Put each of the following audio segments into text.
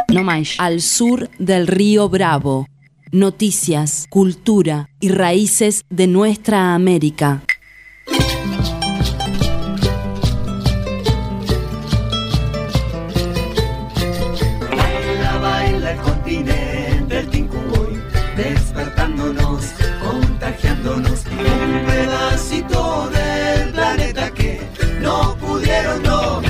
No más. Al sur del río Bravo. Noticias, cultura y raíces de nuestra América. Baila el continente, el Tincuboy, despertándonos, contagiándonos. Un pedacito del planeta que no pudieron.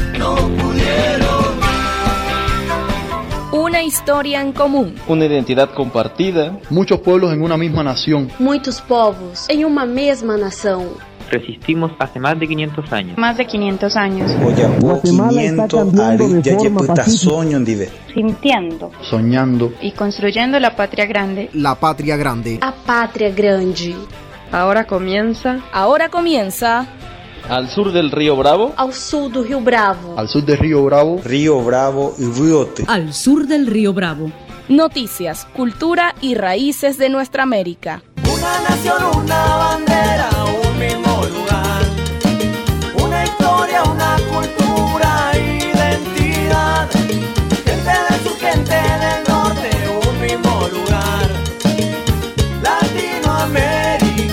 Una historia en común. Una identidad compartida. Muchos pueblos en una misma nación. Muchos povos en una misma nación. Resistimos hace más de 500 años. Más de 500 años. Sintiendo. Soñando. Y construyendo la patria grande. La patria grande. A patria grande. Ahora comienza. Al sur del río Bravo. Al sur del río Bravo. Al sur del río Bravo. Río Bravo y Riote. Al sur del río Bravo. Noticias, cultura y raíces de nuestra América. Una nación, una bandera, un mismo lugar. Una historia, una cultura, identidad. Gente del sur, gente del norte, un mismo lugar. Latinoamérica.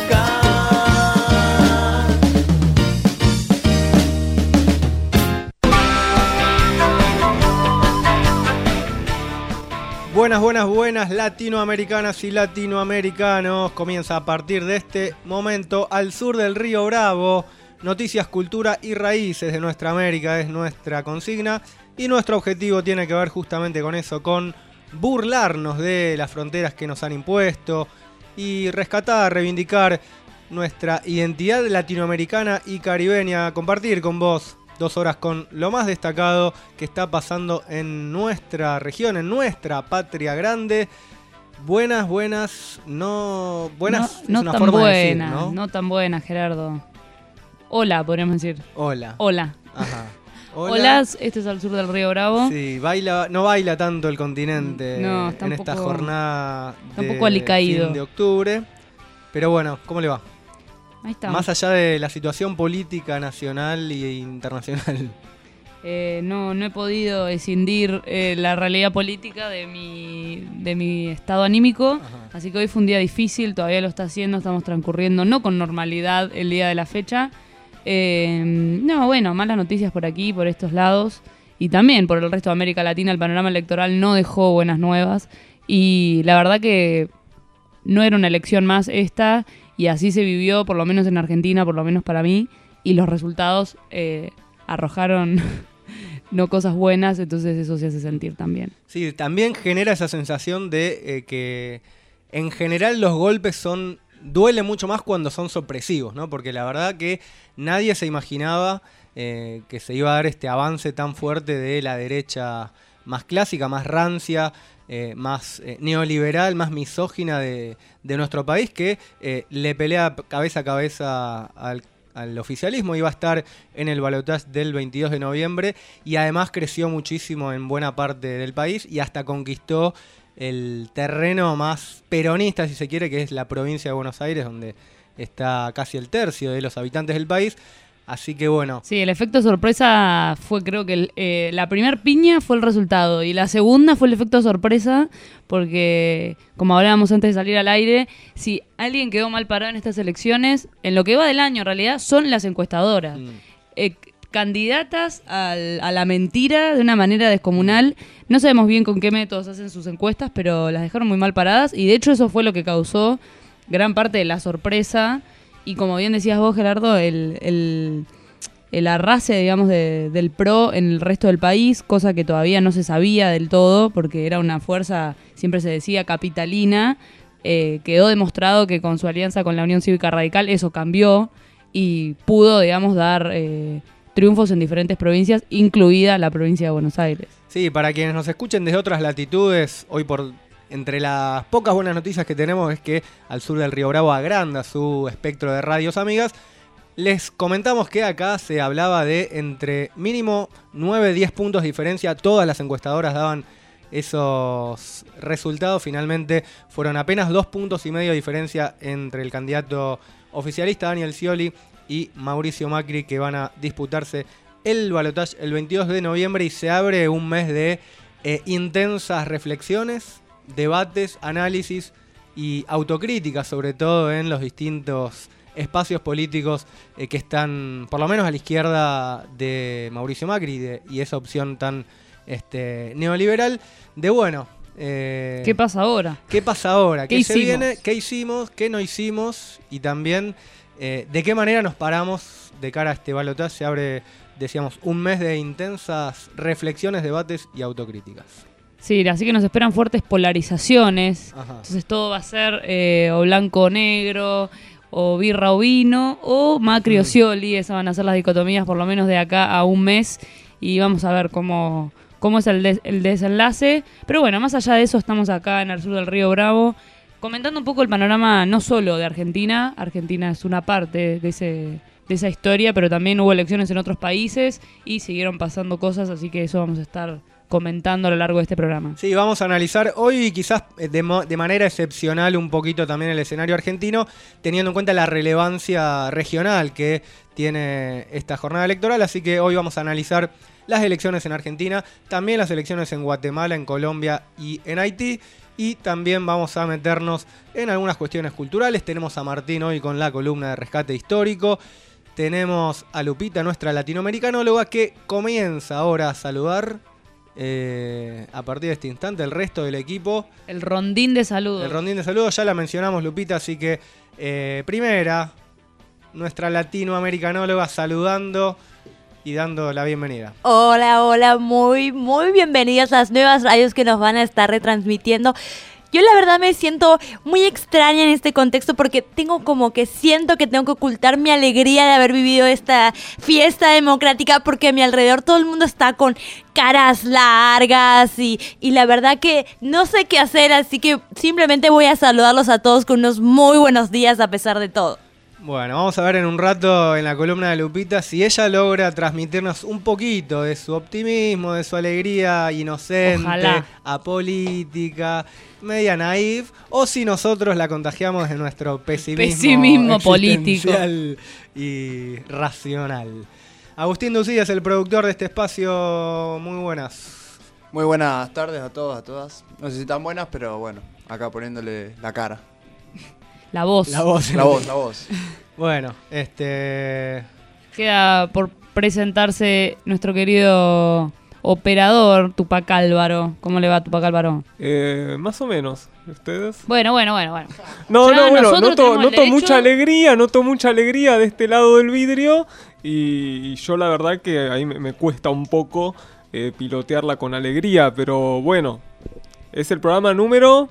Buenas latinoamericanas y latinoamericanos. Comienza a partir de este momento Al sur del río Bravo. Noticias, cultura y raíces de nuestra América es nuestra consigna. Y nuestro objetivo tiene que ver justamente con eso, con burlarnos de las fronteras que nos han impuesto y rescatar, reivindicar nuestra identidad latinoamericana y caribeña. Compartir con vos 2 horas con lo más destacado que está pasando en nuestra región, en nuestra patria grande. Buenas, no buenas, no es una tan forma buenas, de decir, ¿no? No tan buenas, Gerardo. Hola, podríamos decir. Hola. Ajá. Hola, este es Al sur del río Bravo. Sí, no baila tanto el continente en esta jornada de fin de octubre. Pero bueno, ¿cómo le va? Ahí está. Más allá de la situación política nacional e internacional. No he podido escindir la realidad política de mi estado anímico. Ajá. Así que hoy fue un día difícil, todavía lo está haciendo, estamos transcurriendo no con normalidad el día de la fecha. Malas noticias por aquí, por estos lados. Y también por el resto de América Latina, el panorama electoral no dejó buenas nuevas. Y la verdad que no era una elección más esta. Y así se vivió, por lo menos en Argentina, por lo menos para mí. Y los resultados arrojaron no cosas buenas, entonces eso se hace sentir también. Sí, también genera esa sensación de que en general los golpes duele mucho más cuando son sorpresivos, ¿no? Porque la verdad que nadie se imaginaba que se iba a dar este avance tan fuerte de la derecha más clásica, más rancia, más neoliberal, más misógina de nuestro país, que le pelea cabeza a cabeza al oficialismo. Iba a estar en el balotaje del 22 de noviembre y además creció muchísimo en buena parte del país y hasta conquistó el terreno más peronista, si se quiere, que es la provincia de Buenos Aires, donde está casi el tercio de los habitantes del país. Así que bueno. Sí, el efecto sorpresa fue, creo que la primer piña fue el resultado y la segunda fue el efecto sorpresa porque, como hablábamos antes de salir al aire, si alguien quedó mal parado en estas elecciones, en lo que va del año en realidad, son las encuestadoras. Candidatas a la mentira de una manera descomunal. No sabemos bien con qué métodos hacen sus encuestas, pero las dejaron muy mal paradas y de hecho eso fue lo que causó gran parte de la sorpresa. Y como bien decías vos, Gerardo, el arrase, digamos, del PRO en el resto del país, cosa que todavía no se sabía del todo, porque era una fuerza, siempre se decía, capitalina. Quedó demostrado que con su alianza con la Unión Cívica Radical eso cambió y pudo, digamos, dar triunfos en diferentes provincias, incluida la provincia de Buenos Aires. Sí, para quienes nos escuchen desde otras latitudes, hoy entre las pocas buenas noticias que tenemos es que Al sur del río Bravo agranda su espectro de radios amigas. Les comentamos que acá se hablaba de entre mínimo 9-10 puntos de diferencia. Todas las encuestadoras daban esos resultados. Finalmente fueron apenas 2,5 puntos de diferencia entre el candidato oficialista Daniel Scioli y Mauricio Macri, que van a disputarse el balotaje el 22 de noviembre y se abre un mes de intensas reflexiones, debates, análisis y autocríticas, sobre todo en los distintos espacios políticos que están, por lo menos a la izquierda de Mauricio Macri y esa opción tan neoliberal, de bueno... ¿qué pasa ahora? ¿Qué pasa ahora? ¿Qué se viene? ¿Qué hicimos? ¿Qué no hicimos? Y también de qué manera nos paramos de cara a este balotaje. Se abre, decíamos, un mes de intensas reflexiones, debates y autocríticas. Sí, así que nos esperan fuertes polarizaciones. Ajá. Entonces todo va a ser o blanco o negro, o birra o vino, o Macri o Scioli. Esas van a ser las dicotomías por lo menos de acá a un mes. Y vamos a ver cómo es el desenlace. Pero bueno, más allá de eso, estamos acá en el sur del Río Bravo, comentando un poco el panorama no solo de Argentina. Argentina es una parte de esa historia, pero también hubo elecciones en otros países y siguieron pasando cosas, así que eso vamos a estar comentando a lo largo de este programa. Sí, vamos a analizar hoy quizás de manera excepcional un poquito también el escenario argentino, teniendo en cuenta la relevancia regional que tiene esta jornada electoral, así que hoy vamos a analizar las elecciones en Argentina, también las elecciones en Guatemala, en Colombia y en Haití, y también vamos a meternos en algunas cuestiones culturales. Tenemos a Martín hoy con la columna de Rescate Histórico, tenemos a Lupita, nuestra latinoamericanóloga, que comienza ahora a saludar a partir de este instante el resto del equipo. El rondín de saludos. El rondín de saludos, ya la mencionamos, Lupita, así que primera, nuestra latinoamericanóloga saludando y dando la bienvenida. Hola, muy bienvenidas a las nuevas radios que nos van a estar retransmitiendo. Yo la verdad me siento muy extraña en este contexto porque siento que tengo que ocultar mi alegría de haber vivido esta fiesta democrática, porque a mi alrededor todo el mundo está con caras largas y la verdad que no sé qué hacer, así que simplemente voy a saludarlos a todos con unos muy buenos días a pesar de todo. Bueno, vamos a ver en un rato en la columna de Lupita si ella logra transmitirnos un poquito de su optimismo, de su alegría inocente, ojalá, apolítica, media naif, o si nosotros la contagiamos de nuestro pesimismo político y racional. Agustín Ducía es el productor de este espacio. Muy buenas. Muy buenas tardes a todos, a todas. No sé si tan buenas, pero bueno, acá poniéndole la cara. La voz. Bueno, queda por presentarse nuestro querido operador, Tupac Álvaro. ¿Cómo le va, Tupac Álvaro? Más o menos. ¿Ustedes? Bueno. No, noto mucha alegría de este lado del vidrio. Y yo la verdad que ahí me cuesta un poco pilotearla con alegría. Pero bueno, es el programa número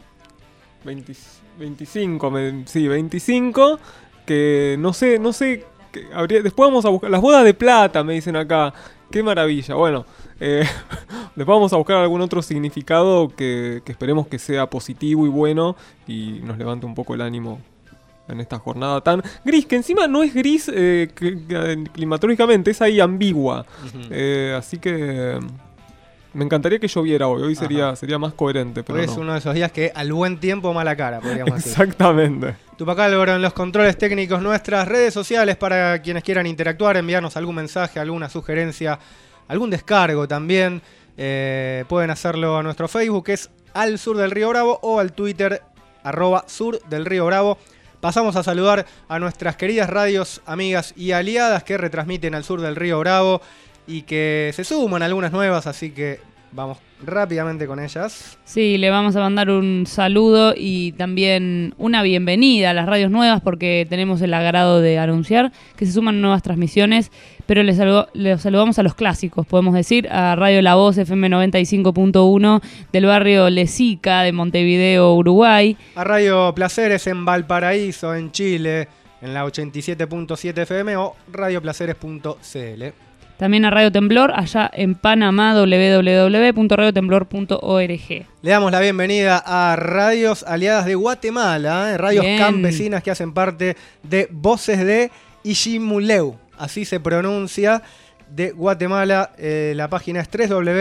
25, 25, que no sé, después vamos a buscar, las bodas de plata me dicen acá, qué maravilla, bueno, después vamos a buscar algún otro significado que esperemos que sea positivo y bueno y nos levante un poco el ánimo en esta jornada tan gris, que encima no es gris climatológicamente, es ahí ambigua, así que... Me encantaría que lloviera hoy sería más coherente, pero hoy es uno de esos días que al buen tiempo mala cara, podríamos decir. Exactamente. Tupac Álvaro en los controles técnicos, nuestras redes sociales para quienes quieran interactuar, enviarnos algún mensaje, alguna sugerencia, algún descargo también. Pueden hacerlo a nuestro Facebook, que es Al Sur del Río Bravo, o al Twitter, @Sur del Río Bravo. Pasamos a saludar a nuestras queridas radios, amigas y aliadas que retransmiten Al Sur del Río Bravo y que se suman algunas nuevas, así que vamos rápidamente con ellas. Sí, le vamos a mandar un saludo y también una bienvenida a las radios nuevas, porque tenemos el agrado de anunciar que se suman nuevas transmisiones, pero les saludamos a los clásicos, podemos decir, a Radio La Voz FM 95.1 del barrio Lezica de Montevideo, Uruguay. A Radio Placeres en Valparaíso, en Chile, en la 87.7 FM o radioplaceres.cl. También a Radio Temblor, allá en Panamá, www.radiotemblor.org. Le damos la bienvenida a radios aliadas de Guatemala, radios campesinas que hacen parte de Voces de Iximuleu, así se pronuncia, de Guatemala. La página es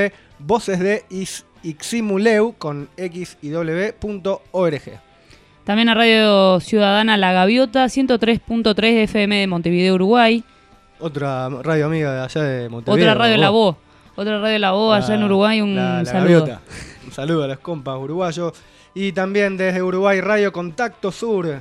www.vocesdeiximuleu con x-y-w.org. También a Radio Ciudadana La Gaviota, 103.3 FM de Montevideo, Uruguay. Otra radio amiga de allá de Montevideo. Otra radio La Voz. Otra radio La Voz allá en Uruguay, un la saludo. Gaviota. Un saludo a los compas uruguayos. Y también desde Uruguay Radio Contacto Sur,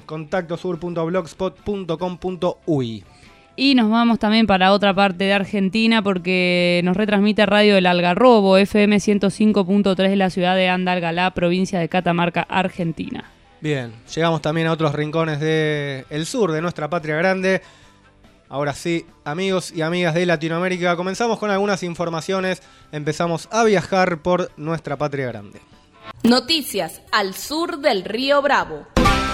contactosur.blogspot.com.uy. Y nos vamos también para otra parte de Argentina porque nos retransmite Radio El Algarrobo, FM 105.3 de la ciudad de Andalgalá, provincia de Catamarca, Argentina. Bien, llegamos también a otros rincones del sur de nuestra patria grande. Ahora sí, amigos y amigas de Latinoamérica, comenzamos con algunas informaciones. Empezamos a viajar por nuestra patria grande. Noticias al sur del Río Bravo.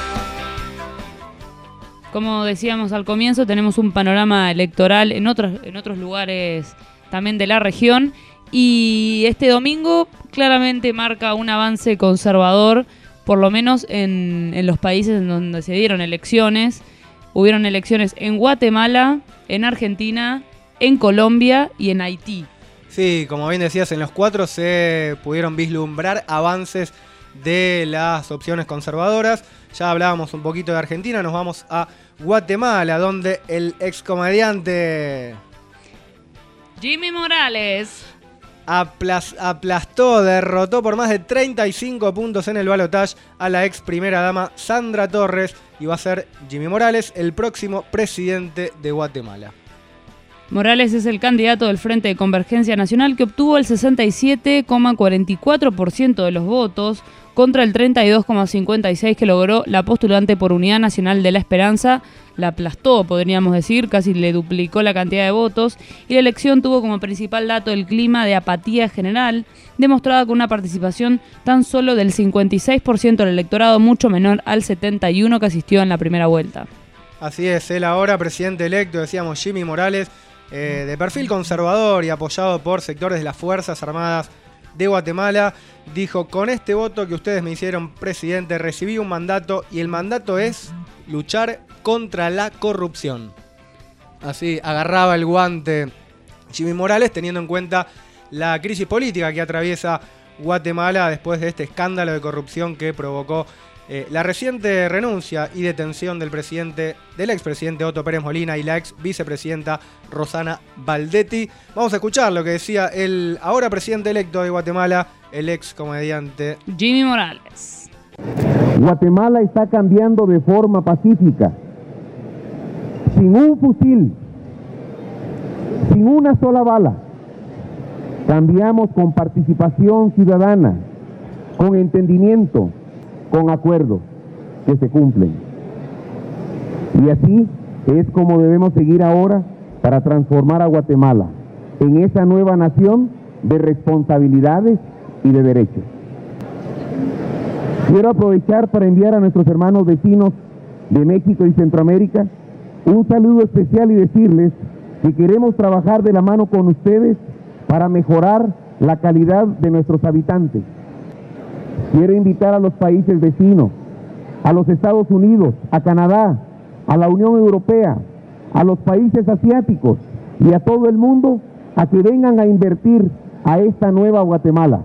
Como decíamos al comienzo, tenemos un panorama electoral en otros lugares también de la región. Y este domingo claramente marca un avance conservador, por lo menos en los países en donde se dieron elecciones. Hubieron elecciones en Guatemala, en Argentina, en Colombia y en Haití. Sí, como bien decías, en los 4 se pudieron vislumbrar avances de las opciones conservadoras. Ya hablábamos un poquito de Argentina, nos vamos a Guatemala, donde el excomediante Jimmy Morales aplastó, derrotó por más de 35 puntos en el balotaje a la ex primera dama Sandra Torres, y va a ser Jimmy Morales el próximo presidente de Guatemala. Morales es el candidato del Frente de Convergencia Nacional, que obtuvo el 67,44% de los votos contra el 32,56% que logró la postulante por Unidad Nacional de la Esperanza. La aplastó, podríamos decir, casi le duplicó la cantidad de votos, y la elección tuvo como principal dato el clima de apatía general, demostrada con una participación tan solo del 56% del electorado, mucho menor al 71% que asistió en la primera vuelta. Así es, el ahora presidente electo, decíamos, Jimmy Morales, de perfil conservador y apoyado por sectores de las Fuerzas Armadas de Guatemala, dijo: con este voto que ustedes me hicieron presidente, recibí un mandato, y el mandato es luchar contra la corrupción. Así agarraba el guante Jimmy Morales, teniendo en cuenta la crisis política que atraviesa Guatemala después de este escándalo de corrupción que provocó la reciente renuncia y detención del expresidente Otto Pérez Molina y la ex vicepresidenta Rosana Baldetti. Vamos a escuchar lo que decía el ahora presidente electo de Guatemala, el ex comediante Jimmy Morales. Guatemala está cambiando de forma pacífica, sin un fusil, sin una sola bala. Cambiamos con participación ciudadana, con entendimiento, con acuerdos que se cumplen. Y así es como debemos seguir ahora para transformar a Guatemala en esa nueva nación de responsabilidades y de derechos. Quiero aprovechar para enviar a nuestros hermanos vecinos de México y Centroamérica un saludo especial y decirles que queremos trabajar de la mano con ustedes para mejorar la calidad de nuestros habitantes. Quiero invitar a los países vecinos, a los Estados Unidos, a Canadá, a la Unión Europea, a los países asiáticos y a todo el mundo a que vengan a invertir a esta nueva Guatemala.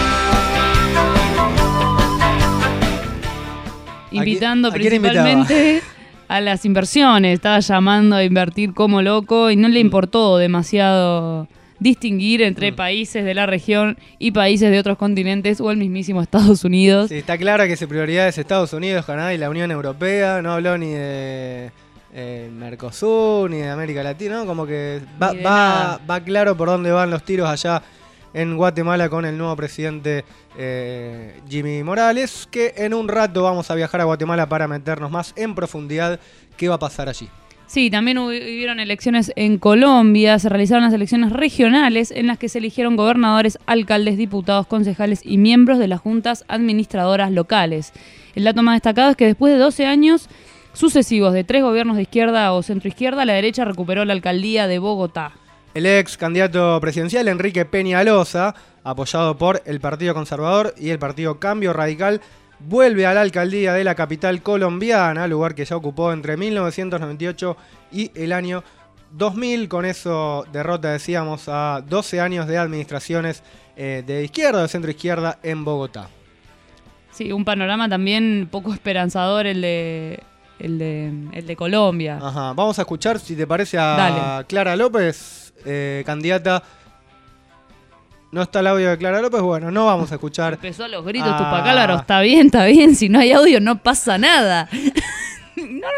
Invitando principalmente a las inversiones, estaba llamando a invertir como loco y no le importó demasiado distinguir entre países de la región y países de otros continentes o el mismísimo Estados Unidos. Sí, está claro que su prioridad es Estados Unidos, Canadá y la Unión Europea. No habló ni de Mercosur ni de América Latina, ¿no? Como que va claro por dónde van los tiros allá en Guatemala con el nuevo presidente Jimmy Morales, que en un rato vamos a viajar a Guatemala para meternos más en profundidad qué va a pasar allí. Sí, también hubieron elecciones en Colombia, se realizaron las elecciones regionales en las que se eligieron gobernadores, alcaldes, diputados, concejales y miembros de las juntas administradoras locales. El dato más destacado es que después de 12 años sucesivos de 3 gobiernos de izquierda o centroizquierda, la derecha recuperó la alcaldía de Bogotá. El ex candidato presidencial Enrique Peñalosa, apoyado por el Partido Conservador y el Partido Cambio Radical, vuelve a la alcaldía de la capital colombiana, lugar que ya ocupó entre 1998 y el año 2000. Con eso derrota, decíamos, a 12 años de administraciones de izquierda o de centro izquierda en Bogotá. Sí, un panorama también poco esperanzador el de Colombia. Ajá. Vamos a escuchar, si te parece, a Dale. Clara López, candidata No está el audio de Clara López, bueno, no vamos a escuchar. Empezó a los gritos Tupac Álvaro, está bien, si no hay audio no pasa nada. No.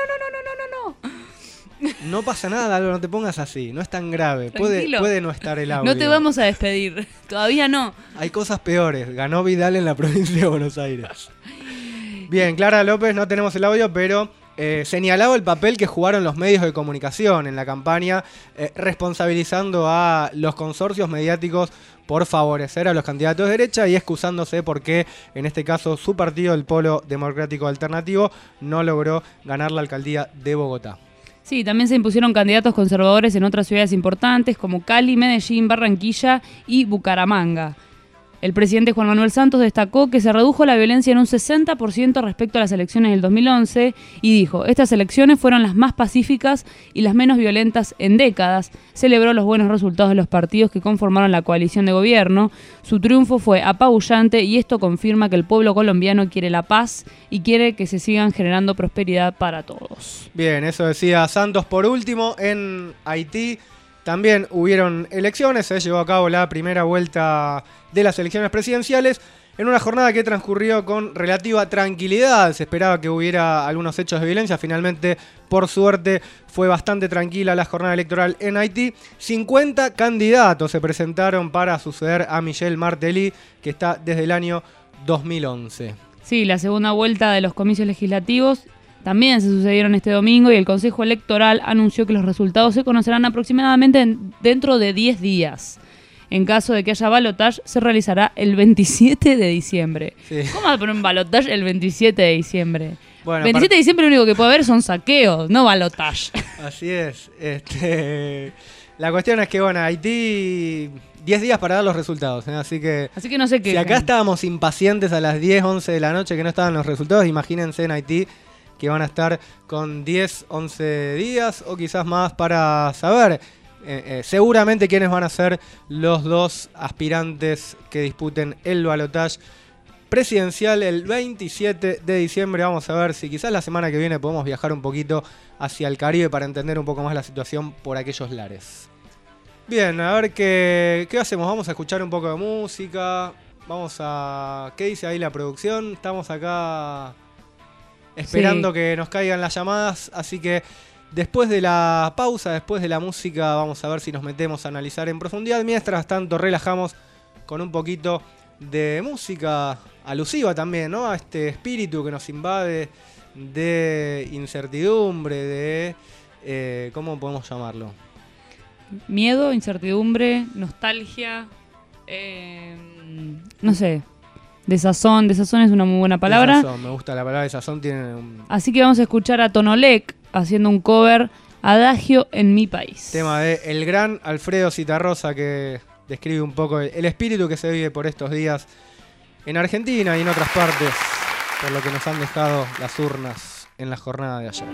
No pasa nada, Álvaro, no te pongas así, no es tan grave, puede no estar el audio. No te vamos a despedir, todavía no. Hay cosas peores, ganó Vidal en la provincia de Buenos Aires. Bien, Clara López, no tenemos el audio, pero señalaba el papel que jugaron los medios de comunicación en la campaña, responsabilizando a los consorcios mediáticos por favorecer a los candidatos de derecha y excusándose porque, en este caso, su partido, el Polo Democrático Alternativo, no logró ganar la alcaldía de Bogotá. Sí, también se impusieron candidatos conservadores en otras ciudades importantes como Cali, Medellín, Barranquilla y Bucaramanga. El presidente Juan Manuel Santos destacó que se redujo la violencia en un 60% respecto a las elecciones del 2011 y dijo, estas elecciones fueron las más pacíficas y las menos violentas en décadas. Celebró los buenos resultados de los partidos que conformaron la coalición de gobierno. Su triunfo fue apabullante y esto confirma que el pueblo colombiano quiere la paz y quiere que se sigan generando prosperidad para todos. Bien, eso decía Santos. Por último, en Haití también hubieron elecciones, se llevó a cabo la primera vuelta de las elecciones presidenciales en una jornada que transcurrió con relativa tranquilidad. Se esperaba que hubiera algunos hechos de violencia, finalmente, por suerte, fue bastante tranquila la jornada electoral en Haití. 50 candidatos se presentaron para suceder a Michel Martelly, que está desde el año 2011. Sí, la segunda vuelta de los comicios legislativos también se sucedieron este domingo y el Consejo Electoral anunció que los resultados se conocerán aproximadamente dentro de 10 días. En caso de que haya balotaje, se realizará el 27 de diciembre. Sí. ¿Cómo va a poner un balotaje el 27 de diciembre? Bueno, 27 de diciembre lo único que puede haber son saqueos, no balotaje. Así es. La cuestión es que, bueno, Haití, 10 días para dar los resultados, ¿eh? Así que no sé qué. Si acá estábamos impacientes a las 10, 11 de la noche que no estaban los resultados, imagínense en Haití que van a estar con 10, 11 días o quizás más para saber seguramente quiénes van a ser los dos aspirantes que disputen el balotaje presidencial el 27 de diciembre. Vamos a ver si quizás la semana que viene podemos viajar un poquito hacia el Caribe para entender un poco más la situación por aquellos lares. Bien, a ver qué hacemos. Vamos a escuchar un poco de música. ¿Qué dice ahí la producción? Estamos acá esperando que nos caigan las llamadas, así que después de la pausa, después de la música, vamos a ver si nos metemos a analizar en profundidad. Mientras tanto, relajamos con un poquito de música alusiva también, ¿no? A este espíritu que nos invade de incertidumbre, de ¿cómo podemos llamarlo? Miedo, incertidumbre, nostalgia, no sé. Desazón es una muy buena palabra. Desazón, me gusta la palabra desazón. Así que vamos a escuchar a Tonolec haciendo un cover, Adagio en mi país. Tema de el gran Alfredo Zitarrosa, que describe un poco el espíritu que se vive por estos días en Argentina y en otras partes, por lo que nos han dejado las urnas en la jornada de ayer.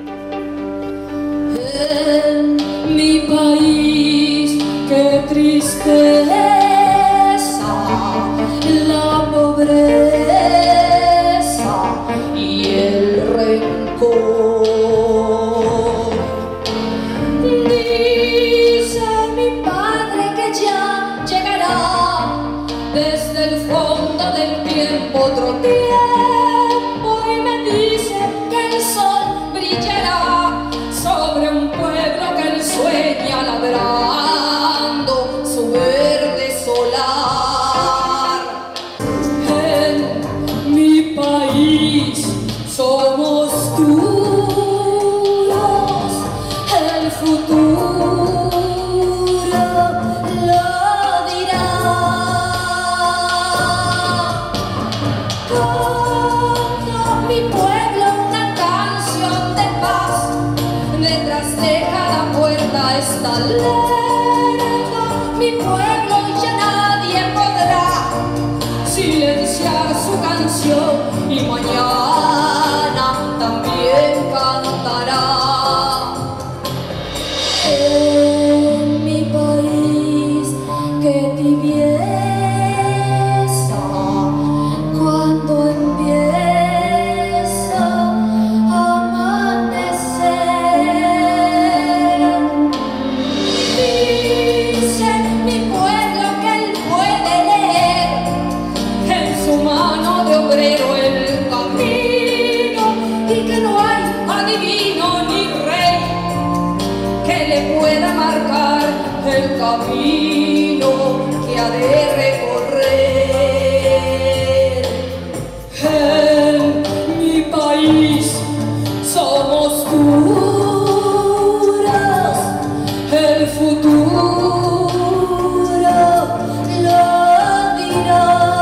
En mi país, qué tristeza, la pobreza y el rencor. Dice mi padre que ya llegará desde el fondo del tiempo otro tiempo y me dice que el sol brillará sobre un pueblo que él sueña labrando su verde solar. En mi país somos duros, el futuro lo dirá. Canta mi pueblo una canción de paz, detrás de cada puerta está lerda. Mi pueblo ya nadie podrá silenciar su canción y mañana también cantará. En mi país, qué tibieza cuando empieza a amanecer. Dice mi pueblo que él puede pueda marcar el camino que ha de recorrer. En mi país somos puras, el futuro lo dirá.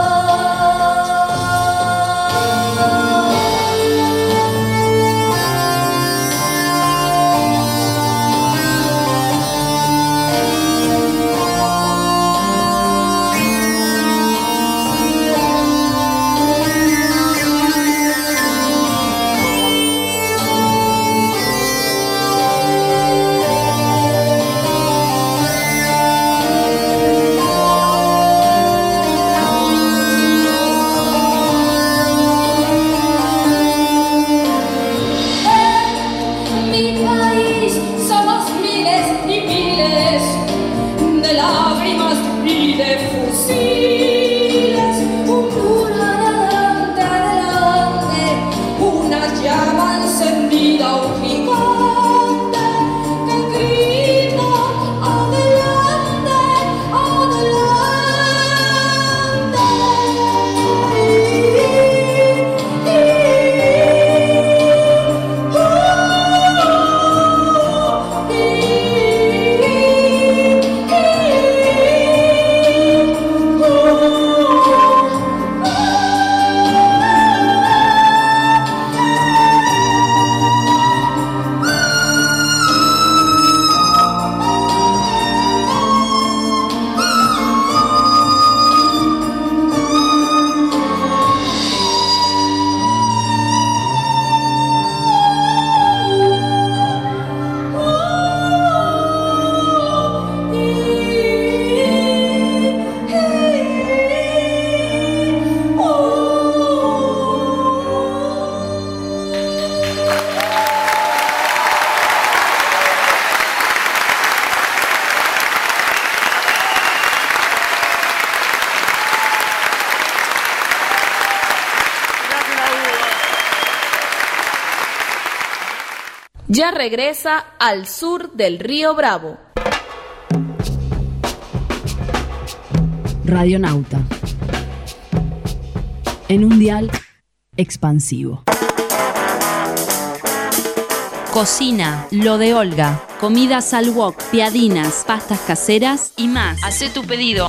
Ya regresa Al Sur del Río Bravo. Radionauta. En un dial expansivo. Cocina, lo de Olga. Comidas al wok, piadinas, pastas caseras y más. Hacé tu pedido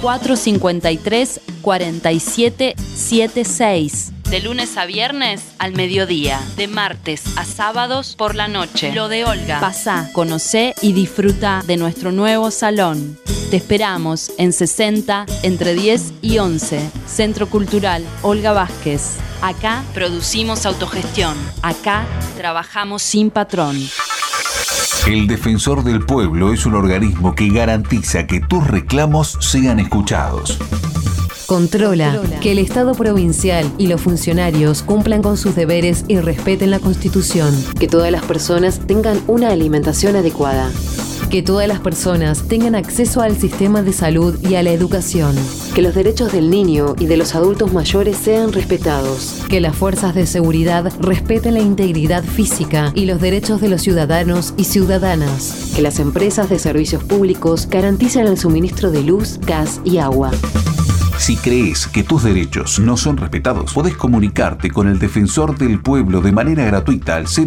453-4776. De lunes a viernes al mediodía. De martes a sábados por la noche. Lo de Olga. Pasá, conocé y disfruta de nuestro nuevo salón. Te esperamos en 60, entre 10 y 11. Centro Cultural Olga Vázquez. Acá producimos autogestión. Acá trabajamos sin patrón. El Defensor del Pueblo es un organismo que garantiza que tus reclamos sean escuchados. Controla que el Estado provincial y los funcionarios cumplan con sus deberes y respeten la Constitución. Que todas las personas tengan una alimentación adecuada. Que todas las personas tengan acceso al sistema de salud y a la educación. Que los derechos del niño y de los adultos mayores sean respetados. Que las fuerzas de seguridad respeten la integridad física y los derechos de los ciudadanos y ciudadanas. Que las empresas de servicios públicos garanticen el suministro de luz, gas y agua. Si crees que tus derechos no son respetados, podés comunicarte con el Defensor del Pueblo de manera gratuita al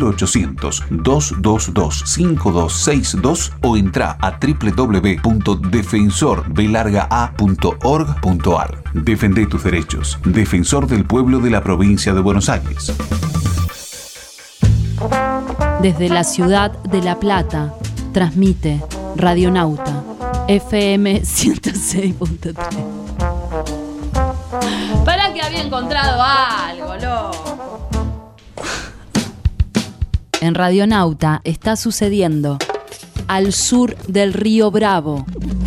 0800-222-5262 o entra a www.defensorbelargaa.org.ar. Defende tus derechos. Defensor del Pueblo de la Provincia de Buenos Aires. Desde la ciudad de La Plata, transmite Radionauta, FM 106.3. Para que había encontrado algo, loco. En Radionauta está sucediendo Al Sur del Río Bravo.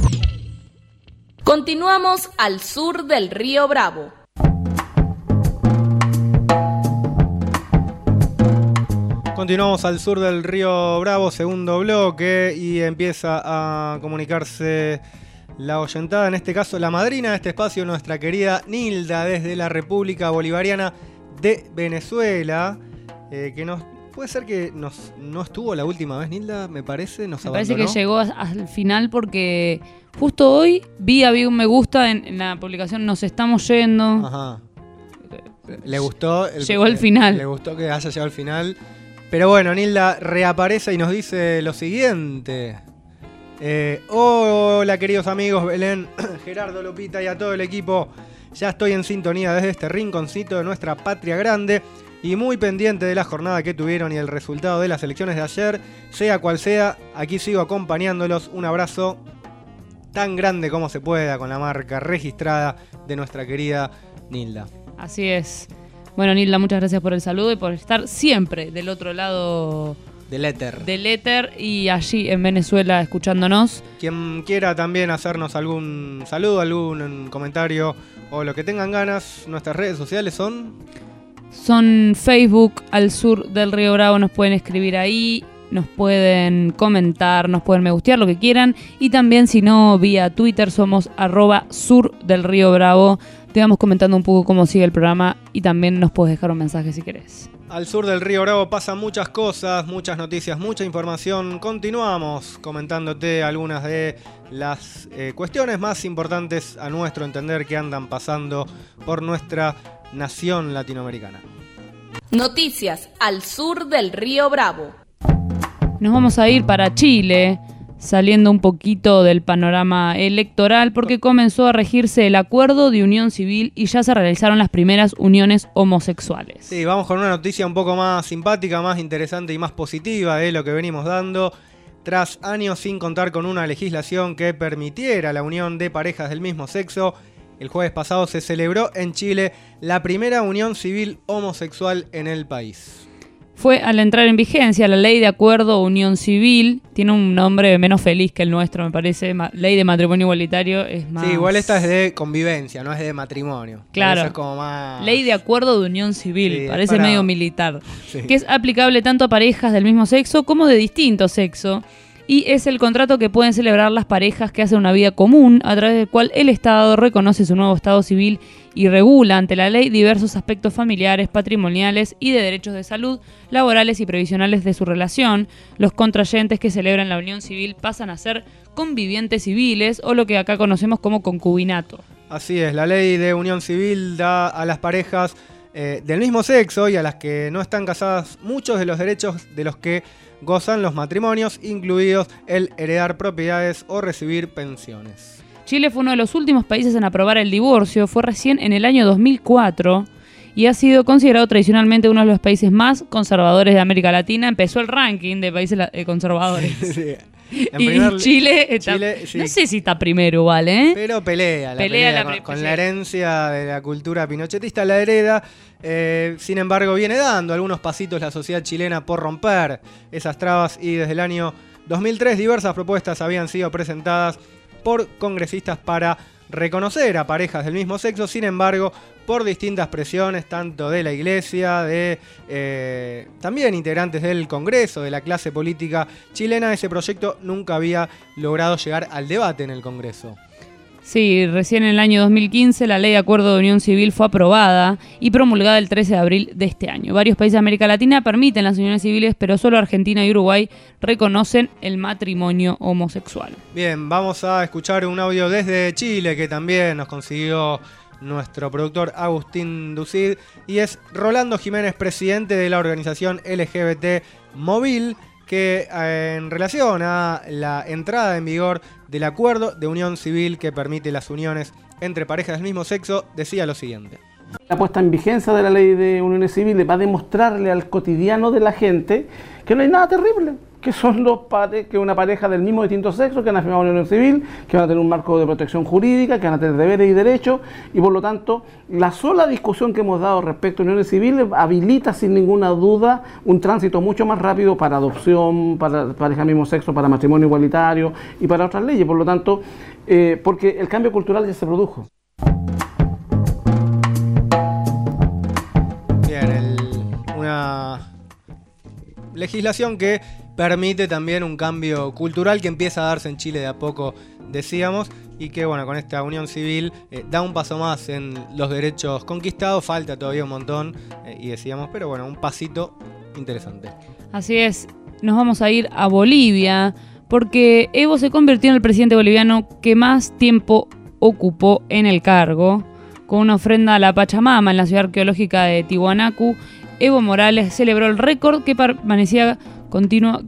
Continuamos al sur del Río Bravo. Continuamos al sur del Río Bravo, segundo bloque, y empieza a comunicarse la oyentada, en este caso la madrina de este espacio, nuestra querida Nilda, desde la República Bolivariana de Venezuela, que nos Puede ser que no estuvo la última vez, Nilda, me parece, nos abandonó. Me parece que llegó al final porque justo hoy había un me gusta en la publicación Nos estamos yendo. Ajá. Le gustó. Llegó al final. Le gustó que haya llegado al final. Pero bueno, Nilda reaparece y nos dice lo siguiente. Hola queridos amigos, Belén, Gerardo, Lupita y a todo el equipo. Ya estoy en sintonía desde este rinconcito de nuestra patria grande y muy pendiente de la jornada que tuvieron y el resultado de las elecciones de ayer. Sea cual sea, aquí sigo acompañándolos. Un abrazo tan grande como se pueda con la marca registrada de nuestra querida Nilda. Así es. Bueno, Nilda, muchas gracias por el saludo y por estar siempre del otro lado del éter y allí en Venezuela escuchándonos. Quien quiera también hacernos algún saludo, algún comentario o lo que tengan ganas, nuestras redes sociales son Facebook Al Sur del Río Bravo, nos pueden escribir ahí, nos pueden comentar, nos pueden me gustear, lo que quieran. Y también, si no, vía Twitter somos @Sur del Río Bravo. Te vamos comentando un poco cómo sigue el programa y también nos puedes dejar un mensaje si querés. Al sur del Río Bravo pasan muchas cosas, muchas noticias, mucha información. Continuamos comentándote algunas de las cuestiones más importantes a nuestro entender que andan pasando por nuestra nación latinoamericana. Noticias al sur del Río Bravo. Nos vamos a ir para Chile, saliendo un poquito del panorama electoral, porque comenzó a regirse el acuerdo de unión civil y ya se realizaron las primeras uniones homosexuales. Sí, vamos con una noticia un poco más simpática, más interesante y más positiva de lo que venimos dando. Tras años sin contar con una legislación que permitiera la unión de parejas del mismo sexo, el jueves pasado se celebró en Chile la primera unión civil homosexual en el país. Fue al entrar en vigencia la Ley de Acuerdo Unión Civil, tiene un nombre menos feliz que el nuestro, me parece, Ley de Matrimonio Igualitario es más... Sí, igual esta es de convivencia, no es de matrimonio. Claro, es como más... Ley de Acuerdo de Unión Civil, sí, parece medio militar, sí. Que es aplicable tanto a parejas del mismo sexo como de distinto sexo. Y es el contrato que pueden celebrar las parejas que hacen una vida común, a través del cual el Estado reconoce su nuevo estado civil y regula ante la ley diversos aspectos familiares, patrimoniales y de derechos de salud, laborales y previsionales de su relación. Los contrayentes que celebran la unión civil pasan a ser convivientes civiles o lo que acá conocemos como concubinato. Así es, la ley de unión civil da a las parejas del mismo sexo y a las que no están casadas muchos de los derechos de los que gozan los matrimonios, incluidos el heredar propiedades o recibir pensiones. Chile fue uno de los últimos países en aprobar el divorcio, fue recién en el año 2004 y ha sido considerado tradicionalmente uno de los países más conservadores de América Latina. Empezó el ranking de países conservadores. Sí. Y Chile está, sí. No sé si está primero, ¿vale? Pero pelea con la herencia de la cultura pinochetista, la hereda. Sin embargo, viene dando algunos pasitos la sociedad chilena por romper esas trabas y desde el año 2003 diversas propuestas habían sido presentadas por congresistas para reconocer a parejas del mismo sexo. Sin embargo, por distintas presiones, tanto de la iglesia, de también integrantes del Congreso, de la clase política chilena, ese proyecto nunca había logrado llegar al debate en el Congreso. Sí, recién en el año 2015 la Ley de Acuerdo de Unión Civil fue aprobada y promulgada el 13 de abril de este año. Varios países de América Latina permiten las uniones civiles, pero solo Argentina y Uruguay reconocen el matrimonio homosexual. Bien, vamos a escuchar un audio desde Chile que también nos consiguió nuestro productor Agustín Ducid, y es Rolando Jiménez, presidente de la organización LGBT Móvil, que en relación a la entrada en vigor del acuerdo de unión civil que permite las uniones entre parejas del mismo sexo, decía lo siguiente. La puesta en vigencia de la ley de uniones civiles va a demostrarle al cotidiano de la gente que no hay nada terrible, que son que una pareja del mismo distinto sexo, que han firmado una unión civil, que van a tener un marco de protección jurídica, que van a tener deberes y derechos, y por lo tanto la sola discusión que hemos dado respecto a uniones civiles habilita sin ninguna duda un tránsito mucho más rápido para adopción, para pareja del mismo sexo, para matrimonio igualitario y para otras leyes. Por lo tanto, porque el cambio cultural ya se produjo. Bien, una legislación que permite también un cambio cultural que empieza a darse en Chile de a poco, decíamos, y que bueno, con esta unión civil da un paso más en los derechos conquistados. Falta todavía un montón, y decíamos, pero bueno, un pasito interesante. Así es, nos vamos a ir a Bolivia, porque Evo se convirtió en el presidente boliviano que más tiempo ocupó en el cargo. Con una ofrenda a la Pachamama en la ciudad arqueológica de Tiwanaku, Evo Morales celebró el récord de permanencia continua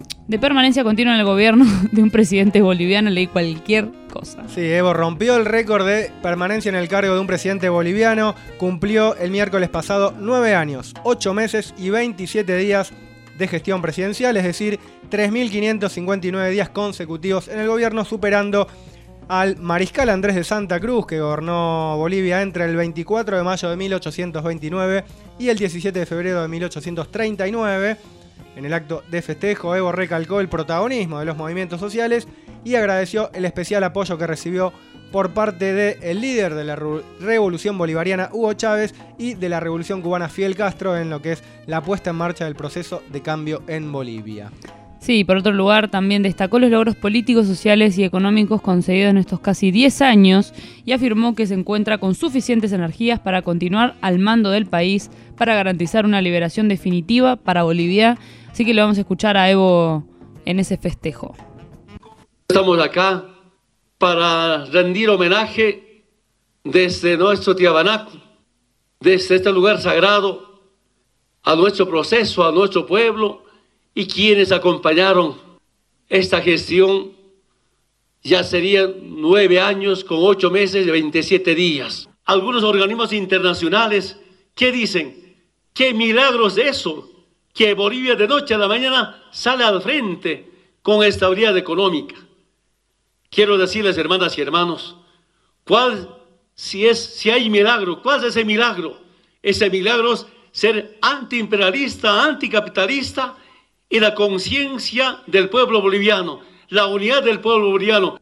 en el gobierno de un presidente boliviano. Leí cualquier cosa. Sí, Evo rompió el récord de permanencia en el cargo de un presidente boliviano. Cumplió el miércoles pasado 9 años, 8 meses y 27 días de gestión presidencial, es decir, 3.559 días consecutivos en el gobierno, superando al mariscal Andrés de Santa Cruz, que gobernó Bolivia entre el 24 de mayo de 1829 y el 17 de febrero de 1839. En el acto de festejo, Evo recalcó el protagonismo de los movimientos sociales y agradeció el especial apoyo que recibió por parte del líder de la Revolución Bolivariana, Hugo Chávez, y de la Revolución Cubana, Fidel Castro, en lo que es la puesta en marcha del proceso de cambio en Bolivia. Sí, por otro lugar, también destacó los logros políticos, sociales y económicos conseguidos en estos casi 10 años y afirmó que se encuentra con suficientes energías para continuar al mando del país para garantizar una liberación definitiva para Bolivia. Así que lo vamos a escuchar a Evo en ese festejo. Estamos acá para rendir homenaje desde nuestro Tiwanaku, desde este lugar sagrado, a nuestro proceso, a nuestro pueblo y quienes acompañaron esta gestión. Ya serían 9 años con 8 meses y 27 días. Algunos organismos internacionales, ¿qué dicen? ¿Qué milagros de eso? Que Bolivia de noche a la mañana sale al frente con estabilidad económica. Quiero decirles, hermanas y hermanos, si hay milagro, ¿cuál es ese milagro? Ese milagro es ser antiimperialista, anticapitalista y la conciencia del pueblo boliviano, la unidad del pueblo boliviano.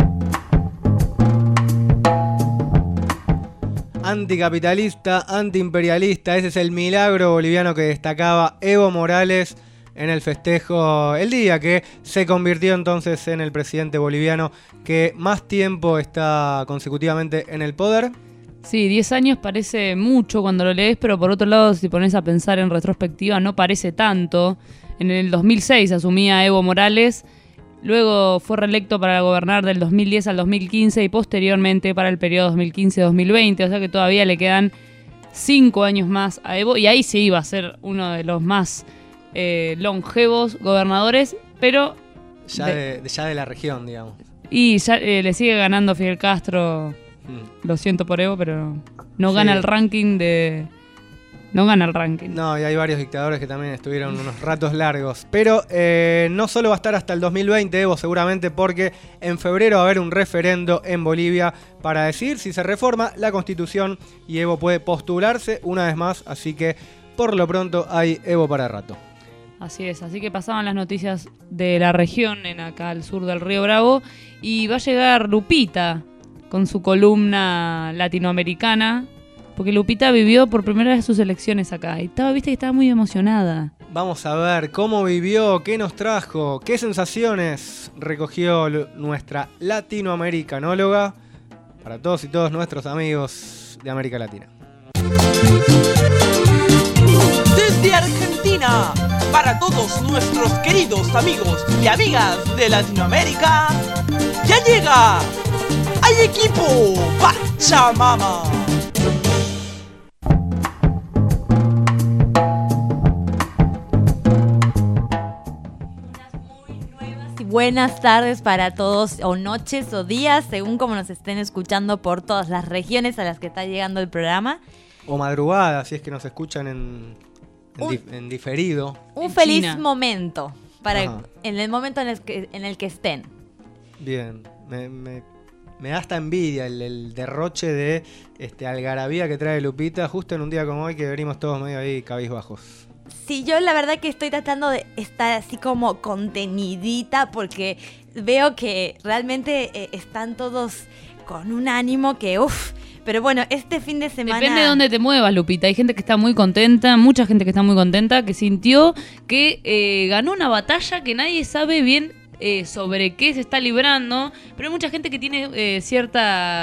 Anticapitalista, antiimperialista, ese es el milagro boliviano que destacaba Evo Morales en el festejo, el día que se convirtió entonces en el presidente boliviano que más tiempo está consecutivamente en el poder. Sí, 10 años parece mucho cuando lo lees, pero por otro lado, si pones a pensar en retrospectiva, no parece tanto. En el 2006 asumía Evo Morales, luego fue reelecto para gobernar del 2010 al 2015 y posteriormente para el periodo 2015-2020, o sea que todavía le quedan 5 años más a Evo, y ahí sí iba a ser uno de los más longevos gobernadores, pero ya de la región, digamos. Y ya le sigue ganando Fidel Castro. Lo siento por Evo, pero no gana el ranking de... No gana el ranking. No, y hay varios dictadores que también estuvieron unos ratos largos. Pero no solo va a estar hasta el 2020 Evo, seguramente, porque en febrero va a haber un referendo en Bolivia para decidir si se reforma la Constitución y Evo puede postularse una vez más. Así que, por lo pronto, hay Evo para rato. Así es, así que pasaban las noticias de la región, en acá al sur del Río Bravo, y va a llegar Lupita con su columna latinoamericana, porque Lupita vivió por primera vez sus elecciones acá, y viste que estaba muy emocionada. Vamos a ver cómo vivió, qué nos trajo, qué sensaciones recogió nuestra latinoamericanóloga para todos y todos nuestros amigos de América Latina. Desde Argentina, para todos nuestros queridos amigos y amigas de Latinoamérica, ya llega ¡Hay equipo Pachamama! Buenas tardes para todos, o noches o días, según como nos estén escuchando por todas las regiones a las que está llegando el programa. O madrugada, si es que nos escuchan en diferido. Un feliz momento, en el momento en el que estén. Bien, me da hasta envidia el derroche de algarabía que trae Lupita justo en un día como hoy que venimos todos medio ahí cabizbajos. Sí, yo la verdad que estoy tratando de estar así como contenidita porque veo que realmente están todos con un ánimo que pero bueno, este fin de semana... Depende de dónde te muevas, Lupita. Hay gente que está muy contenta, mucha gente que está muy contenta, que sintió que ganó una batalla que nadie sabe bien sobre qué se está librando, pero hay mucha gente que tiene cierta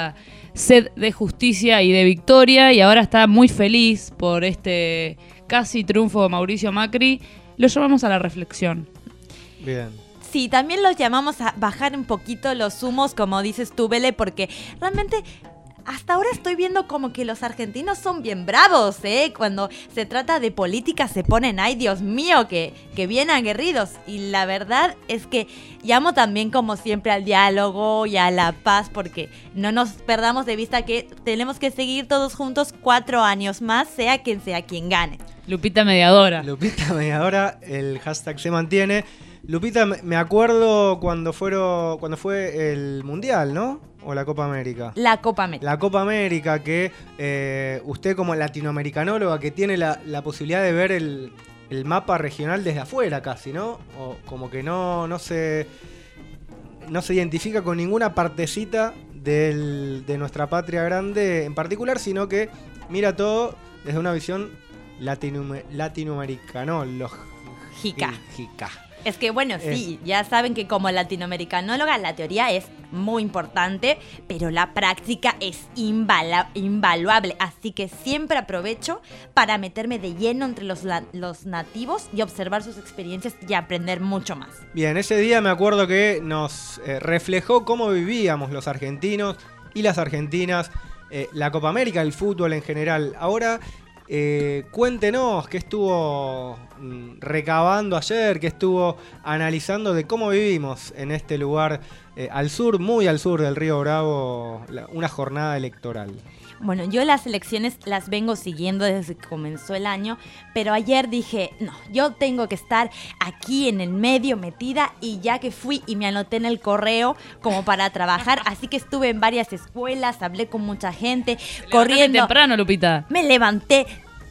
sed de justicia y de victoria, y ahora está muy feliz por este casi triunfo de Mauricio Macri. Lo llamamos a la reflexión. Bien. Sí, también los llamamos a bajar un poquito los humos, como dices tú, Bele, porque realmente hasta ahora estoy viendo como que los argentinos son bien bravos, ¿eh? Cuando se trata de política se ponen, ay Dios mío, que bien aguerridos. Y la verdad es que llamo también como siempre al diálogo y a la paz, porque no nos perdamos de vista que tenemos que seguir todos juntos 4 años más, sea quien gane. Lupita mediadora. Lupita mediadora, el hashtag se mantiene. Lupita, me acuerdo cuando fue el Mundial, ¿no? ¿O la Copa América? La Copa América. La Copa América, que usted como latinoamericanóloga que tiene la posibilidad de ver el mapa regional desde afuera casi, ¿no? O como que no se identifica con ninguna partecita de nuestra patria grande en particular, sino que mira todo desde una visión latinoamericanológica. Es que bueno, sí, ya saben que como latinoamericanóloga la teoría es muy importante, pero la práctica es invaluable. Así que siempre aprovecho para meterme de lleno entre los nativos y observar sus experiencias y aprender mucho más. Bien, ese día me acuerdo que nos reflejó cómo vivíamos los argentinos y las argentinas la Copa América, el fútbol en general. Ahora, cuéntenos qué estuvo recabando ayer, qué estuvo analizando de cómo vivimos en este lugar al sur, muy al sur del Río Bravo, una jornada electoral. Bueno, yo las elecciones las vengo siguiendo desde que comenzó el año, pero ayer dije, no, yo tengo que estar aquí en el medio metida, y ya que fui y me anoté en el correo como para trabajar, así que estuve en varias escuelas, hablé con mucha gente, corriendo. Temprano, Lupita. Me levanté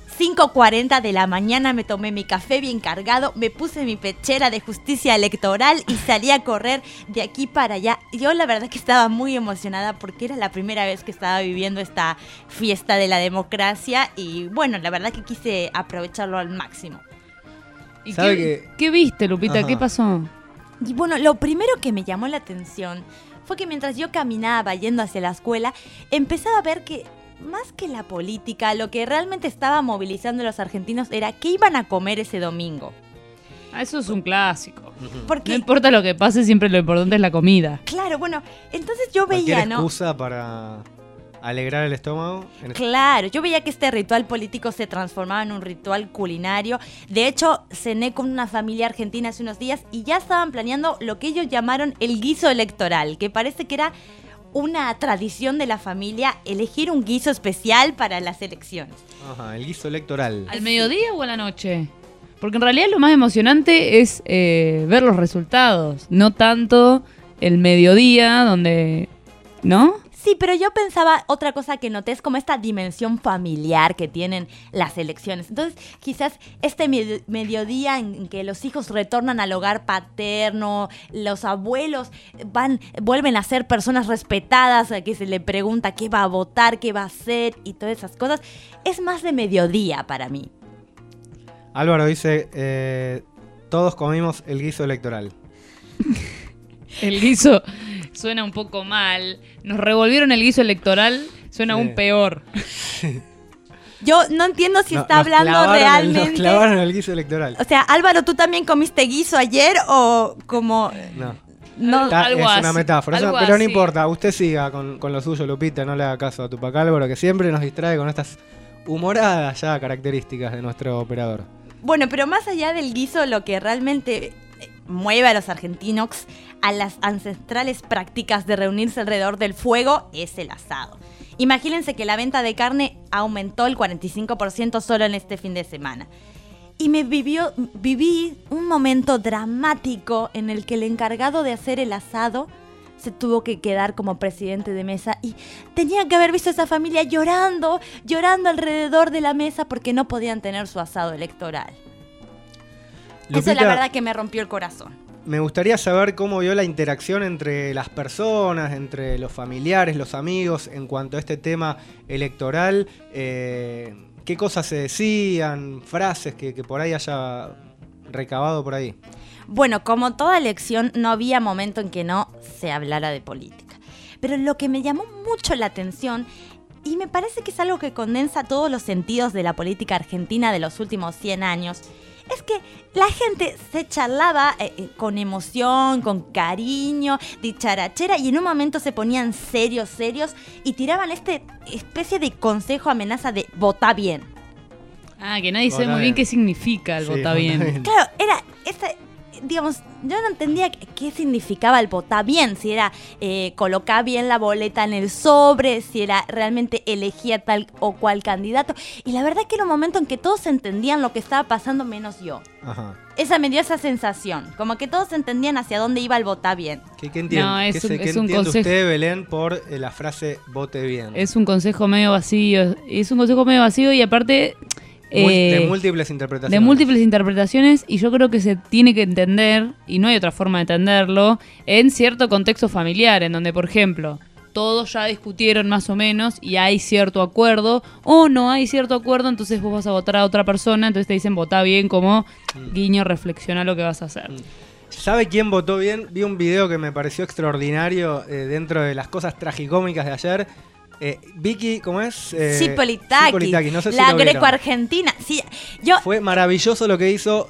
5:40 de la mañana, me tomé mi café bien cargado, me puse mi pechera de justicia electoral y salí a correr de aquí para allá. Yo la verdad que estaba muy emocionada porque era la primera vez que estaba viviendo esta fiesta de la democracia y bueno, la verdad que quise aprovecharlo al máximo. ¿Y qué viste, Lupita? Ajá. ¿Qué pasó? Y bueno, lo primero que me llamó la atención fue que mientras yo caminaba yendo hacia la escuela, empezaba a ver que más que la política, lo que realmente estaba movilizando a los argentinos era qué iban a comer ese domingo. Eso es un clásico. Porque no importa lo que pase, siempre lo importante es la comida. Claro, bueno, entonces yo veía, ¿no? Excusa para alegrar el estómago. Claro, yo veía que este ritual político se transformaba en un ritual culinario. De hecho, cené con una familia argentina hace unos días y ya estaban planeando lo que ellos llamaron el guiso electoral, que parece que era una tradición de la familia elegir un guiso especial para las elecciones. Ajá, el guiso electoral. ¿Al mediodía o a la noche? Porque en realidad lo más emocionante es ver los resultados, no tanto el mediodía donde... ¿no? Sí, pero yo pensaba otra cosa que noté, es como esta dimensión familiar que tienen las elecciones. Entonces, quizás este mediodía en que los hijos retornan al hogar paterno, los abuelos vuelven a ser personas respetadas, a que se le pregunta qué va a votar, qué va a hacer y todas esas cosas, es más de mediodía para mí. Álvaro dice, todos comimos el guiso electoral. El guiso suena un poco mal. Nos revolvieron el guiso electoral, suena aún peor. Yo no entiendo si está hablando realmente. Nos clavaron el guiso electoral. O sea, Álvaro, ¿tú también comiste guiso ayer o como...? No, algo es así, una metáfora, algo pero así. No importa, usted siga con lo suyo, Lupita, no le haga caso a Tupac Álvaro, que siempre nos distrae con estas humoradas ya características de nuestro operador. Bueno, pero más allá del guiso, lo que realmente mueve a los argentinos a las ancestrales prácticas de reunirse alrededor del fuego es el asado. Imagínense que la venta de carne aumentó el 45% solo en este fin de semana. Y viví un momento dramático en el que el encargado de hacer el asado se tuvo que quedar como presidente de mesa y tenía que haber visto a esa familia llorando alrededor de la mesa porque no podían tener su asado electoral. Lupita, eso la verdad que me rompió el corazón. Me gustaría saber cómo vio la interacción entre las personas, entre los familiares, los amigos, en cuanto a este tema electoral. ¿Qué cosas se decían? Frases que por ahí haya recabado por ahí. Bueno, como toda elección, no había momento en que no se hablara de política. Pero lo que me llamó mucho la atención, y me parece que es algo que condensa todos los sentidos de la política argentina de los últimos 100 años, es que la gente se charlaba con emoción, con cariño, dicharachera, y en un momento se ponían serios y tiraban especie de consejo, amenaza de votá bien. Ah, que nadie sabe muy bien qué significa el votá bien. Claro, era digamos, yo no entendía qué significaba el votá bien, si era colocar bien la boleta en el sobre, si era realmente elegía tal o cual candidato. Y la verdad que era un momento en que todos entendían lo que estaba pasando menos yo. Ajá. Esa me dio esa sensación, como que todos entendían hacia dónde iba el votá bien. ¿Qué entiende, no, ¿qué entiende usted, Belén, por la frase vote bien? Es un consejo medio vacío. Y aparte... de múltiples interpretaciones. De múltiples interpretaciones, y yo creo que se tiene que entender, y no hay otra forma de entenderlo, en cierto contexto familiar, en donde, por ejemplo, todos ya discutieron más o menos y hay cierto acuerdo, o no hay cierto acuerdo, entonces vos vas a votar a otra persona, entonces te dicen votá bien, como guiño, reflexiona lo que vas a hacer. ¿Sabe quién votó bien? Vi un video que me pareció extraordinario dentro de las cosas tragicómicas de ayer. Vicky, ¿cómo es? Cipolitakis, no sé si la lo vieron. greco-argentina. Sí, fue maravilloso lo que hizo.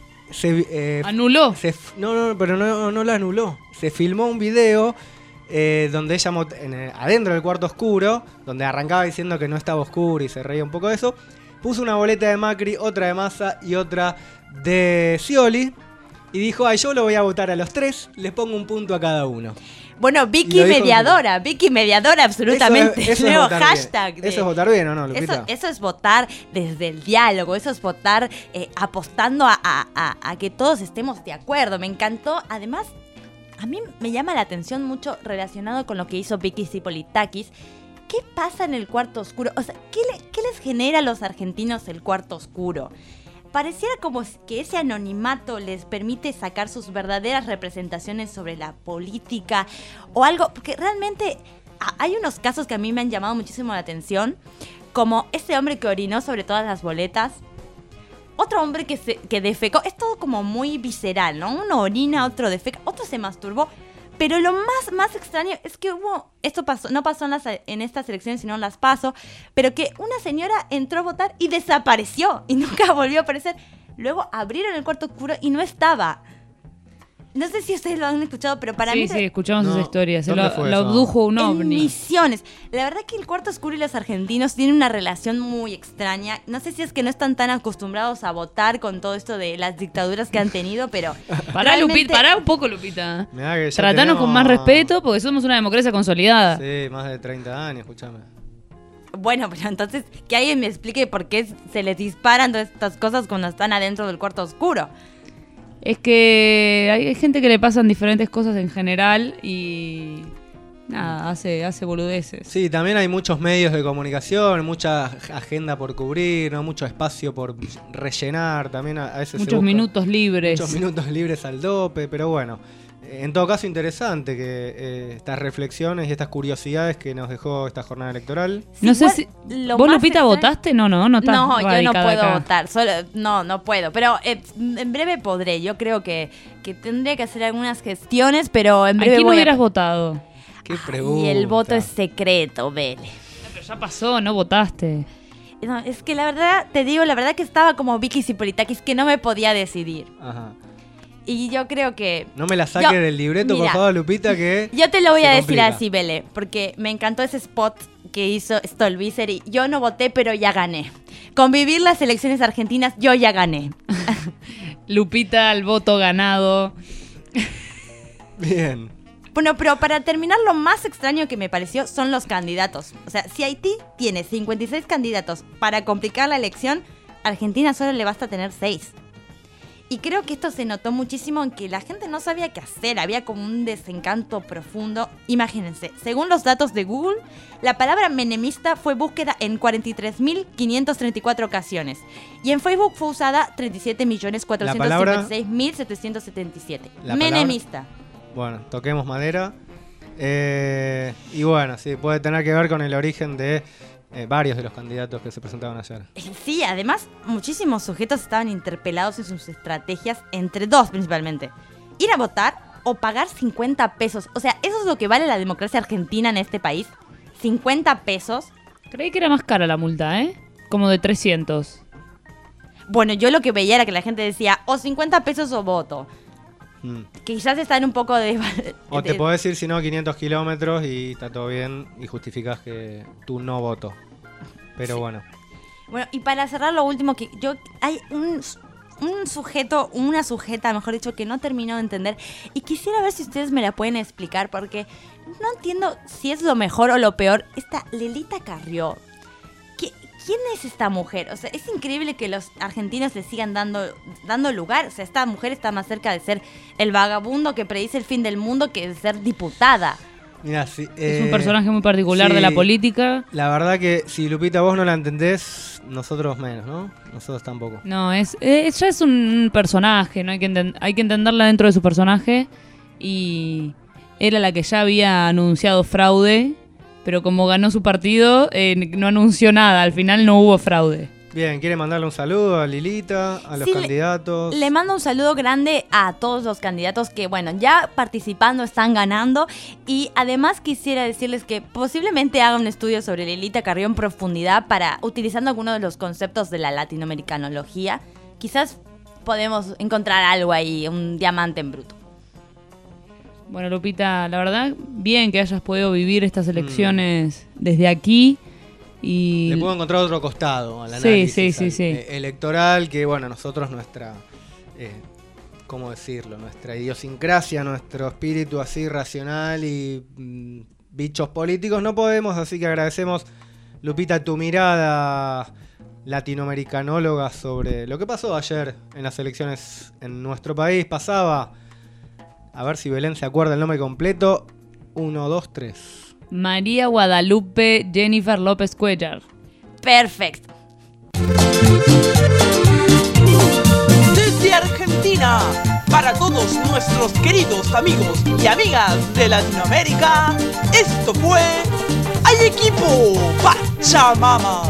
¿Anuló? Pero no lo anuló. Se filmó un video donde ella, adentro del cuarto oscuro, donde arrancaba diciendo que no estaba oscuro y se reía un poco de eso, puso una boleta de Macri, otra de Massa y otra de Scioli, y dijo, yo lo voy a votar a los tres, les pongo un punto a cada uno. Bueno, Vicky mediadora absolutamente. Eso es votar hashtag bien. ¿Eso es votar bien o no, Lupita? Eso es votar desde el diálogo, eso es votar apostando a que todos estemos de acuerdo. Me encantó. Además, a mí me llama la atención mucho relacionado con lo que hizo Vicky Cipolitakis. ¿Qué pasa en el cuarto oscuro? O sea, ¿qué les genera a los argentinos el cuarto oscuro? Pareciera como que ese anonimato les permite sacar sus verdaderas representaciones sobre la política o algo, porque realmente hay unos casos que a mí me han llamado muchísimo la atención, como ese hombre que orinó sobre todas las boletas, otro hombre que defecó, es todo como muy visceral, ¿no? Uno orina, otro defeca, otro se masturbó. Pero lo más extraño es que no pasó en estas elecciones, sino en las PASO, pero que una señora entró a votar y desapareció y nunca volvió a aparecer. Luego abrieron el cuarto oscuro y no estaba. No sé si ustedes lo han escuchado, pero para mí... Sí, escuchamos esa historia. Se lo abdujo un ovni. En Misiones. La verdad que el cuarto oscuro y los argentinos tienen una relación muy extraña. No sé si es que no están tan acostumbrados a votar con todo esto de las dictaduras que han tenido, pero... Pará, Lupita, pará un poco, Lupita. Tratanos con más respeto, porque somos una democracia consolidada. Sí, más de 30 años, escúchame. Bueno, pero entonces que alguien me explique por qué se les disparan todas estas cosas cuando están adentro del cuarto oscuro. Es que hay gente que le pasan diferentes cosas en general y nada, hace boludeces. Sí, también hay muchos medios de comunicación, mucha agenda por cubrir, ¿no? Mucho espacio por rellenar, también a veces muchos minutos libres. Muchos minutos libres al dope, pero bueno. En todo caso, interesante que estas reflexiones y estas curiosidades que nos dejó esta jornada electoral. Sí, no sé si... ¿Vos, Lupita, votaste? No estás No, yo no puedo acá. votar. No puedo. Pero en breve podré. Yo creo que tendría que hacer algunas gestiones, pero en breve ¿A quién hubieras votado? Qué pregunta. Y el voto es secreto, Vele. No, pero ya pasó, no votaste. No, es que la verdad, te digo, la verdad que estaba como Vicky Cipolitakis, que no me podía decidir. Ajá. Y yo creo que... No me la saque del libreto, por favor, Lupita, que... Yo te lo voy a decir así, Bele, porque me encantó ese spot que hizo Stolbizer y yo no voté, pero ya gané. Con vivir las elecciones argentinas, yo ya gané. Lupita, el voto ganado. Bien. Bueno, pero para terminar, lo más extraño que me pareció son los candidatos. O sea, si Haití tiene 56 candidatos para complicar la elección, Argentina solo le basta tener 6. Y creo que esto se notó muchísimo en que la gente no sabía qué hacer, había como un desencanto profundo. Imagínense, según los datos de Google, la palabra menemista fue búsqueda en 43.534 ocasiones. Y en Facebook fue usada 37.456.777. Menemista. Bueno, toquemos madera. Y bueno, sí, puede tener que ver con el origen de... varios de los candidatos que se presentaban ayer. Sí, además, muchísimos sujetos estaban interpelados en sus estrategias, entre dos principalmente. Ir a votar o pagar 50 pesos. O sea, ¿eso es lo que vale la democracia argentina en este país? 50 pesos. Creí que era más cara la multa, ¿eh? Como de 300. Bueno, yo lo que veía era que la gente decía, o 50 pesos o voto. Quizás están un poco de... O te podés ir, si no, 500 kilómetros y está todo bien y justificás que tú no voto. Pero sí. Bueno, y para cerrar lo último, que yo hay un sujeto, una sujeta, mejor dicho, que no termino de entender. Y quisiera ver si ustedes me la pueden explicar, porque no entiendo si es lo mejor o lo peor. Esta Lelita Carrió. ¿Quién es esta mujer? O sea, es increíble que los argentinos le sigan dando lugar. O sea, esta mujer está más cerca de ser el vagabundo que predice el fin del mundo que de ser diputada. Mira, sí, es un personaje muy particular de la política. La verdad que si, Lupita, vos no la entendés, nosotros menos, ¿no? Nosotros tampoco. No, ella es un personaje, ¿no? Hay que entenderla dentro de su personaje. Y era la que ya había anunciado fraude, pero como ganó su partido, no anunció nada. Al final no hubo fraude. Bien, ¿quiere mandarle un saludo a Lilita, a los candidatos? Le mando un saludo grande a todos los candidatos que, bueno, ya participando están ganando. Y además quisiera decirles que posiblemente haga un estudio sobre Lelita Carrió en profundidad utilizando algunos de los conceptos de la latinoamericanología. Quizás podemos encontrar algo ahí, un diamante en bruto. Bueno, Lupita, la verdad, bien que hayas podido vivir estas elecciones desde aquí. Y le puedo encontrar otro costado al análisis sí. Electoral, que bueno, nosotros nuestra, ¿cómo decirlo? Nuestra idiosincrasia, nuestro espíritu así racional y bichos políticos no podemos, así que agradecemos, Lupita, tu mirada latinoamericanóloga sobre lo que pasó ayer en las elecciones en nuestro país. Pasaba, a ver si Belén se acuerda el nombre completo, 1, 2, 3... María Guadalupe Jennifer López Cuellar. Perfecto. Desde Argentina, para todos nuestros queridos amigos y amigas de Latinoamérica, esto fue Hay Equipo Pachamama.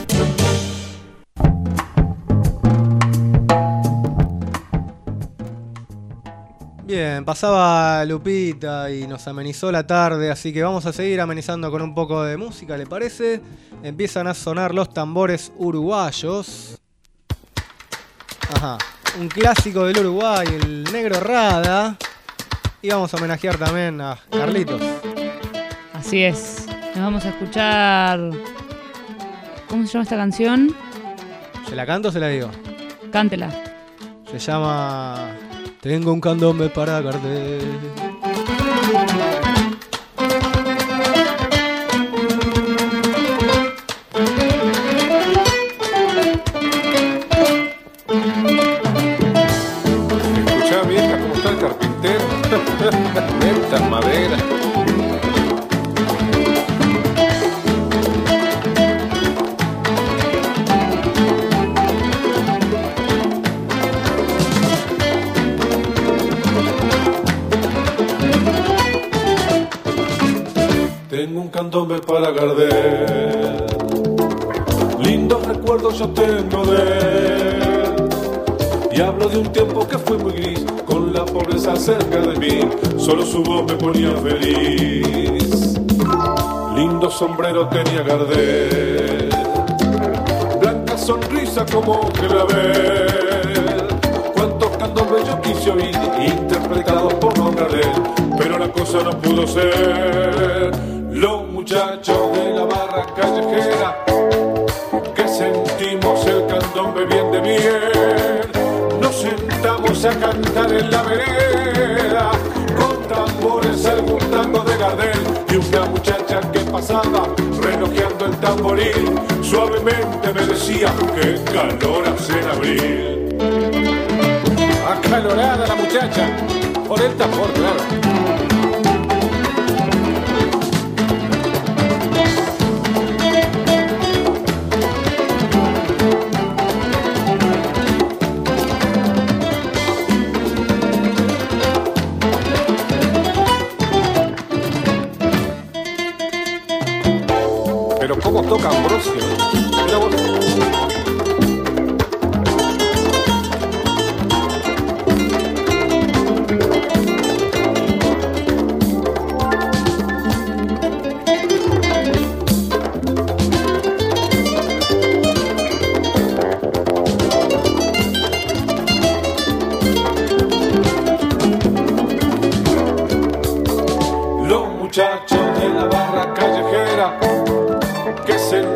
Bien, pasaba Lupita y nos amenizó la tarde, así que vamos a seguir amenizando con un poco de música, ¿le parece? Empiezan a sonar los tambores uruguayos. Ajá, un clásico del Uruguay, el Negro Rada. Y vamos a homenajear también a Carlitos. Así es, nos vamos a escuchar... ¿Cómo se llama esta canción? ¿Se la canto o se la digo? Cántela. Se llama... Tengo un candombe para Gardel. Escuchá, vieja, cómo está el carpintero. Venta madera. Tengo un candombe para Gardel, lindos recuerdos yo tengo de él, y hablo de un tiempo que fue muy gris, con la pobreza cerca de mí, solo su voz me ponía feliz. Lindo sombrero tenía Gardel, blanca sonrisa como clavel, cuántos candombes yo quise oír, interpretados por don Gardel, pero la cosa no pudo ser. Los muchachos de la barra callejera que sentimos el candombe bien de bien, nos sentamos a cantar en la vereda con tambores algún tango de Gardel, y una muchacha que pasaba relojeando el tamboril suavemente me decía que calor hace en abril. Acalorada la muchacha por el tambor, claro. Pero cómo toca Ambrosio. Mira vos.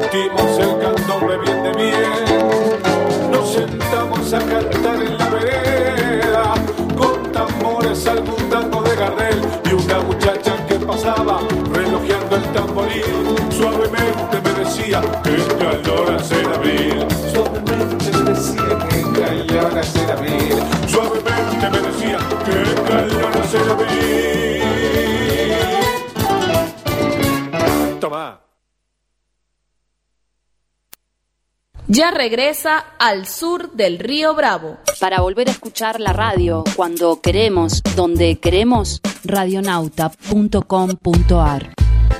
sentimos el candombe bien de bien. Nos sentamos a cantar en la vereda, con tambores algún tango de Gardel, y una muchacha que pasaba relojeando el tamboril, suavemente me decía que calor hace abril. Suavemente me decía que calor hace abril. Suavemente me decía que calor hace abril. Toma. Ya regresa Al Sur del Río Bravo. Para volver a escuchar la radio cuando queremos, donde queremos, radionauta.com.ar.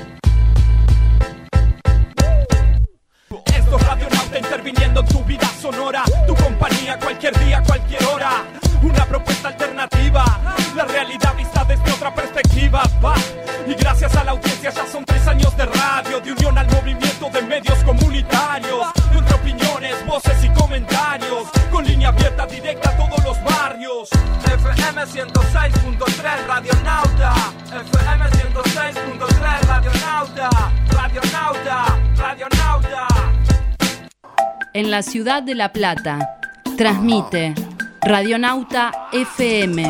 Esto es Radionauta interviniendo en tu vida sonora, tu compañía cualquier día, cualquier hora. Una propuesta alternativa, la realidad vista desde otra perspectiva. Va. Y gracias a la audiencia ya son 3 años de radio, de unión al movimiento de medios comunitarios, entre opiniones, voces y comentarios, con línea abierta directa a todos los barrios. FM 106.3 Radionauta, FM 106.3 Radionauta, Radionauta, Radionauta. En la ciudad de La Plata, transmite Radionauta FM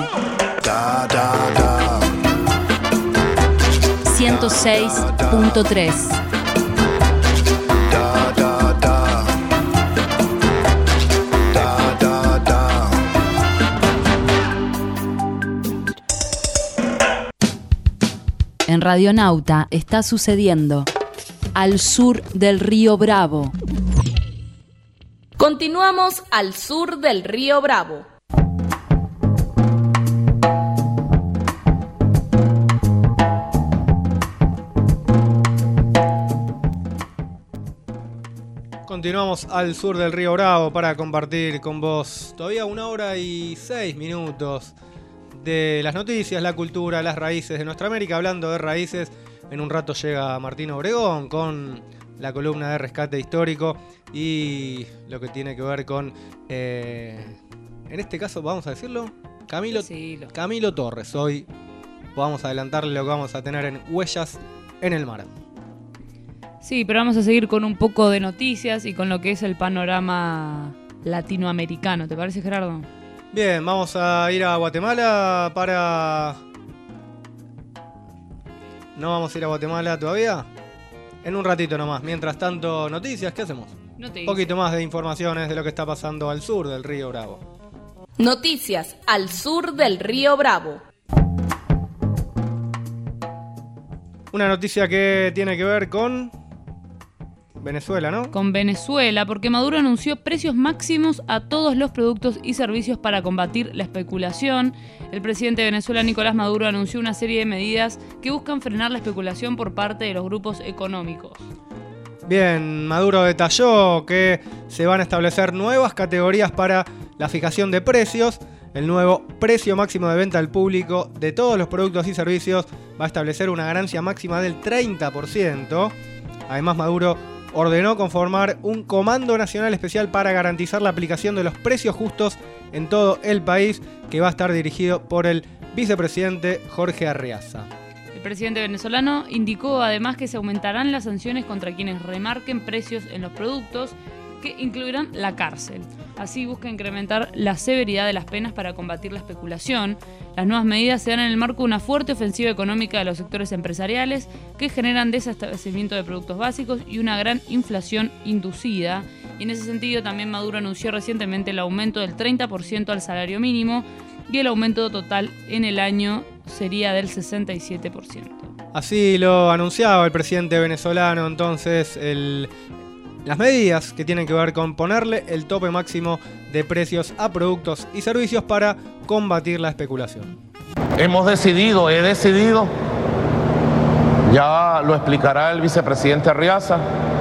106.3. En Radionauta está sucediendo Al Sur del Río Bravo. Continuamos Al Sur del Río Bravo. Continuamos al sur del Río Bravo para compartir con vos todavía 1 hora y 6 minutos de las noticias, la cultura, las raíces de nuestra América. Hablando de raíces, en un rato llega Martín Obregón con la columna de rescate histórico y lo que tiene que ver con, en este caso, vamos a decirlo, Camilo Torres. Hoy vamos a adelantarle lo que vamos a tener en Huellas en el Mar. Sí, pero vamos a seguir con un poco de noticias y con lo que es el panorama latinoamericano. ¿Te parece, Gerardo? Bien, vamos a ir a Guatemala para... ¿No vamos a ir a Guatemala todavía? En un ratito nomás. Mientras tanto, noticias, ¿qué hacemos? Noticias. Un poquito más de informaciones de lo que está pasando al sur del Río Bravo. Noticias al sur del Río Bravo. Una noticia que tiene que ver con Venezuela, ¿no? Con Venezuela, porque Maduro anunció precios máximos a todos los productos y servicios para combatir la especulación. El presidente de Venezuela, Nicolás Maduro, anunció una serie de medidas que buscan frenar la especulación por parte de los grupos económicos. Bien, Maduro detalló que se van a establecer nuevas categorías para la fijación de precios. El nuevo precio máximo de venta al público de todos los productos y servicios va a establecer una ganancia máxima del 30%. Además, Maduro ordenó conformar un comando nacional especial para garantizar la aplicación de los precios justos en todo el país, que va a estar dirigido por el vicepresidente Jorge Arreaza. El presidente venezolano indicó además que se aumentarán las sanciones contra quienes remarquen precios en los productos, que incluirán la cárcel. Así busca incrementar la severidad de las penas para combatir la especulación. Las nuevas medidas se dan en el marco de una fuerte ofensiva económica de los sectores empresariales que generan desabastecimiento de productos básicos y una gran inflación inducida. Y en ese sentido también Maduro anunció recientemente el aumento del 30% al salario mínimo y el aumento total en el año sería del 67%. Así lo anunciaba el presidente venezolano, entonces las medidas que tienen que ver con ponerle el tope máximo de precios a productos y servicios para combatir la especulación. He decidido, ya lo explicará el vicepresidente Arreaza,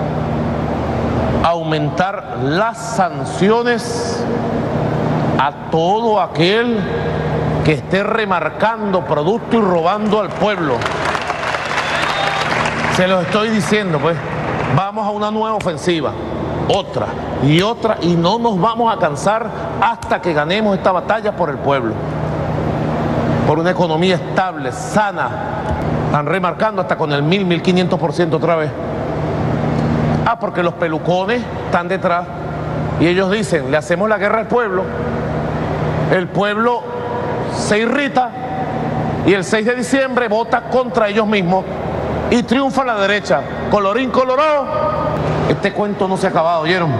aumentar las sanciones a todo aquel que esté remarcando producto y robando al pueblo. Se lo estoy diciendo, pues. Vamos a una nueva ofensiva, otra, y no nos vamos a cansar hasta que ganemos esta batalla por el pueblo. Por una economía estable, sana. Están remarcando hasta con el 1.500% otra vez. Porque los pelucones están detrás y ellos dicen, le hacemos la guerra al pueblo, el pueblo se irrita y el 6 de diciembre vota contra ellos mismos y triunfa la derecha. Colorín colorado, este cuento no se ha acabado, ¿oyeron?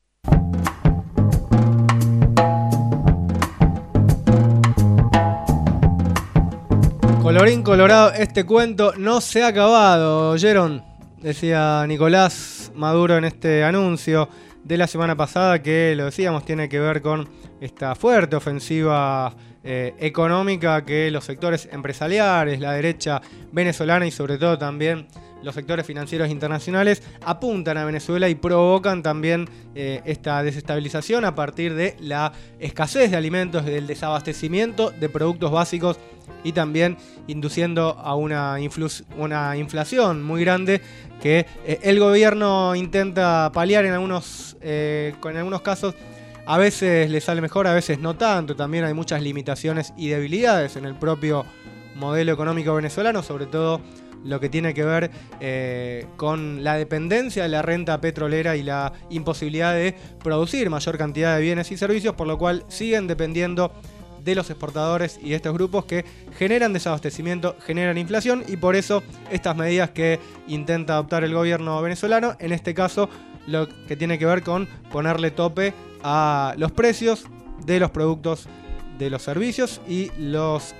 Colorín colorado, este cuento no se ha acabado, ¿oyeron? Decía Nicolás Maduro en este anuncio de la semana pasada que, lo decíamos, tiene que ver con esta fuerte ofensiva económica que los sectores empresariales, la derecha venezolana y sobre todo también los sectores financieros internacionales apuntan a Venezuela y provocan también esta desestabilización a partir de la escasez de alimentos, del desabastecimiento de productos básicos y también induciendo a una inflación muy grande que el gobierno intenta paliar en algunos casos. A veces le sale mejor, a veces no tanto. También hay muchas limitaciones y debilidades en el propio modelo económico venezolano, sobre todo lo que tiene que ver con la dependencia de la renta petrolera y la imposibilidad de producir mayor cantidad de bienes y servicios, por lo cual siguen dependiendo de los exportadores y de estos grupos que generan desabastecimiento, generan inflación, y por eso estas medidas que intenta adoptar el gobierno venezolano, en este caso lo que tiene que ver con ponerle tope a los precios de los productos, de los servicios y los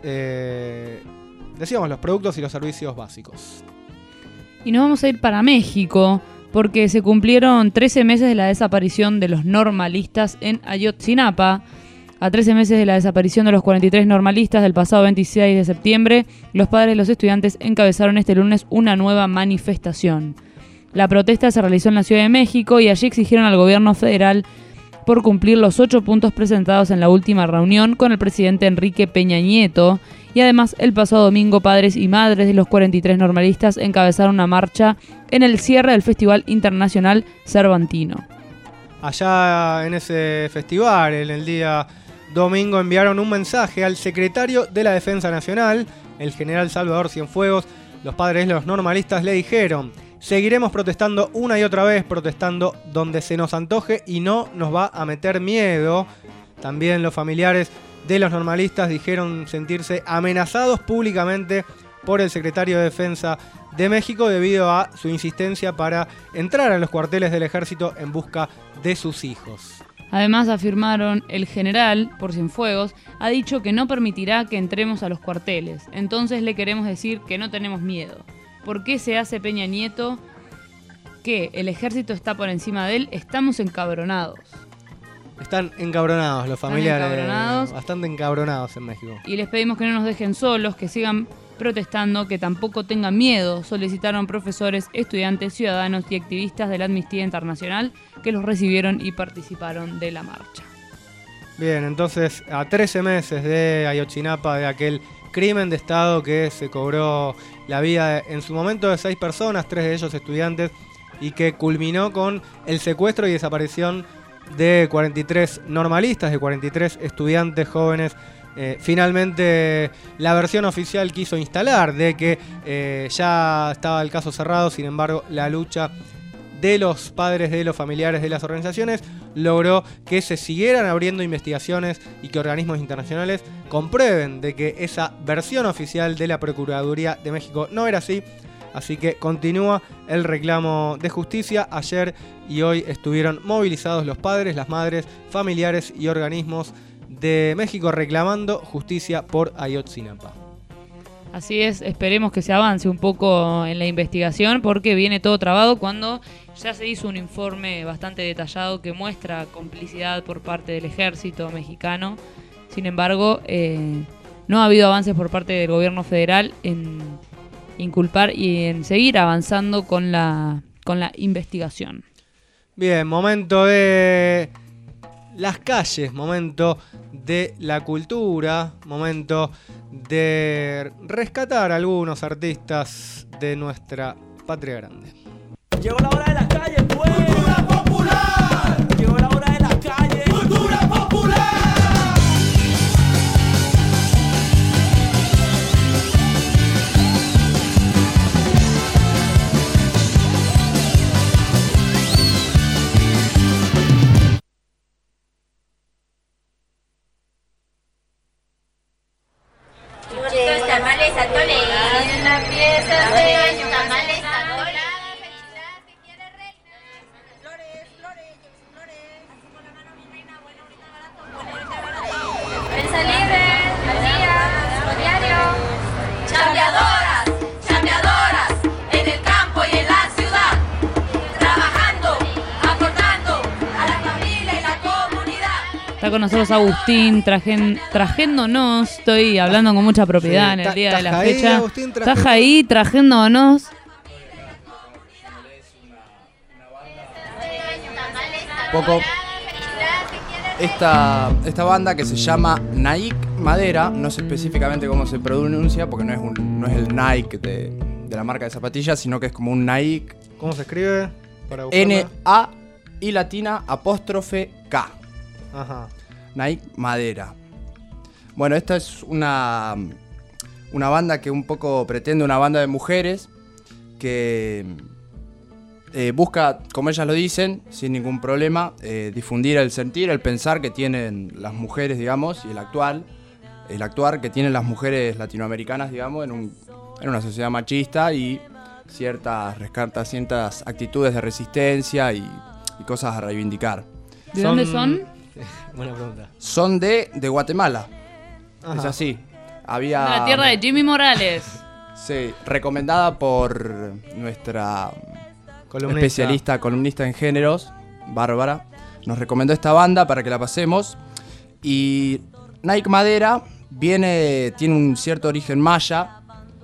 productos y los servicios básicos. Y nos vamos a ir para México porque se cumplieron 13 meses de la desaparición de los normalistas en Ayotzinapa. A 13 meses de la desaparición de los 43 normalistas del pasado 26 de septiembre, los padres de los estudiantes encabezaron este lunes una nueva manifestación. La protesta se realizó en la Ciudad de México y allí exigieron al gobierno federal por cumplir los 8 puntos presentados en la última reunión con el presidente Enrique Peña Nieto. Y además, el pasado domingo, padres y madres de los 43 normalistas encabezaron una marcha en el cierre del Festival Internacional Cervantino. Allá en ese festival, en el día domingo, enviaron un mensaje al secretario de la Defensa Nacional, el general Salvador Cienfuegos. Los padres de los normalistas le dijeron: seguiremos protestando una y otra vez, protestando donde se nos antoje y no nos va a meter miedo. También los familiares de los normalistas dijeron sentirse amenazados públicamente por el secretario de Defensa de México debido a su insistencia para entrar a los cuarteles del ejército en busca de sus hijos. Además, afirmaron, el general, por Cienfuegos, ha dicho que no permitirá que entremos a los cuarteles. Entonces le queremos decir que no tenemos miedo. ¿Por qué se hace Peña Nieto que el ejército está por encima de él? Estamos encabronados. Están encabronados los familiares, bastante encabronados en México. Y les pedimos que no nos dejen solos, que sigan protestando, que tampoco tengan miedo. Solicitaron profesores, estudiantes, ciudadanos y activistas de la Amnistía Internacional que los recibieron y participaron de la marcha. Bien, entonces a 13 meses de Ayotzinapa, de aquel crimen de Estado que se cobró la vida en su momento de 6 personas, 3 de ellos estudiantes, y que culminó con el secuestro y desaparición de 43 normalistas, de 43 estudiantes jóvenes. Finalmente la versión oficial quiso instalar de que ya estaba el caso cerrado. Sin embargo, la lucha de los padres, de los familiares, de las organizaciones logró que se siguieran abriendo investigaciones y que organismos internacionales comprueben de que esa versión oficial de la Procuraduría de México no era así. Así que continúa el reclamo de justicia. Ayer y hoy estuvieron movilizados los padres, las madres, familiares y organismos de México reclamando justicia por Ayotzinapa. Así es, esperemos que se avance un poco en la investigación porque viene todo trabado cuando ya se hizo un informe bastante detallado que muestra complicidad por parte del ejército mexicano. Sin embargo, no ha habido avances por parte del gobierno federal en inculpar y en seguir avanzando con la investigación. Bien, momento de las calles, momento de la cultura, momento de rescatar a algunos artistas de nuestra patria grande. Llegó la hora de las calles, pues. ¡Cultura popular! Llegó la hora de las calles. ¡Cultura popular! Prensa libre, al día, diario. Chambeadoras, chambeadoras, en el campo y en la ciudad. Trabajando, aportando a la familia y la comunidad. Está con nosotros Agustín, trajéndonos, estoy hablando con mucha propiedad en el día de la fecha. Agustín, Estás ahí trajéndonos. Poco. Esta banda que se llama Nike Madera, no sé específicamente cómo se pronuncia, porque no es el Nike de la marca de zapatillas, sino que es como un Nike. ¿Cómo se escribe? Para buscarla. N-A y latina apóstrofe K. Ajá. Nike Madera. Bueno, esta es una banda que un poco pretende una banda de mujeres que busca, como ellas lo dicen, sin ningún problema, difundir el sentir, el pensar que tienen las mujeres, digamos, y el actuar que tienen las mujeres latinoamericanas, digamos, en una sociedad machista, y rescata ciertas actitudes de resistencia y cosas a reivindicar. ¿De dónde son? Buena pregunta. Son de Guatemala. Ajá. Es así. De la tierra de Jimmy Morales. Sí, recomendada por nuestra Columnista. columnista en géneros, Bárbara. Nos recomendó esta banda para que la pasemos. Y Nike Madera tiene un cierto origen maya.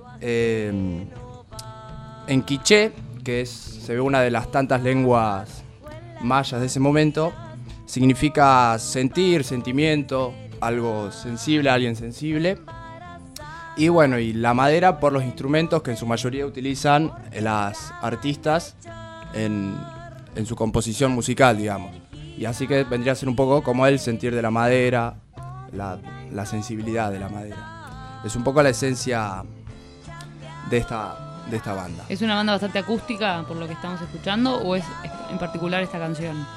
En quiché, que se ve una de las tantas lenguas mayas de ese momento, significa sentir, sentimiento, algo sensible, alguien sensible. Y bueno, y la madera por los instrumentos que en su mayoría utilizan las artistas en su composición musical, digamos. Y así que vendría a ser un poco como el sentir de la madera, la sensibilidad de la madera. Es un poco la esencia de esta banda. ¿Es una banda bastante acústica por lo que estamos escuchando o es en particular esta canción?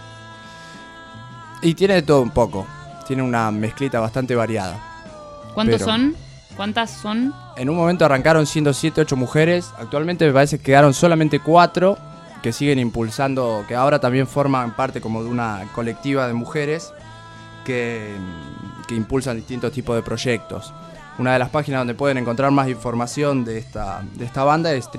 Y tiene de todo un poco. Tiene una mezclita bastante variada. ¿Cuántos son? ¿Cuántas son? En un momento arrancaron siendo 7, 8 mujeres. Actualmente me parece que quedaron solamente 4 que siguen impulsando, que ahora también forman parte como de una colectiva de mujeres que impulsan distintos tipos de proyectos. Una de las páginas donde pueden encontrar más información de esta banda es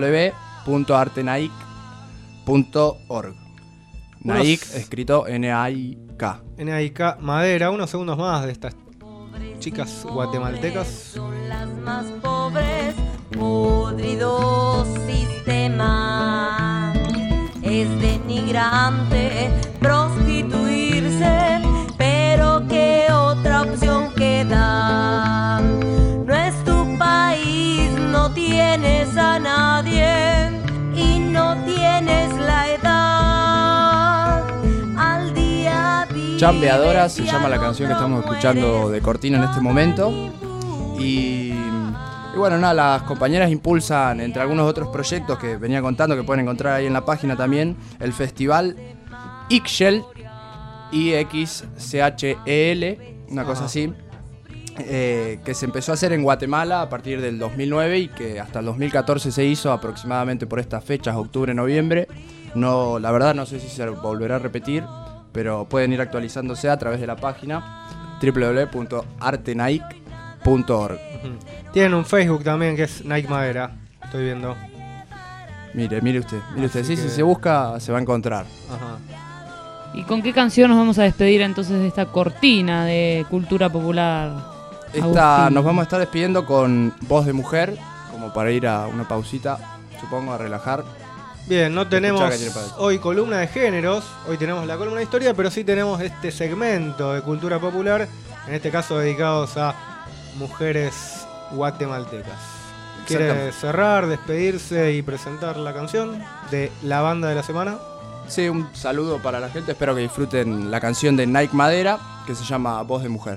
www.artenaik.org. Naik, escrito N-A-I-K. N-A-I-K Madera. Unos segundos más de estas chicas guatemaltecas. Las más pobres, podrido sistema. Es denigrante prostituirse, pero ¿qué otra opción queda? No es tu país, no tienes a nadie y no tienes la edad. Al día Chambeadoras se llama la canción que estamos escuchando de cortina en este momento. Y bueno, nada, las compañeras impulsan, entre algunos otros proyectos que venía contando, que pueden encontrar ahí en la página también, el festival Ixchel, I-X-C-H-E-L, una cosa así, que se empezó a hacer en Guatemala a partir del 2009 y que hasta el 2014 se hizo aproximadamente por estas fechas, octubre, noviembre. No, la verdad no sé si se volverá a repetir, pero pueden ir actualizándose a través de la página www.artenaik.org. Tienen un Facebook también que es Nike Madera, estoy viendo. Mire usted. Sí, si se busca se va a encontrar. Ajá. ¿Y con qué canción nos vamos a despedir entonces de esta cortina de cultura popular? Nos vamos a estar despidiendo con Voz de Mujer, como para ir a una pausita, supongo, a relajar. Bien, no tenemos hoy columna de géneros, hoy tenemos la columna de historia, pero sí tenemos este segmento de cultura popular, en este caso dedicados a mujeres guatemaltecas. ¿Quiere cerrar, despedirse y presentar la canción de la banda de la semana? Sí, un saludo para la gente, espero que disfruten la canción de Nike Madera, que se llama Voz de Mujer.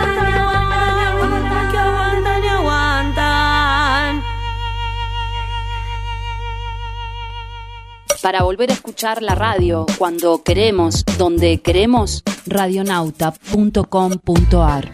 Para volver a escuchar la radio cuando queremos, donde queremos, radionauta.com.ar.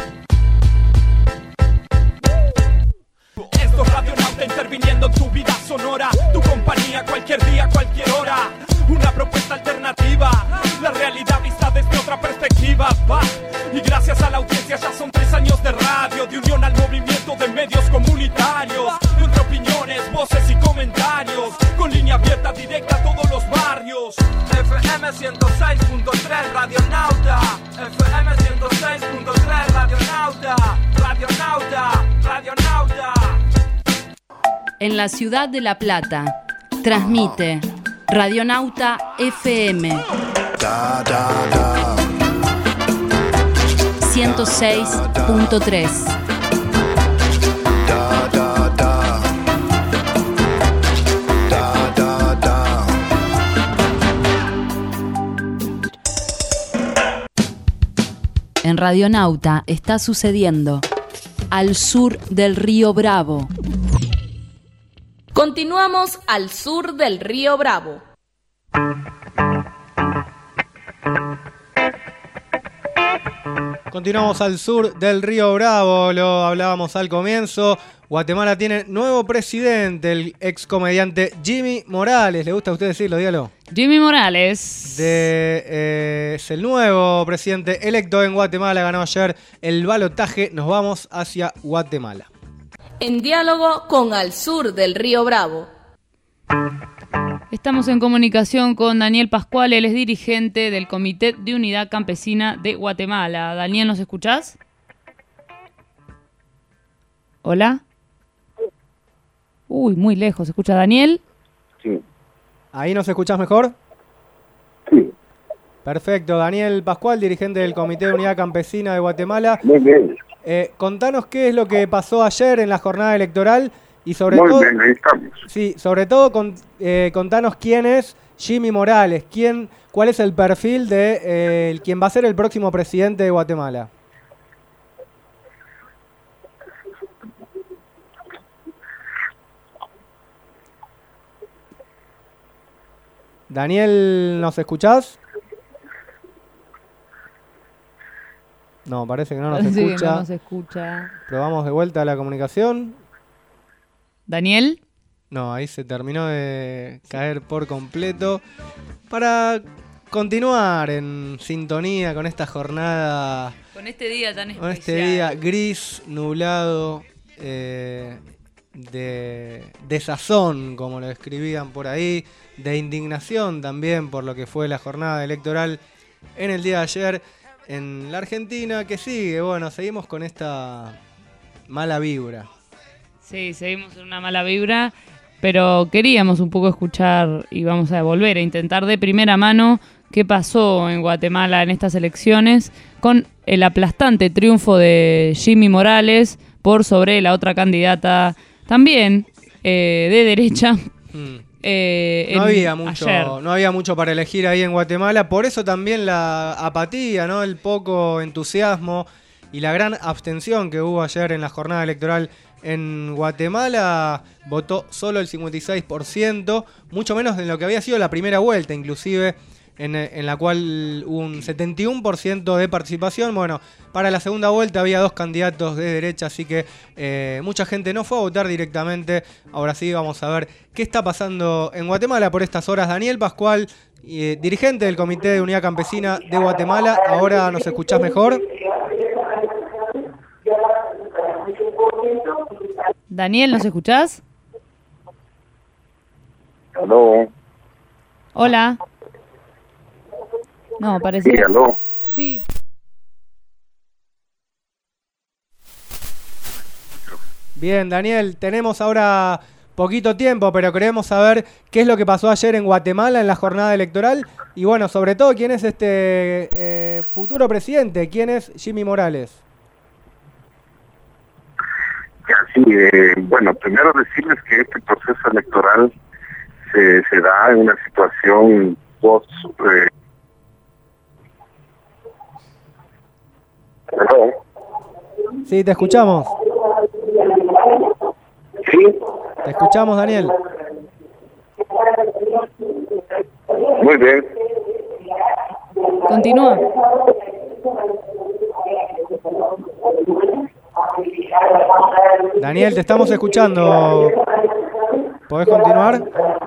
Esto es Radionauta interviniendo en tu vida sonora, tu compañía cualquier día, cualquier hora. Una propuesta alternativa, la realidad vista desde otra perspectiva. Va. Y gracias a la audiencia ya son 3 años de radio, de unión al movimiento de medios comunitarios, de entre opiniones, voces y comentarios, con línea abierta directa a todos los barrios. FM 106.3 Radionauta, FM 106.3 Radionauta, Radionauta, Radionauta. En la ciudad de La Plata, transmite Radionauta FM 106.3. En Radionauta está sucediendo al sur del río Bravo. Continuamos al sur del río Bravo. Continuamos al sur del río Bravo, lo hablábamos al comienzo. Guatemala tiene nuevo presidente, el ex comediante Jimmy Morales. ¿Le gusta a usted decirlo? Dígalo. Jimmy Morales. Es el nuevo presidente electo en Guatemala. Ganó ayer el balotaje. Nos vamos hacia Guatemala. En diálogo con Al Sur del Río Bravo. Estamos en comunicación con Daniel Pascual, él es dirigente del Comité de Unidad Campesina de Guatemala. Daniel, ¿nos escuchás? ¿Hola? Uy, muy lejos. ¿Se escucha Daniel? Sí. ¿Ahí nos escuchás mejor? Sí. Perfecto. Daniel Pascual, dirigente del Comité de Unidad Campesina de Guatemala. Muy bien. Contanos qué es lo que pasó ayer en la jornada electoral y sobre Muy todo... bien, ahí estamos. Sí, sobre todo contanos quién es Jimmy Morales, cuál es el perfil de quien va a ser el próximo presidente de Guatemala. Daniel, ¿nos escuchás? No, parece que no nos Sí, escucha. no nos escucha. Probamos de vuelta la comunicación. ¿Daniel? No, ahí se terminó de caer por completo. Para continuar en sintonía con esta jornada, Con este día tan especial. con este día gris, nublado, de desazón, como lo describían por ahí, de indignación también por lo que fue la jornada electoral en el día de ayer en la Argentina, que sigue, bueno, seguimos con esta mala vibra. Sí, seguimos en una mala vibra, pero queríamos un poco escuchar y vamos a volver a intentar de primera mano qué pasó en Guatemala en estas elecciones con el aplastante triunfo de Jimmy Morales por sobre la otra candidata también de derecha. No había mucho para elegir ahí en Guatemala, por eso también la apatía, ¿no? El poco entusiasmo y la gran abstención que hubo ayer en la jornada electoral en Guatemala. Votó solo el 56%, mucho menos de lo que había sido la primera vuelta, inclusive en la cual hubo un 71% de participación. Bueno, para la segunda vuelta había 2 candidatos de derecha, así que mucha gente no fue a votar directamente. Ahora sí vamos a ver qué está pasando en Guatemala por estas horas. Daniel Pascual, dirigente del Comité de Unidad Campesina de Guatemala. ¿Ahora nos escuchás mejor? Daniel, ¿nos escuchás? Aló. Hola. No, parece. Sí, aló. Sí. Bien, Daniel, tenemos ahora poquito tiempo, pero queremos saber qué es lo que pasó ayer en Guatemala en la jornada electoral y bueno, sobre todo quién es este futuro presidente, quién es Jimmy Morales. Sí, bueno, primero decirles que este proceso electoral se da en una situación post... ¿Aló? Sí, te escuchamos. Sí. Te escuchamos, Daniel. Muy bien. Continúa. Daniel, te estamos escuchando. ¿Podés continuar?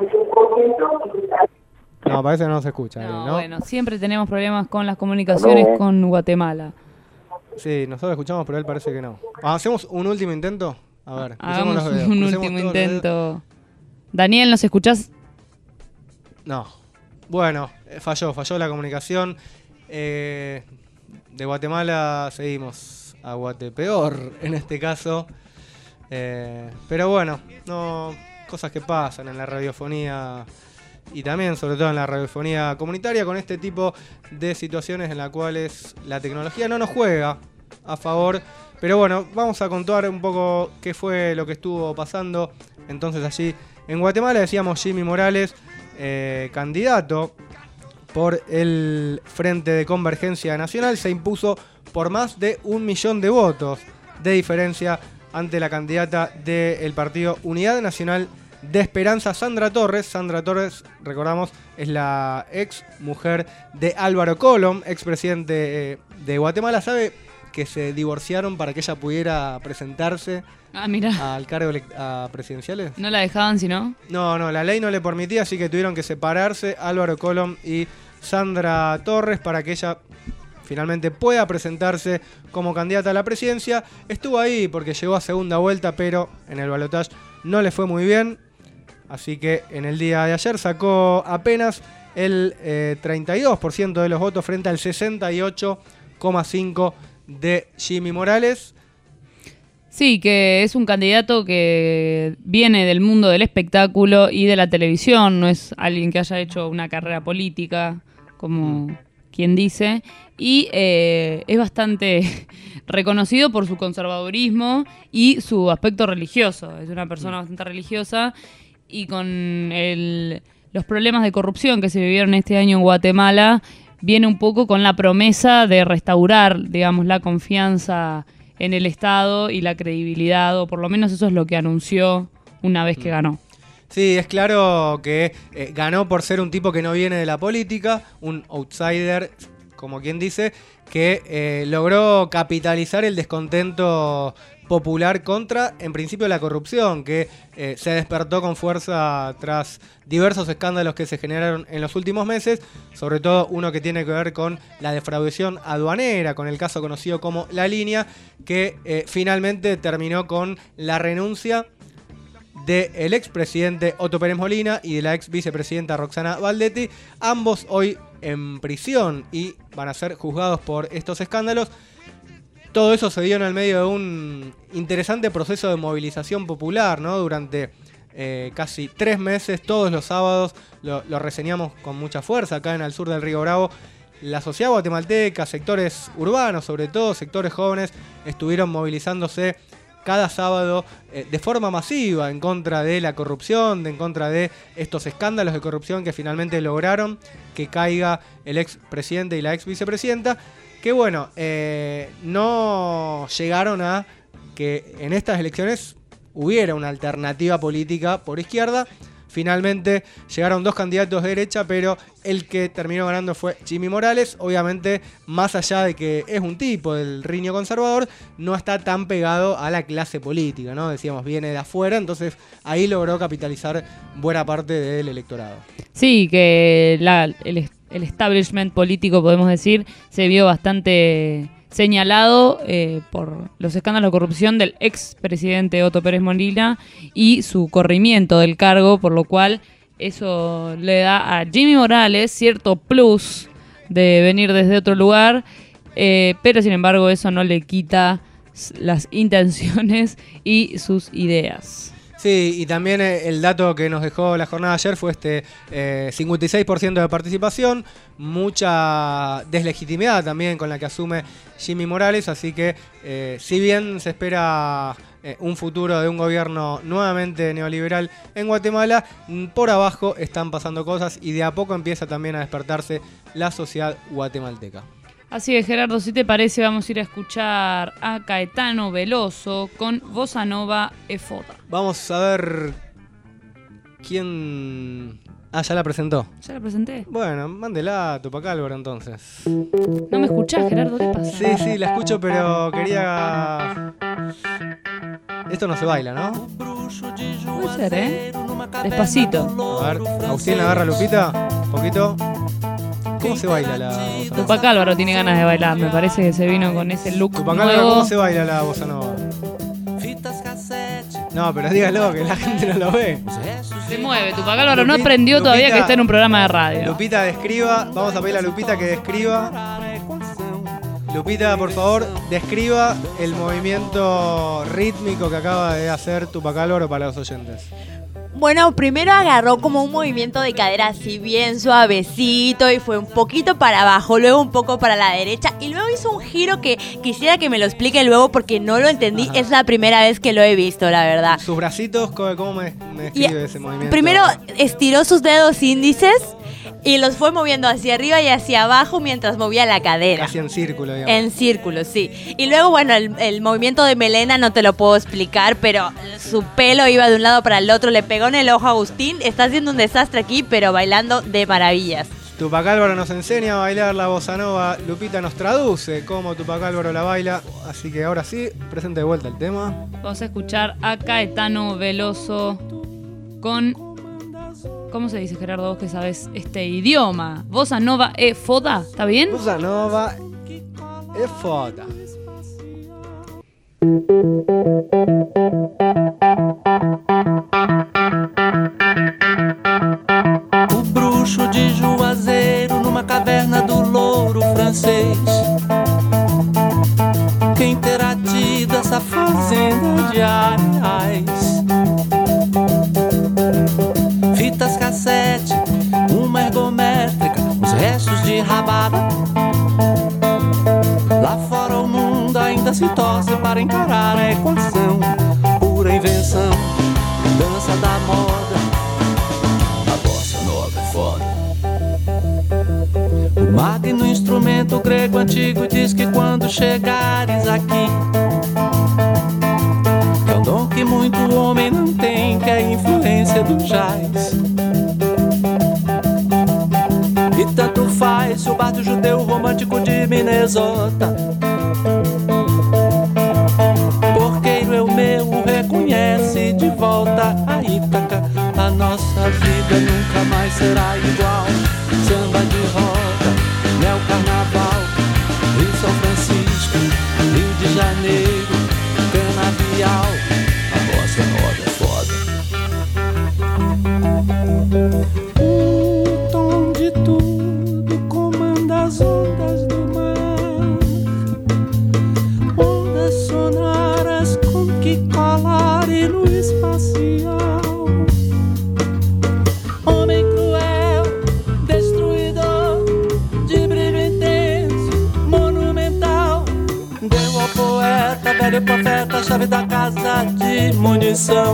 No, parece que no se escucha. No, bueno, siempre tenemos problemas con las comunicaciones con Guatemala. Sí, nosotros escuchamos, pero él parece que no. ¿Hacemos un último intento? A ver, hagamos un último intento. Daniel, ¿nos escuchás? No. Bueno, falló la comunicación. De Guatemala seguimos a Guatepeor en este caso. Pero bueno, no, cosas que pasan en la radiofonía y también sobre todo en la radiofonía comunitaria con este tipo de situaciones en las cuales la tecnología no nos juega a favor. Pero bueno, vamos a contar un poco qué fue lo que estuvo pasando entonces allí en Guatemala. Decíamos Jimmy Morales, candidato por el Frente de Convergencia Nacional, se impuso por más de 1 millón de votos de diferencia ante la candidata del partido Unidad Nacional de Esperanza Sandra Torres. Sandra Torres, recordamos, es la ex mujer de Álvaro Colom, expresidente de Guatemala. ¿Sabe que se divorciaron para que ella pudiera presentarse al cargo a presidenciales? ¿No la dejaban si no? No, la ley no le permitía, así que tuvieron que separarse Álvaro Colom y Sandra Torres para que ella finalmente pueda presentarse como candidata a la presidencia. Estuvo ahí porque llegó a segunda vuelta, pero en el balotaje no le fue muy bien. Así que en el día de ayer sacó apenas el 32% de los votos frente al 68,5% de Jimmy Morales. Sí, que es un candidato que viene del mundo del espectáculo y de la televisión, no es alguien que haya hecho una carrera política, como quien dice, y es bastante reconocido por su conservadurismo y su aspecto religioso. Es una persona bastante religiosa y con los problemas de corrupción que se vivieron este año en Guatemala, viene un poco con la promesa de restaurar, digamos, la confianza en el Estado y la credibilidad, o por lo menos eso es lo que anunció una vez que ganó. Sí, es claro que ganó por ser un tipo que no viene de la política, un outsider, como quien dice, que logró capitalizar el descontento popular contra, en principio, la corrupción, que se despertó con fuerza tras diversos escándalos que se generaron en los últimos meses, sobre todo uno que tiene que ver con la defraudación aduanera, con el caso conocido como La Línea, que finalmente terminó con la renuncia del expresidente Otto Pérez Molina y de la ex vicepresidenta Roxana Baldetti, ambos hoy en prisión y van a ser juzgados por estos escándalos. Todo eso se dio en el medio de un interesante proceso de movilización popular, ¿no? Durante casi 3 meses, todos los sábados, lo reseñamos con mucha fuerza acá en el sur del Río Bravo. La sociedad guatemalteca, sectores urbanos, sobre todo sectores jóvenes, estuvieron movilizándose cada sábado de forma masiva en contra de la corrupción, en contra de estos escándalos de corrupción que finalmente lograron que caiga el expresidente y la ex vicepresidenta. Que bueno, no llegaron a que en estas elecciones hubiera una alternativa política por izquierda. Finalmente llegaron 2 candidatos de derecha, pero el que terminó ganando fue Jimmy Morales. Obviamente, más allá de que es un tipo del riño conservador, no está tan pegado a la clase política, ¿no? Decíamos, viene de afuera, entonces ahí logró capitalizar buena parte del electorado. Sí, que el establishment político, podemos decir, se vio bastante señalado por los escándalos de corrupción del expresidente Otto Pérez Molina y su corrimiento del cargo, por lo cual eso le da a Jimmy Morales cierto plus de venir desde otro lugar, pero sin embargo eso no le quita las intenciones y sus ideas. Sí, y también el dato que nos dejó la jornada de ayer fue 56% de participación, mucha deslegitimidad también con la que asume Jimmy Morales, así que si bien se espera un futuro de un gobierno nuevamente neoliberal en Guatemala, por abajo están pasando cosas y de a poco empieza también a despertarse la sociedad guatemalteca. Así que, Gerardo, si te parece, vamos a ir a escuchar a Caetano Veloso con Bossa Nova e Foda. Vamos a ver quién... Ah, ya la presentó. ¿Ya la presenté? Bueno, mándela a Tupac Álvaro entonces. ¿No me escuchás, Gerardo? ¿Qué pasa? Sí, la escucho, pero quería... Esto no se baila, ¿no? Puede ser, Despacito. A ver, Agustín, agarra a Lupita, un poquito. ¿Cómo se baila la bossa nova? Tupac Álvaro tiene ganas de bailar, me parece que se vino con ese look Tupac nuevo. Álvaro, ¿cómo se baila la bossa nova? No, pero dígalo, que la gente no lo ve. Se mueve, Tupac Álvaro no aprendió todavía que está en un programa de radio. Lupita, describa, vamos a pedir a Lupita que describa. Lupita, por favor, describa el movimiento rítmico que acaba de hacer Tupac Álvaro para los oyentes. Bueno, primero agarró como un movimiento de cadera así bien suavecito y fue un poquito para abajo, luego un poco para la derecha y luego hizo un giro que quisiera que me lo explique luego porque no lo entendí. Ajá. Es la primera vez que lo he visto, la verdad. ¿Sus bracitos? ¿Cómo me describe ese movimiento? Primero estiró sus dedos índices y los fue moviendo hacia arriba y hacia abajo mientras movía la cadera. Casi en círculo, digamos. En círculo, sí. Y luego, bueno, el movimiento de melena no te lo puedo explicar, pero su pelo iba de un lado para el otro, le pegó en el ojo a Agustín. Está haciendo un desastre aquí, pero bailando de maravillas. Tupac Álvaro nos enseña a bailar la bossa nova, Lupita nos traduce cómo Tupac Álvaro la baila, así que ahora sí, presente de vuelta el tema. Vamos a escuchar a Caetano Veloso con... ¿Cómo se dice, Gerardo, vos que sabes este idioma? Bossa nova e foda, ¿está bien? Bossa nova e foda. O bruxo de Juazeiro numa caverna do louro francês. Quem terá tido essa fazenda de areais? Fitas cassete, uma ergométrica, uns restos de rabada. Lá fora o mundo ainda se torce para encarar a equação. Pura invenção, dança da moda. A bossa nova é foda. O magno instrumento grego antigo diz que quando chegares aqui, é um dom que muito homem não tem, que é a influência do jazz. E tanto faz se o bardo judeu romântico de Minnesota, porqueiro é o meu, reconhece de volta a Ítaca. A nossa vida nunca mais será igual. Samba de roda, neo carnaval, Rio São Francisco, Rio de Janeiro, canavial. A bossa nova é foda. O tom de tudo comanda as ondas do mar, ondas sonoras com que colar e no espacial. Homem cruel, destruidor, de brilho intenso, monumental, deu ao poeta, velho profeta, a chave da casa de munição.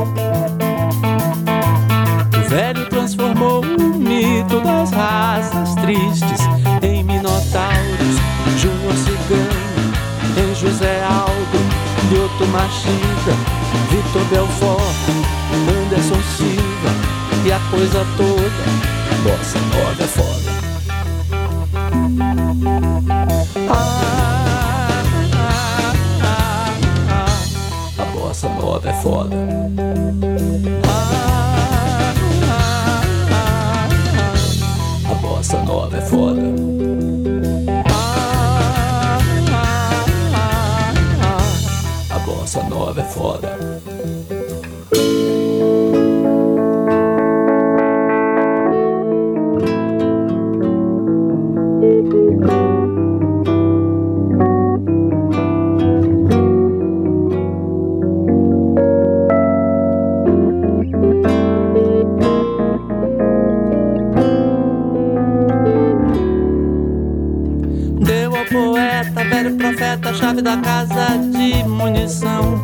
O velho transformou o mito das raças tristes em minotauros, Júnior Cigano, em José Aldo, Lyoto Machida, Vitor Belfort, Anderson Silva e a coisa toda. Bossa nova é foda. A bossa nova é foda. A bossa nova é foda. A bossa nova é foda. Deu ao poeta, velho profeta, a chave da casa de munição.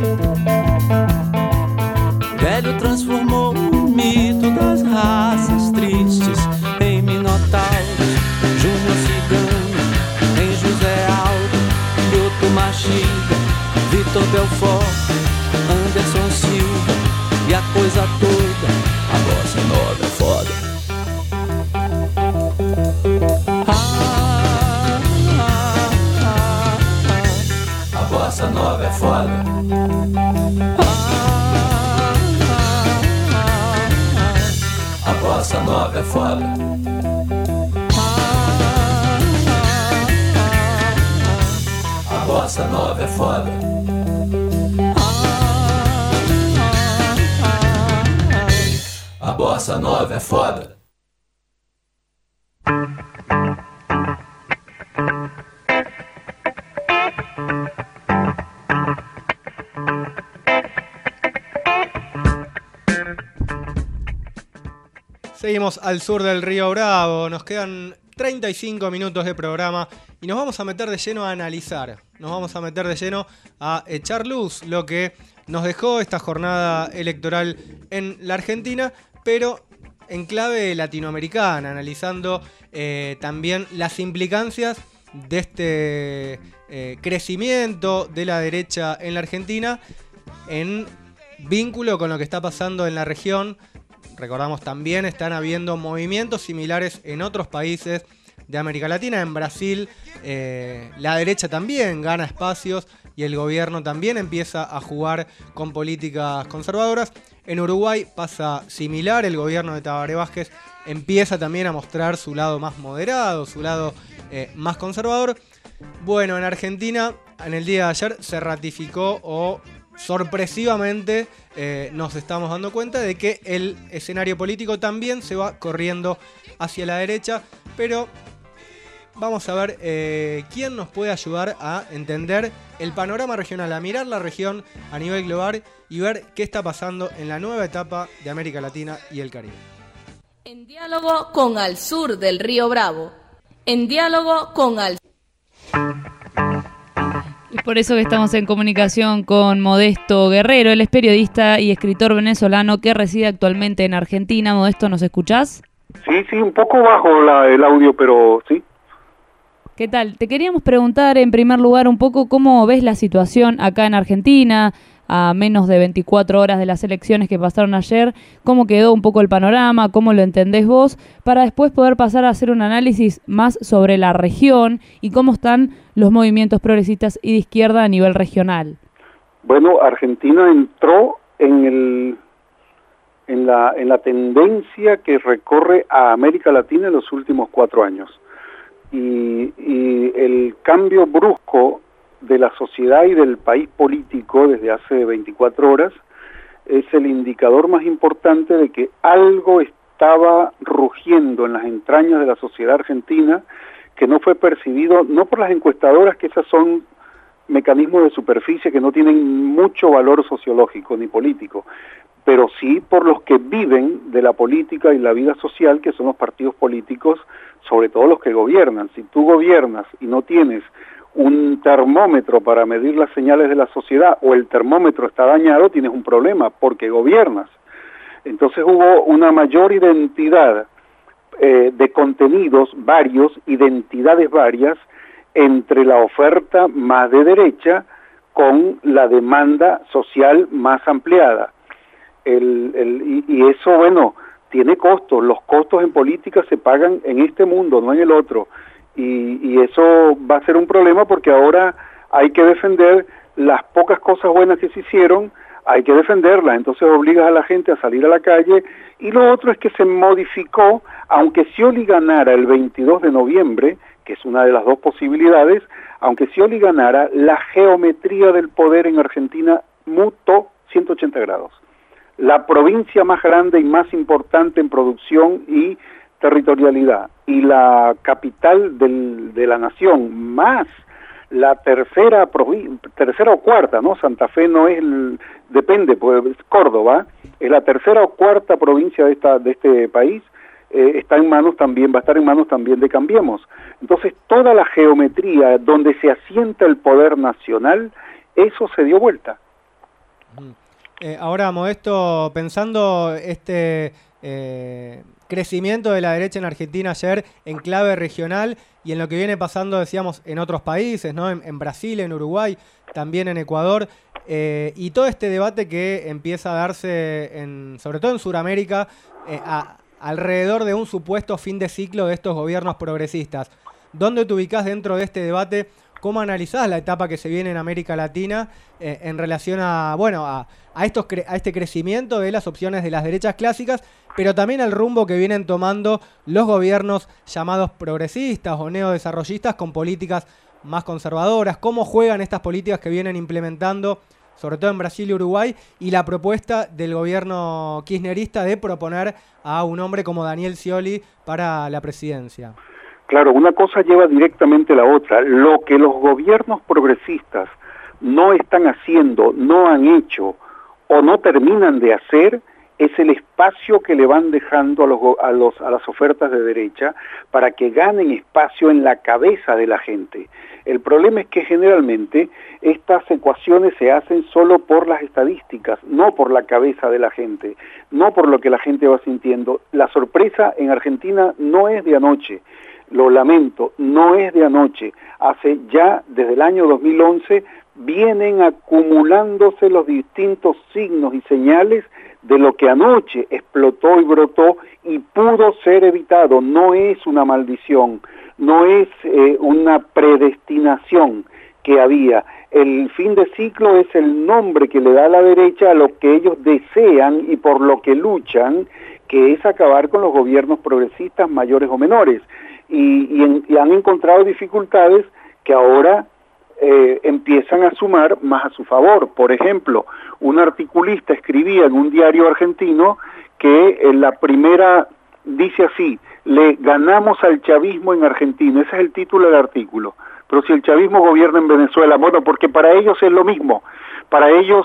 Velho transformou o mito das raças tristes em minotauros, Júnior Cigano, em José Aldo, Lyoto Machida, Vitor Belfort, Anderson Silva e a coisa toda. A bossa nova é foda. A bossa nova é foda. A bossa nova é foda. A bossa nova é foda. A bossa nova é foda. Seguimos al sur del Río Bravo, nos quedan 35 minutos de programa y nos vamos a meter de lleno a analizar, nos vamos a meter de lleno a echar luz lo que nos dejó esta jornada electoral en la Argentina, pero en clave latinoamericana, analizando también las implicancias de este crecimiento de la derecha en la Argentina en vínculo con lo que está pasando en la región. Recordamos también están habiendo movimientos similares en otros países de América Latina. En Brasil la derecha también gana espacios y el gobierno también empieza a jugar con políticas conservadoras. En Uruguay pasa similar, el gobierno de Tabaré Vázquez empieza también a mostrar su lado más moderado, su lado más conservador. Bueno, en Argentina en el día de ayer se ratificó o sorpresivamente nos estamos dando cuenta de que el escenario político también se va corriendo hacia la derecha, pero vamos a ver quién nos puede ayudar a entender el panorama regional, a mirar la región a nivel global y ver qué está pasando en la nueva etapa de América Latina y el Caribe. En diálogo con Al Sur del Río Bravo. En diálogo con Al Es por eso que estamos en comunicación con Modesto Guerrero. Él es periodista y escritor venezolano que reside actualmente en Argentina. Modesto, ¿nos escuchás? Sí, un poco bajo el audio, pero sí. ¿Qué tal? Te queríamos preguntar en primer lugar un poco cómo ves la situación acá en Argentina, a menos de 24 horas de las elecciones que pasaron ayer, cómo quedó un poco el panorama, cómo lo entendés vos, para después poder pasar a hacer un análisis más sobre la región y cómo están los movimientos progresistas y de izquierda a nivel regional. Bueno, Argentina entró en la tendencia que recorre a América Latina en los últimos 4 años. Y el cambio brusco de la sociedad y del país político desde hace 24 horas es el indicador más importante de que algo estaba rugiendo en las entrañas de la sociedad argentina que no fue percibido, no por las encuestadoras, que esas son mecanismos de superficie que no tienen mucho valor sociológico ni político, pero sí por los que viven de la política y la vida social, que son los partidos políticos, sobre todo los que gobiernan. Si tú gobiernas y no tienes un termómetro para medir las señales de la sociedad, o el termómetro está dañado, tienes un problema, porque gobiernas. Entonces hubo una mayor identidad de contenidos varios, identidades varias, entre la oferta más de derecha con la demanda social más ampliada. Y eso, bueno, tiene costos. Los costos en política se pagan en este mundo, no en el otro. Y eso va a ser un problema porque ahora hay que defender las pocas cosas buenas que se hicieron, hay que defenderlas, entonces obligas a la gente a salir a la calle. Y lo otro es que se modificó, aunque Scioli ganara el 22 de noviembre, que es una de las dos posibilidades, aunque Scioli ganara, la geometría del poder en Argentina mutó 180 grados. La provincia más grande y más importante en producción y territorialidad, y la capital de la nación, más la tercera o cuarta, ¿no? Santa Fe no es, depende, pues Córdoba es la tercera o cuarta provincia de este país, está en manos también, va a estar en manos también de Cambiemos. Entonces toda la geometría donde se asienta el poder nacional, eso se dio vuelta. Ahora, Modesto, pensando crecimiento de la derecha en Argentina ayer en clave regional y en lo que viene pasando, decíamos, en otros países, ¿no? En Brasil, en Uruguay, también en Ecuador, y todo este debate que empieza a darse, sobre todo en Sudamérica, alrededor de un supuesto fin de ciclo de estos gobiernos progresistas. ¿Dónde te ubicás dentro de este debate? ¿Cómo analizás la etapa que se viene en América Latina en relación a este crecimiento de las opciones de las derechas clásicas, pero también al rumbo que vienen tomando los gobiernos llamados progresistas o neodesarrollistas con políticas más conservadoras? ¿Cómo juegan estas políticas que vienen implementando, sobre todo en Brasil y Uruguay, y la propuesta del gobierno kirchnerista de proponer a un hombre como Daniel Scioli para la presidencia? Claro, una cosa lleva directamente a la otra. Lo que los gobiernos progresistas no están haciendo, no han hecho o no terminan de hacer es el espacio que le van dejando a las ofertas de derecha para que ganen espacio en la cabeza de la gente. El problema es que generalmente estas ecuaciones se hacen solo por las estadísticas, no por la cabeza de la gente, no por lo que la gente va sintiendo. La sorpresa en Argentina no es de anoche, lo lamento, no es de anoche. Hace ya, desde el año 2011, vienen acumulándose los distintos signos y señales de lo que anoche explotó y brotó y pudo ser evitado. No es una maldición, no es una predestinación que había. El fin de ciclo es el nombre que le da la derecha a lo que ellos desean y por lo que luchan, que es acabar con los gobiernos progresistas mayores o menores. Y han encontrado dificultades que ahora empiezan a sumar más a su favor. Por ejemplo, un articulista escribía en un diario argentino que la primera dice así: le ganamos al chavismo en Argentina. Ese es el título del artículo. Pero si el chavismo gobierna en Venezuela, bueno, porque para ellos es lo mismo. Para ellos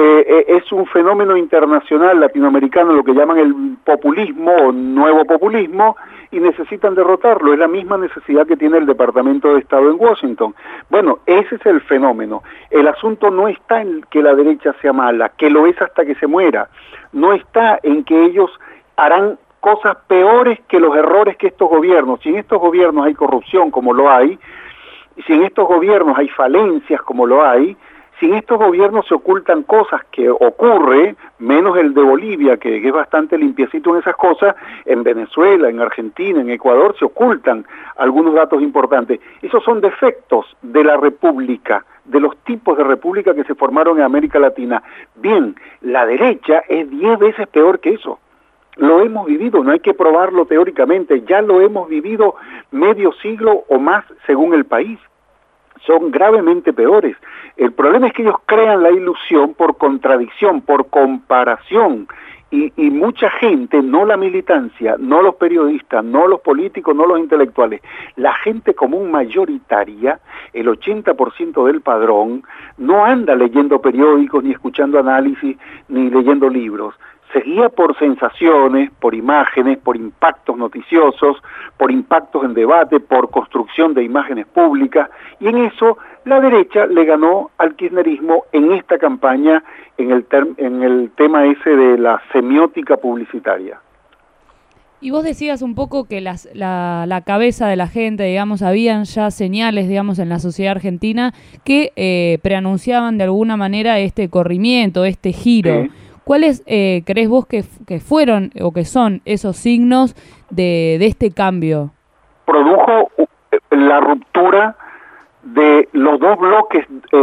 es un fenómeno internacional latinoamericano, lo que llaman el populismo o nuevo populismo, y necesitan derrotarlo. Es la misma necesidad que tiene el Departamento de Estado en Washington. Bueno, ese es el fenómeno. El asunto no está en que la derecha sea mala, que lo es hasta que se muera. No está en que ellos harán cosas peores que los errores que estos gobiernos. Si en estos gobiernos hay corrupción, como lo hay, si en estos gobiernos hay falencias, como lo hay, si en estos gobiernos se ocultan cosas que ocurre, menos el de Bolivia, que es bastante limpiecito en esas cosas, en Venezuela, en Argentina, en Ecuador, se ocultan algunos datos importantes. Esos son defectos de la república, de los tipos de república que se formaron en América Latina. Bien, la derecha es 10 veces peor que eso. Lo hemos vivido, no hay que probarlo teóricamente, ya lo hemos vivido medio siglo o más según el país. Son gravemente peores. El problema es que ellos crean la ilusión por contradicción, por comparación, y mucha gente, no la militancia, no los periodistas, no los políticos, no los intelectuales, la gente común mayoritaria, el 80% del padrón, no anda leyendo periódicos, ni escuchando análisis, ni leyendo libros. Se guía por sensaciones, por imágenes, por impactos noticiosos, por impactos en debate, por construcción de imágenes públicas, y en eso la derecha le ganó al kirchnerismo en esta campaña, en el tema ese de la semiótica publicitaria. Y vos decías un poco que la cabeza de la gente, digamos, habían ya señales, digamos, en la sociedad argentina que preanunciaban de alguna manera este corrimiento, este giro. Sí. ¿Cuáles crees vos que fueron o que son esos signos de este cambio? Produjo la ruptura de los dos bloques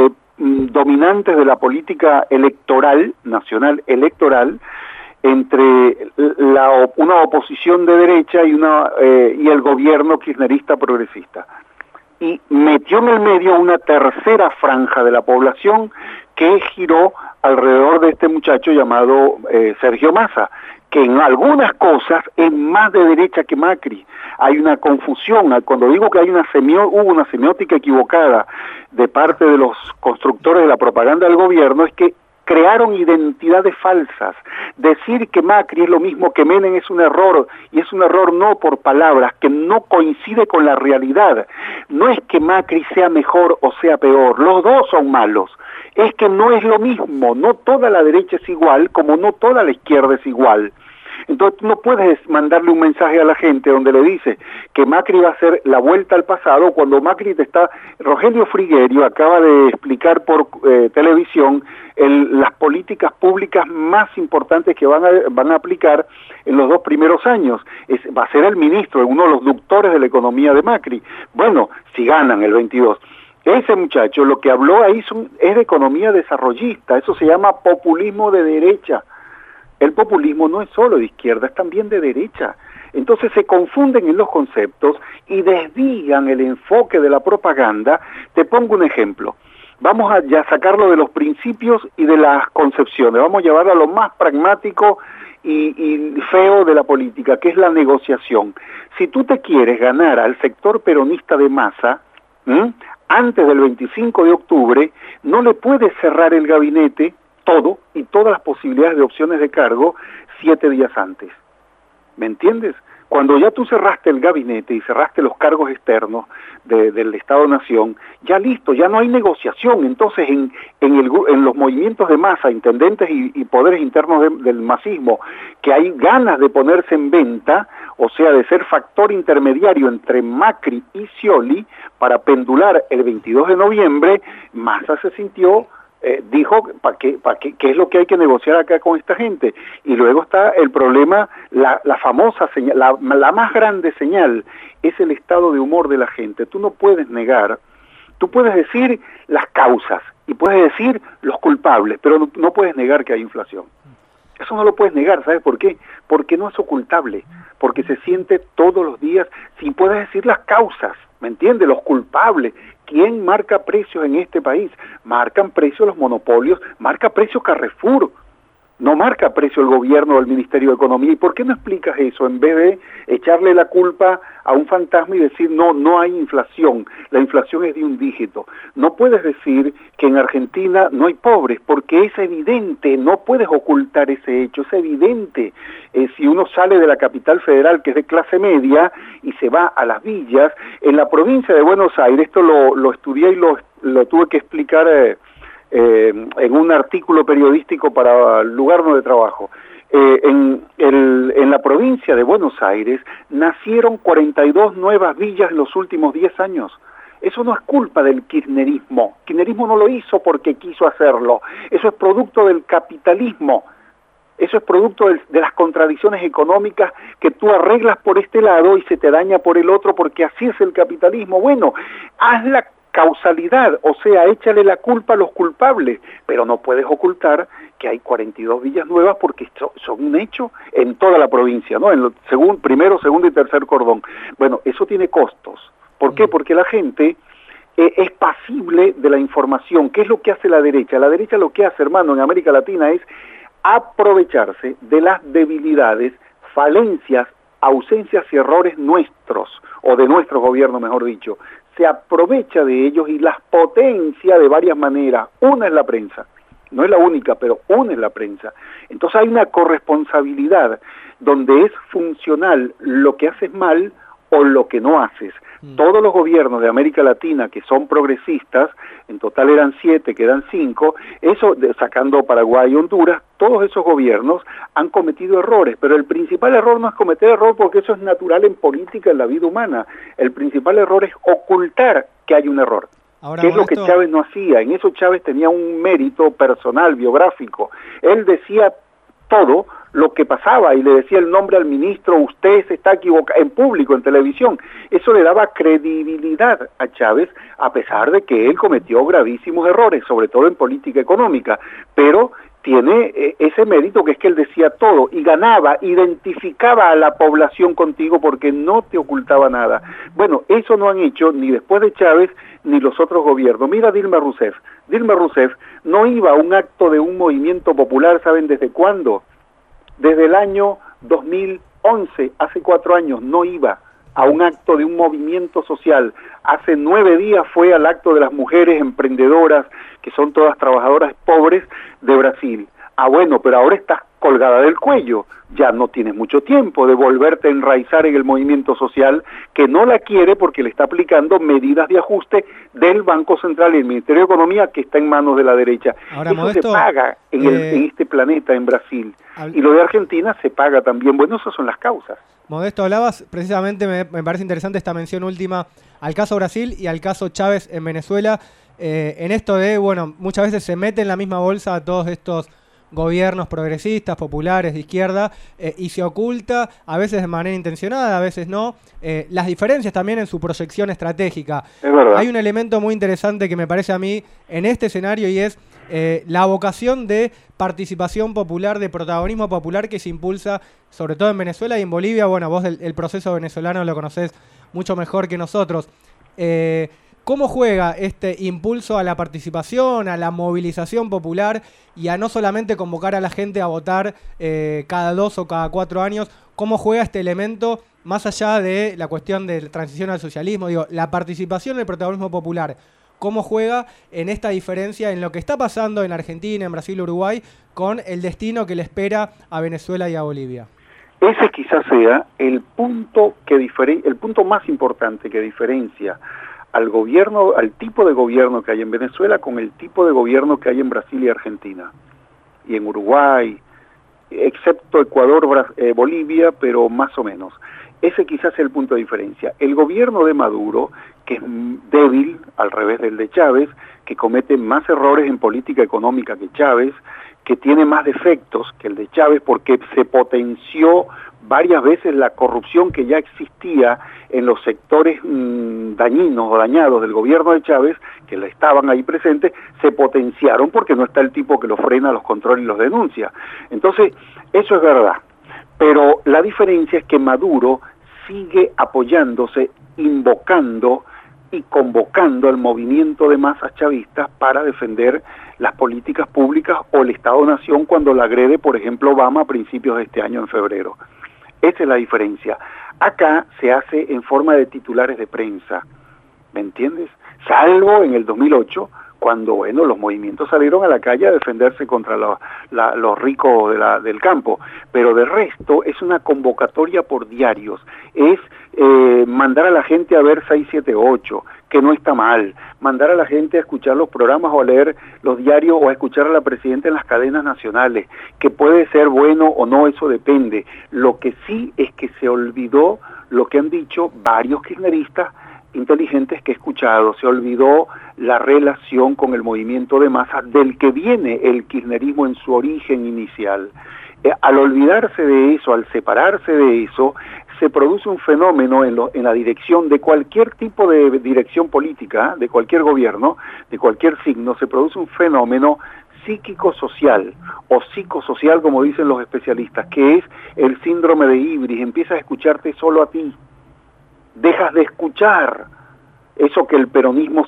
dominantes de la política electoral, nacional electoral, entre una oposición de derecha y el gobierno kirchnerista progresista. Y metió en el medio una tercera franja de la población que giró alrededor de este muchacho llamado Sergio Massa, que en algunas cosas es más de derecha que Macri. Hay una confusión. Cuando digo que hubo una semiótica equivocada de parte de los constructores de la propaganda del gobierno, es que crearon identidades falsas. Decir que Macri es lo mismo que Menem es un error, y es un error no por palabras, que no coincide con la realidad. No es que Macri sea mejor o sea peor, los dos son malos. Es que no es lo mismo, no toda la derecha es igual, como no toda la izquierda es igual. Entonces no puedes mandarle un mensaje a la gente donde le dice que Macri va a hacer la vuelta al pasado cuando Macri Rogelio Frigerio acaba de explicar por televisión las políticas públicas más importantes que van a aplicar en los 2 primeros años. Va a ser el ministro, uno de los ductores de la economía de Macri. Bueno, si ganan el 22. Ese muchacho lo que habló ahí es de economía desarrollista, eso se llama populismo de derecha. El populismo no es solo de izquierda, es también de derecha. Entonces se confunden en los conceptos y desvían el enfoque de la propaganda. Te pongo un ejemplo. Vamos a ya sacarlo de los principios y de las concepciones. Vamos a llevarlo a lo más pragmático y feo de la política, que es la negociación. Si tú te quieres ganar al sector peronista de masa, antes del 25 de octubre, no le puedes cerrar el gabinete todo y todas las posibilidades de opciones de cargo 7 días antes. ¿Me entiendes? Cuando ya tú cerraste el gabinete y cerraste los cargos externos del Estado-Nación, ya listo, ya no hay negociación. Entonces, en los movimientos de masa, intendentes y poderes internos del masismo, que hay ganas de ponerse en venta, o sea, de ser factor intermediario entre Macri y Scioli, para pendular el 22 de noviembre, Massa se sintió... dijo qué es lo que hay que negociar acá con esta gente. Y luego está el problema, la famosa señal, la más grande señal es el estado de humor de la gente. Tú no puedes negar, tú puedes decir las causas y puedes decir los culpables, pero no puedes negar que hay inflación. Eso no lo puedes negar, ¿sabes por qué? Porque no es ocultable, porque se siente todos los días. Si puedes decir las causas, ¿me entiendes? Los culpables. ¿Quién marca precios en este país? Marcan precios los monopolios, marca precios Carrefour, no marca precio el gobierno o el Ministerio de Economía. ¿Y por qué no explicas eso en vez de echarle la culpa a un fantasma y decir no hay inflación, la inflación es de un dígito? No puedes decir que en Argentina no hay pobres, porque es evidente, no puedes ocultar ese hecho, es evidente. Si uno sale de la capital federal, que es de clase media, y se va a las villas, en la provincia de Buenos Aires, esto lo estudié y lo tuve que explicar en un artículo periodístico para el lugar donde trabajo. En la provincia de Buenos Aires nacieron 42 nuevas villas en los últimos 10 años. Eso no es culpa del kirchnerismo. El kirchnerismo no lo hizo porque quiso hacerlo. Eso es producto del capitalismo. Eso es producto de las contradicciones económicas que tú arreglas por este lado y se te daña por el otro, porque así es el capitalismo. Bueno, haz la causalidad, o sea, échale la culpa a los culpables, pero no puedes ocultar que hay 42 villas nuevas porque son un hecho en toda la provincia, ¿no? En primero, segundo y tercer cordón. Bueno, eso tiene costos. ¿Por qué? Porque la gente es pasible de la información. ¿Qué es lo que hace la derecha? La derecha lo que hace, hermano, en América Latina es aprovecharse de las debilidades, falencias, ausencias y errores nuestros, o de nuestro gobierno, mejor dicho. Se aprovecha de ellos y las potencia de varias maneras. Una es la prensa, no es la única, pero una es la prensa. Entonces hay una corresponsabilidad donde es funcional lo que haces mal o lo que no haces. Todos los gobiernos de América Latina que son progresistas, en total eran 7, quedan 5, sacando Paraguay y Honduras, todos esos gobiernos han cometido errores, pero el principal error no es cometer error porque eso es natural en política, en la vida humana. El principal error es ocultar que hay un error. Ahora, que es lo que Chávez no hacía. En eso Chávez tenía un mérito personal, biográfico. Él decía todo lo que pasaba y le decía el nombre al ministro, usted se está equivocando, en público, en televisión. Eso le daba credibilidad a Chávez, a pesar de que él cometió gravísimos errores, sobre todo en política económica, pero tiene ese mérito que es que él decía todo y ganaba, identificaba a la población contigo porque no te ocultaba nada. Bueno, eso no han hecho ni después de Chávez ni los otros gobiernos. Mira Dilma Rousseff. Dilma Rousseff no iba a un acto de un movimiento popular, ¿saben desde cuándo? Desde el año 2011, hace 4 años, no iba a un acto de un movimiento social. Hace 9 días fue al acto de las mujeres emprendedoras, que son todas trabajadoras pobres de Brasil. Ah, bueno, pero ahora estás colgada del cuello. Ya no tienes mucho tiempo de volverte a enraizar en el movimiento social, que no la quiere porque le está aplicando medidas de ajuste del Banco Central y el Ministerio de Economía, que está en manos de la derecha. Ahora, eso Modesto, se paga en este planeta, en Brasil. Y lo de Argentina se paga también. Bueno, esas son las causas. Modesto, hablabas precisamente, me parece interesante esta mención última al caso Brasil y al caso Chávez en Venezuela. En esto de, bueno, muchas veces se mete en la misma bolsa a todos estos gobiernos progresistas, populares, de izquierda, y se oculta, a veces de manera intencionada, a veces no, las diferencias también en su proyección estratégica. Es verdad. Hay un elemento muy interesante que me parece a mí en este escenario y es la vocación de participación popular, de protagonismo popular que se impulsa sobre todo en Venezuela y en Bolivia. Bueno, vos el proceso venezolano lo conocés mucho mejor que nosotros. ¿Cómo juega este impulso a la participación, a la movilización popular y a no solamente convocar a la gente a votar cada 2 o cada 4 años? ¿Cómo juega este elemento más allá de la cuestión de transición al socialismo? Digo, la participación, el protagonismo popular, cómo juega en esta diferencia en lo que está pasando en Argentina, en Brasil, Uruguay, con el destino que le espera a Venezuela y a Bolivia. Ese quizás sea el punto más importante que diferencia al gobierno, al tipo de gobierno que hay en Venezuela con el tipo de gobierno que hay en Brasil y Argentina y en Uruguay, excepto Ecuador, Bolivia, pero más o menos. Ese quizás es el punto de diferencia. El gobierno de Maduro, que es débil, al revés del de Chávez, que comete más errores en política económica que Chávez, que tiene más defectos que el de Chávez porque se potenció varias veces la corrupción que ya existía en los sectores dañinos o dañados del gobierno de Chávez, que estaban ahí presentes, se potenciaron porque no está el tipo que los frena, los controla y los denuncia. Entonces, eso es verdad. Pero la diferencia es que Maduro sigue apoyándose, invocando y convocando al movimiento de masas chavistas para defender las políticas públicas o el Estado-Nación cuando la agrede, por ejemplo, Obama a principios de este año, en febrero. Esa es la diferencia. Acá se hace en forma de titulares de prensa, ¿me entiendes? Salvo en el 2008, cuando, bueno, los movimientos salieron a la calle a defenderse contra los ricos del campo, pero de resto es una convocatoria por diarios, es mandar a la gente a ver 678, que no está mal, mandar a la gente a escuchar los programas o a leer los diarios o a escuchar a la presidenta en las cadenas nacionales, que puede ser bueno o no, eso depende. Lo que sí es que se olvidó lo que han dicho varios kirchneristas inteligentes que he escuchado, se olvidó la relación con el movimiento de masas del que viene el kirchnerismo en su origen inicial. Al olvidarse de eso, al separarse de eso, se produce un fenómeno en la dirección de cualquier tipo de dirección política, de cualquier gobierno, de cualquier signo, se produce un fenómeno psíquico-social o psicosocial, como dicen los especialistas, que es el síndrome de Ibris. Empiezas a escucharte solo a ti, dejas de escuchar eso que el peronismo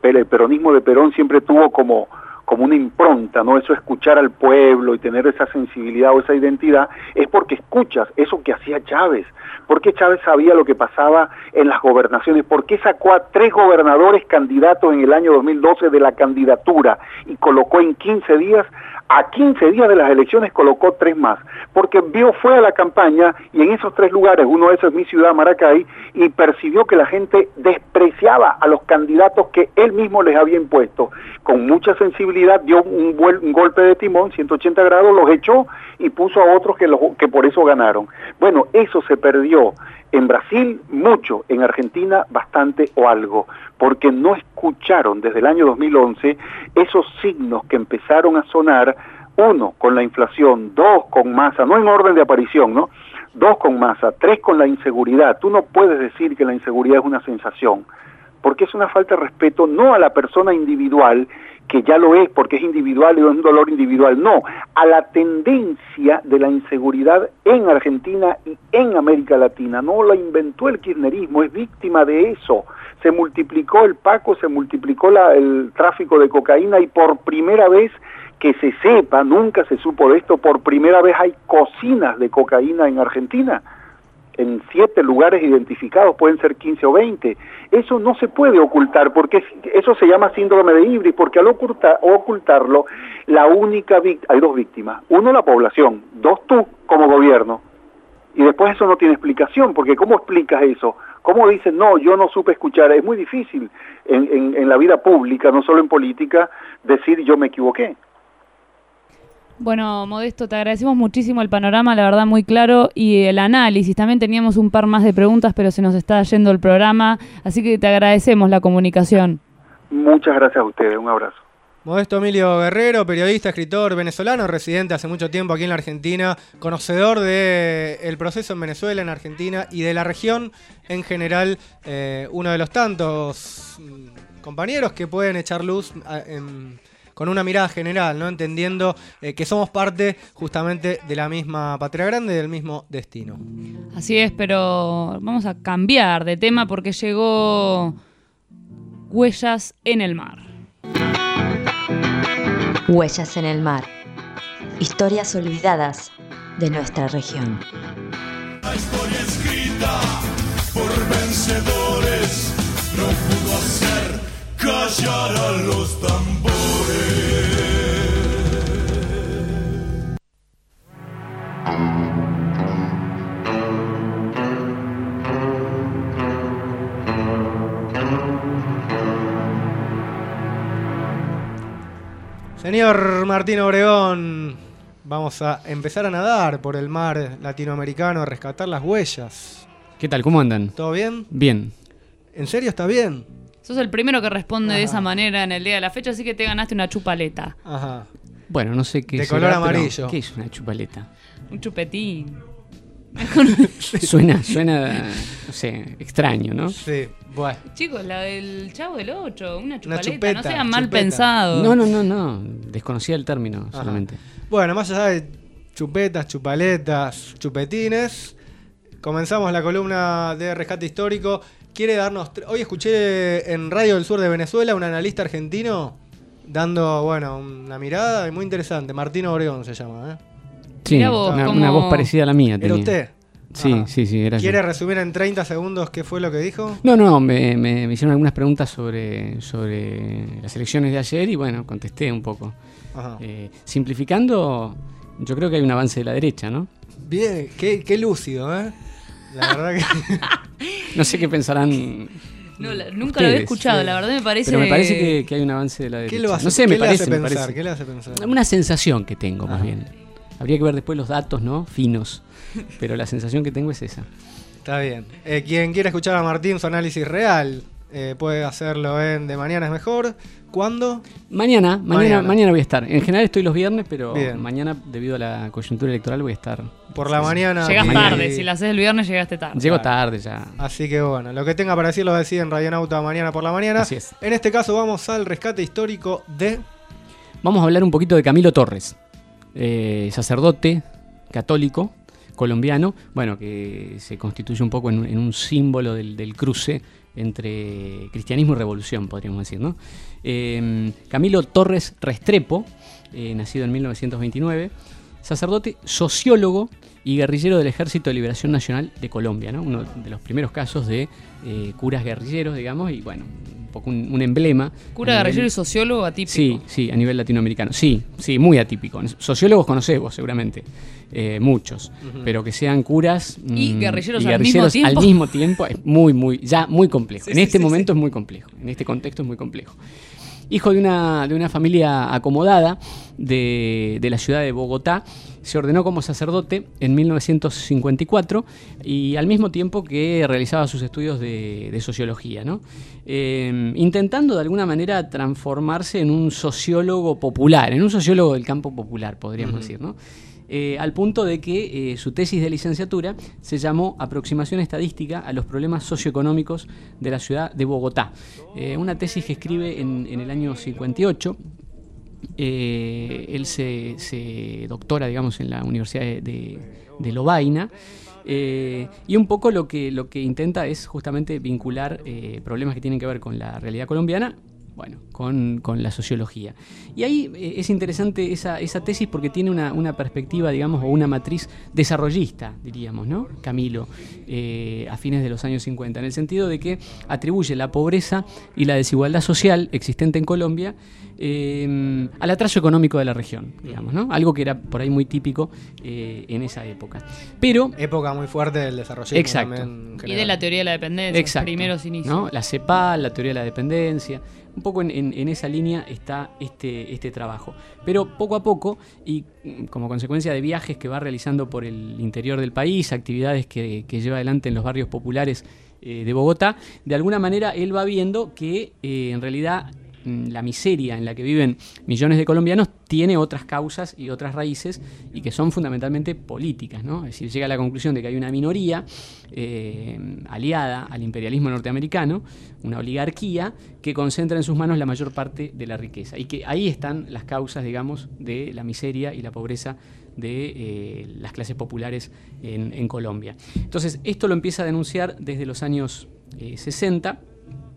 de Perón siempre tuvo como una impronta, ¿no? Eso, escuchar al pueblo y tener esa sensibilidad o esa identidad, es porque escuchas eso que hacía Chávez. ¿Por qué Chávez sabía lo que pasaba en las gobernaciones? ¿Por qué sacó a 3 gobernadores candidatos en el año 2012 de la candidatura y colocó en 15 días, a 15 días de las elecciones colocó 3 más? Porque fue a la campaña y en esos 3 lugares, uno de esos es mi ciudad, Maracay, y percibió que la gente despreciaba a los candidatos que él mismo les había impuesto. Con mucha sensibilidad dio un golpe de timón, 180 grados, los echó y puso a otros que por eso ganaron. Bueno, eso se perdió en Brasil mucho, en Argentina bastante o algo, porque no escucharon desde el año 2011 esos signos que empezaron a sonar, 1, con la inflación, 2, con Massa, no en orden de aparición, ¿no? 2, con Massa, 3, con la inseguridad. Tú no puedes decir que la inseguridad es una sensación, porque es una falta de respeto no a la persona individual, que ya lo es porque es individual y es un dolor individual, no, a la tendencia de la inseguridad en Argentina y en América Latina. No la inventó el kirchnerismo, es víctima de eso. Se multiplicó el Paco, se multiplicó el tráfico de cocaína y por primera vez que se sepa, nunca se supo de esto, por primera vez hay cocinas de cocaína en Argentina. En 7 lugares identificados, pueden ser 15 o 20. Eso no se puede ocultar, porque eso se llama síndrome de Ibris, porque al ocultarlo, hay 2 víctimas. 1, la población. 2, tú, como gobierno. Y después eso no tiene explicación, porque ¿cómo explicas eso? ¿Cómo dices, no, yo no supe escuchar? Es muy difícil en la vida pública, no solo en política, decir yo me equivoqué. Bueno, Modesto, te agradecemos muchísimo el panorama, la verdad muy claro, y el análisis. También teníamos un par más de preguntas, pero se nos está yendo el programa, así que te agradecemos la comunicación. Muchas gracias a ustedes, un abrazo. Modesto Emilio Guerrero, periodista, escritor venezolano, residente hace mucho tiempo aquí en la Argentina, conocedor del proceso en Venezuela, en Argentina y de la región en general, uno de los tantos compañeros que pueden echar luz con una mirada general, ¿no? Entendiendo que somos parte justamente de la misma patria grande, del mismo destino. Así es, pero vamos a cambiar de tema porque llegó Huellas en el Mar. Huellas en el Mar. Historias olvidadas de nuestra región. La historia escrita por vencedores no pudo ser callarán los tambores. Señor Martín Obregón, vamos a empezar a nadar por el mar latinoamericano, a rescatar las huellas. ¿Qué tal? ¿Cómo andan? ¿Todo bien? Bien. ¿En serio está bien? Sos el primero que responde Ajá. de esa manera en el día de la fecha, así que te ganaste una chupaleta. Ajá. Bueno, no sé qué De será, color pero amarillo. ¿qué es una chupaleta? Un chupetín. Suena, no sé, extraño, ¿no? Sí, bueno. Chicos, la del Chavo del 8, una chupaleta, chupeta, no sean mal chupeta. pensados. No. Desconocía el término Ajá. solamente. Bueno, más allá de chupetas, chupaletas, chupetines, comenzamos la columna de Rescate Histórico. Quiere darnos... Hoy escuché en Radio del Sur de Venezuela un analista argentino dando, bueno, una mirada muy interesante. Martín Obregón se llama, ¿eh? Sí, Mirá vos, una voz parecida a la mía. ¿Era tenía. usted? Sí, Ajá. sí, era yo. ¿Quiere resumir en 30 segundos qué fue lo que dijo? No, me hicieron algunas preguntas sobre las elecciones de ayer y bueno, contesté un poco. Ajá. Simplificando, yo creo que hay un avance de la derecha, ¿no? Bien, qué lúcido, ¿eh? La verdad que... No sé qué pensarán. No, nunca lo había escuchado, sí. la verdad me parece... Pero me parece que hay un avance de la derecha. ¿Qué lo hace, no sé, me parece. ¿Qué le hace pensar? Una sensación que tengo, más bien. Habría que ver después los datos, ¿no? Finos. Pero la sensación que tengo es esa. Está bien. Quien quiera escuchar a Martín su análisis real, puede hacerlo en De Mañana es Mejor. ¿Cuándo? Mañana voy a estar. En general estoy los viernes, pero Bien. mañana, debido a la coyuntura electoral, voy a estar. Por la mañana. Llegás mañana. tarde, si la haces el viernes llegaste tarde. Llego tarde ya. Así que bueno, lo que tenga para decir lo decide en Radionauta mañana por la mañana. Así es. En este caso vamos al rescate histórico de... Vamos a hablar un poquito de Camilo Torres, sacerdote católico colombiano, bueno, que se constituye un poco en un símbolo del cruce entre cristianismo y revolución, podríamos decir, ¿no? Camilo Torres Restrepo, nacido en 1929, sacerdote, sociólogo y guerrillero del Ejército de Liberación Nacional de Colombia, ¿no? Uno de los primeros casos de curas guerrilleros, digamos, y bueno, un poco un emblema. Cura guerrillero y sociólogo atípico. Sí, a nivel latinoamericano. Sí, muy atípico. Sociólogos conocés vos seguramente, muchos, pero que sean curas y guerrilleros al mismo tiempo es muy complejo. Sí, en este momento es muy complejo, en este contexto es muy complejo. Hijo de una familia acomodada de la ciudad de Bogotá, se ordenó como sacerdote en 1954 y al mismo tiempo que realizaba sus estudios de sociología, ¿no? Intentando de alguna manera transformarse en un sociólogo popular, en un sociólogo del campo popular, podríamos decir, ¿no? Al punto de que su tesis de licenciatura se llamó Aproximación estadística a los problemas socioeconómicos de la ciudad de Bogotá. Una tesis que escribe en el año 58. Él se doctora, digamos, en la Universidad de Lovaina. Y un poco lo que intenta es justamente vincular problemas que tienen que ver con la realidad colombiana, bueno, con la sociología. Y ahí es interesante esa tesis porque tiene una perspectiva, digamos, o una matriz desarrollista, diríamos, ¿no? Camilo, a fines de los años 50, en el sentido de que atribuye la pobreza y la desigualdad social existente en Colombia al atraso económico de la región, digamos, ¿no? Algo que era por ahí muy típico en esa época. Pero... Época muy fuerte del desarrollismo. Exacto. También, y de la teoría de la dependencia, exacto, primeros inicios. ¿no? La CEPAL, la teoría de la dependencia. Un poco en esa línea está este trabajo. Pero poco a poco, y como consecuencia de viajes que va realizando por el interior del país, actividades que lleva adelante en los barrios populares de Bogotá, de alguna manera él va viendo que en realidad la miseria en la que viven millones de colombianos tiene otras causas y otras raíces y que son fundamentalmente políticas, ¿no? Es decir, llega a la conclusión de que hay una minoría aliada al imperialismo norteamericano, una oligarquía que concentra en sus manos la mayor parte de la riqueza y que ahí están las causas, digamos, de la miseria y la pobreza de las clases populares en Colombia. Entonces, esto lo empieza a denunciar desde los años 60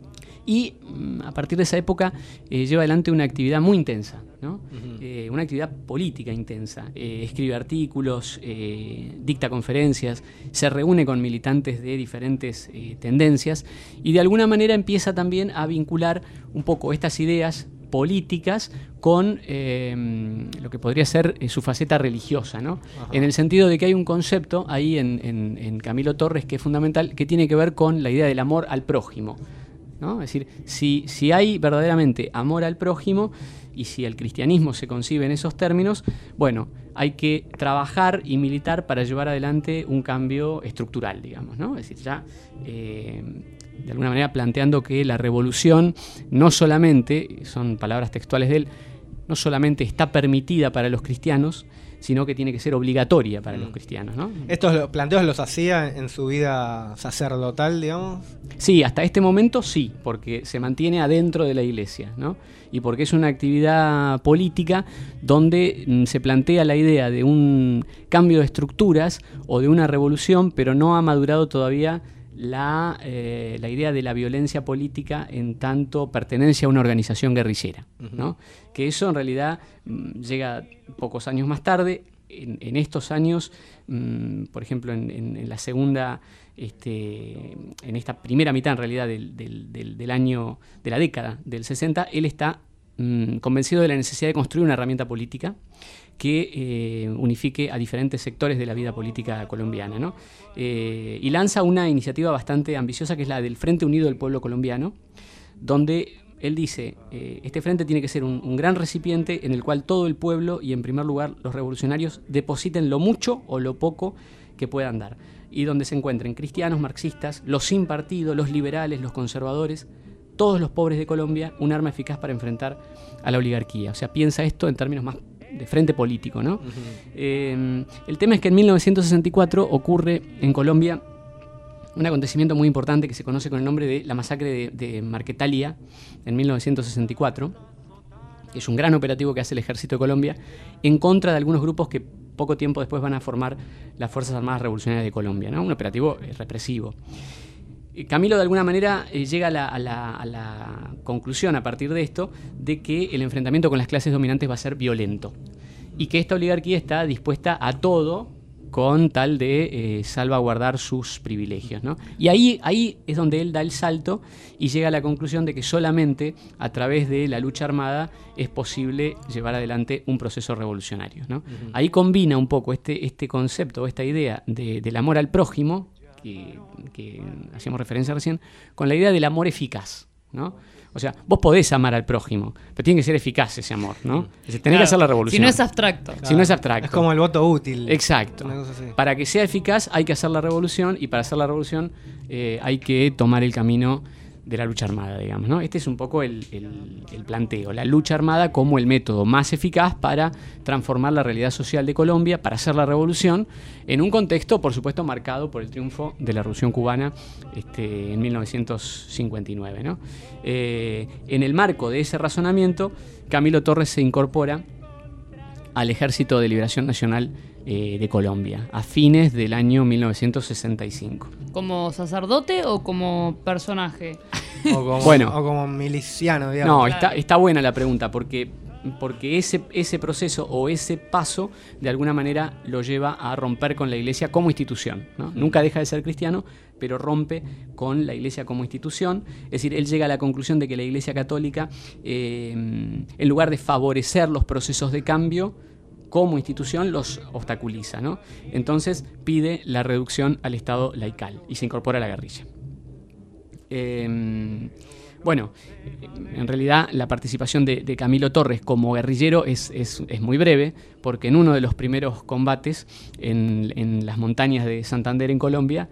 Y a partir de esa época lleva adelante una actividad muy intensa, ¿no? Una actividad política intensa. Escribe artículos, dicta conferencias, se reúne con militantes de diferentes tendencias y de alguna manera empieza también a vincular un poco estas ideas políticas con lo que podría ser su faceta religiosa, ¿no? En el sentido de que hay un concepto ahí en Camilo Torres que es fundamental, que tiene que ver con la idea del amor al prójimo, ¿no? Es decir, si hay verdaderamente amor al prójimo y si el cristianismo se concibe en esos términos, bueno, hay que trabajar y militar para llevar adelante un cambio estructural, digamos, ¿no? Es decir, ya de alguna manera planteando que la revolución no solamente, son palabras textuales de él, no solamente está permitida para los cristianos, sino que tiene que ser obligatoria para los cristianos, ¿no? ¿Estos planteos los hacía en su vida sacerdotal, digamos? Sí, hasta este momento sí, porque se mantiene adentro de la iglesia, ¿no? Y porque es una actividad política donde se plantea la idea de un cambio de estructuras o de una revolución, pero no ha madurado todavía la idea de la violencia política en tanto pertenencia a una organización guerrillera, ¿no? Que eso en realidad llega pocos años más tarde. En estos años, por ejemplo, en la segunda, en esta primera mitad en realidad del año, de la década del 60, él está convencido de la necesidad de construir una herramienta política que unifique a diferentes sectores de la vida política colombiana, ¿no? Y lanza una iniciativa bastante ambiciosa que es la del Frente Unido del Pueblo Colombiano, donde él dice, este frente tiene que ser un gran recipiente en el cual todo el pueblo y en primer lugar los revolucionarios depositen lo mucho o lo poco que puedan dar, y donde se encuentren cristianos, marxistas, los sin partido, los liberales, los conservadores, todos los pobres de Colombia, un arma eficaz para enfrentar a la oligarquía. O sea, piensa esto en términos más de frente político, ¿no? El tema es que en 1964 ocurre en Colombia un acontecimiento muy importante que se conoce con el nombre de la masacre de Marquetalia en 1964, que es un gran operativo que hace el Ejército de Colombia en contra de algunos grupos que poco tiempo después van a formar las Fuerzas Armadas Revolucionarias de Colombia, ¿no? Un operativo represivo. Camilo de alguna manera llega a la conclusión a partir de esto de que el enfrentamiento con las clases dominantes va a ser violento y que esta oligarquía está dispuesta a todo con tal de salvaguardar sus privilegios, ¿no? Y ahí es donde él da el salto y llega a la conclusión de que solamente a través de la lucha armada es posible llevar adelante un proceso revolucionario, ¿no? Ahí combina un poco este concepto, esta idea del amor al prójimo, que hacíamos referencia recién, con la idea del amor eficaz, ¿no? O sea, vos podés amar al prójimo, pero tiene que ser eficaz ese amor, ¿no? Es decir, tenés que hacer la revolución. Si no es abstracto. Si no es abstracto. Es como el voto útil. Exacto. Para que sea eficaz hay que hacer la revolución, y para hacer la revolución hay que tomar el camino de la lucha armada, digamos, ¿no? Este es un poco el planteo, la lucha armada como el método más eficaz para transformar la realidad social de Colombia, para hacer la revolución, en un contexto, por supuesto, marcado por el triunfo de la Revolución Cubana en 1959, ¿no? En el marco de ese razonamiento, Camilo Torres se incorpora al Ejército de Liberación Nacional de Colombia, a fines del año 1965. ¿Como sacerdote o como personaje? O como miliciano, No, digamos. está buena la pregunta, porque ese proceso o ese paso de alguna manera lo lleva a romper con la iglesia como institución, ¿no? Nunca deja de ser cristiano, pero rompe con la iglesia como institución. Es decir, él llega a la conclusión de que la iglesia católica, en lugar de favorecer los procesos de cambio como institución, los obstaculiza, ¿no? Entonces pide la reducción al Estado laical y se incorpora a la guerrilla. Bueno, en realidad la participación de Camilo Torres como guerrillero es muy breve, porque en uno de los primeros combates en las montañas de Santander en Colombia,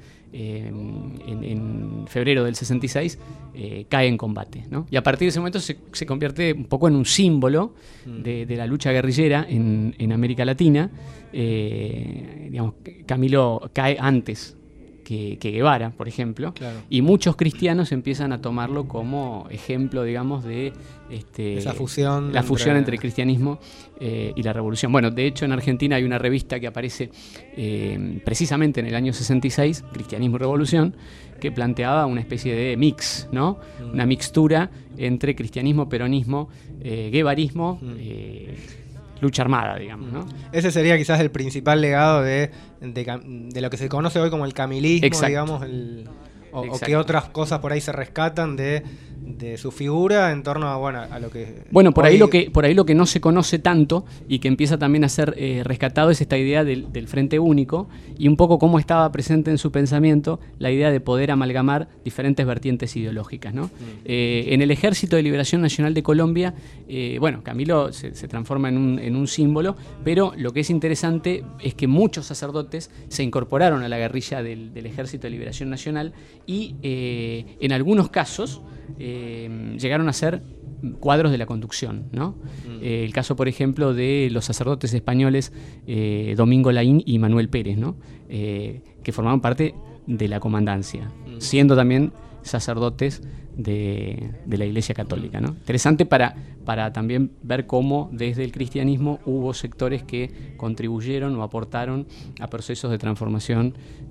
en febrero del 66, cae en combate, ¿no? Y a partir de ese momento se convierte un poco en un símbolo de la lucha guerrillera en América Latina. Digamos, Camilo cae antes que Guevara, por ejemplo, Claro. y muchos cristianos empiezan a tomarlo como ejemplo, digamos, de Esa fusión la fusión entre- entre cristianismo y la revolución. Bueno, de hecho en Argentina hay una revista que aparece precisamente en el año 66, Cristianismo y Revolución, que planteaba una especie de mix, ¿no? Una mixtura entre cristianismo, peronismo, guevarismo, lucha armada, digamos, ¿no? Ese sería quizás el principal legado de lo que se conoce hoy como el camilismo, Exacto. digamos, o Exacto. que otras cosas por ahí se rescatan de su figura en torno a lo que... Bueno, por ahí hoy- lo que no se conoce tanto y que empieza también a ser rescatado es esta idea del Frente Único y un poco cómo estaba presente en su pensamiento la idea de poder amalgamar diferentes vertientes ideológicas, ¿no? En el Ejército de Liberación Nacional de Colombia, bueno, Camilo se transforma en un símbolo, pero lo que es interesante es que muchos sacerdotes se incorporaron a la guerrilla del Ejército de Liberación Nacional y en algunos casos llegaron a ser cuadros de la conducción, ¿no? El caso, por ejemplo, de los sacerdotes españoles Domingo Laín y Manuel Pérez, ¿no? Que formaban parte de la comandancia, siendo también sacerdotes de la Iglesia Católica, ¿no? Interesante para también ver cómo desde el cristianismo hubo sectores que contribuyeron o aportaron a procesos de transformación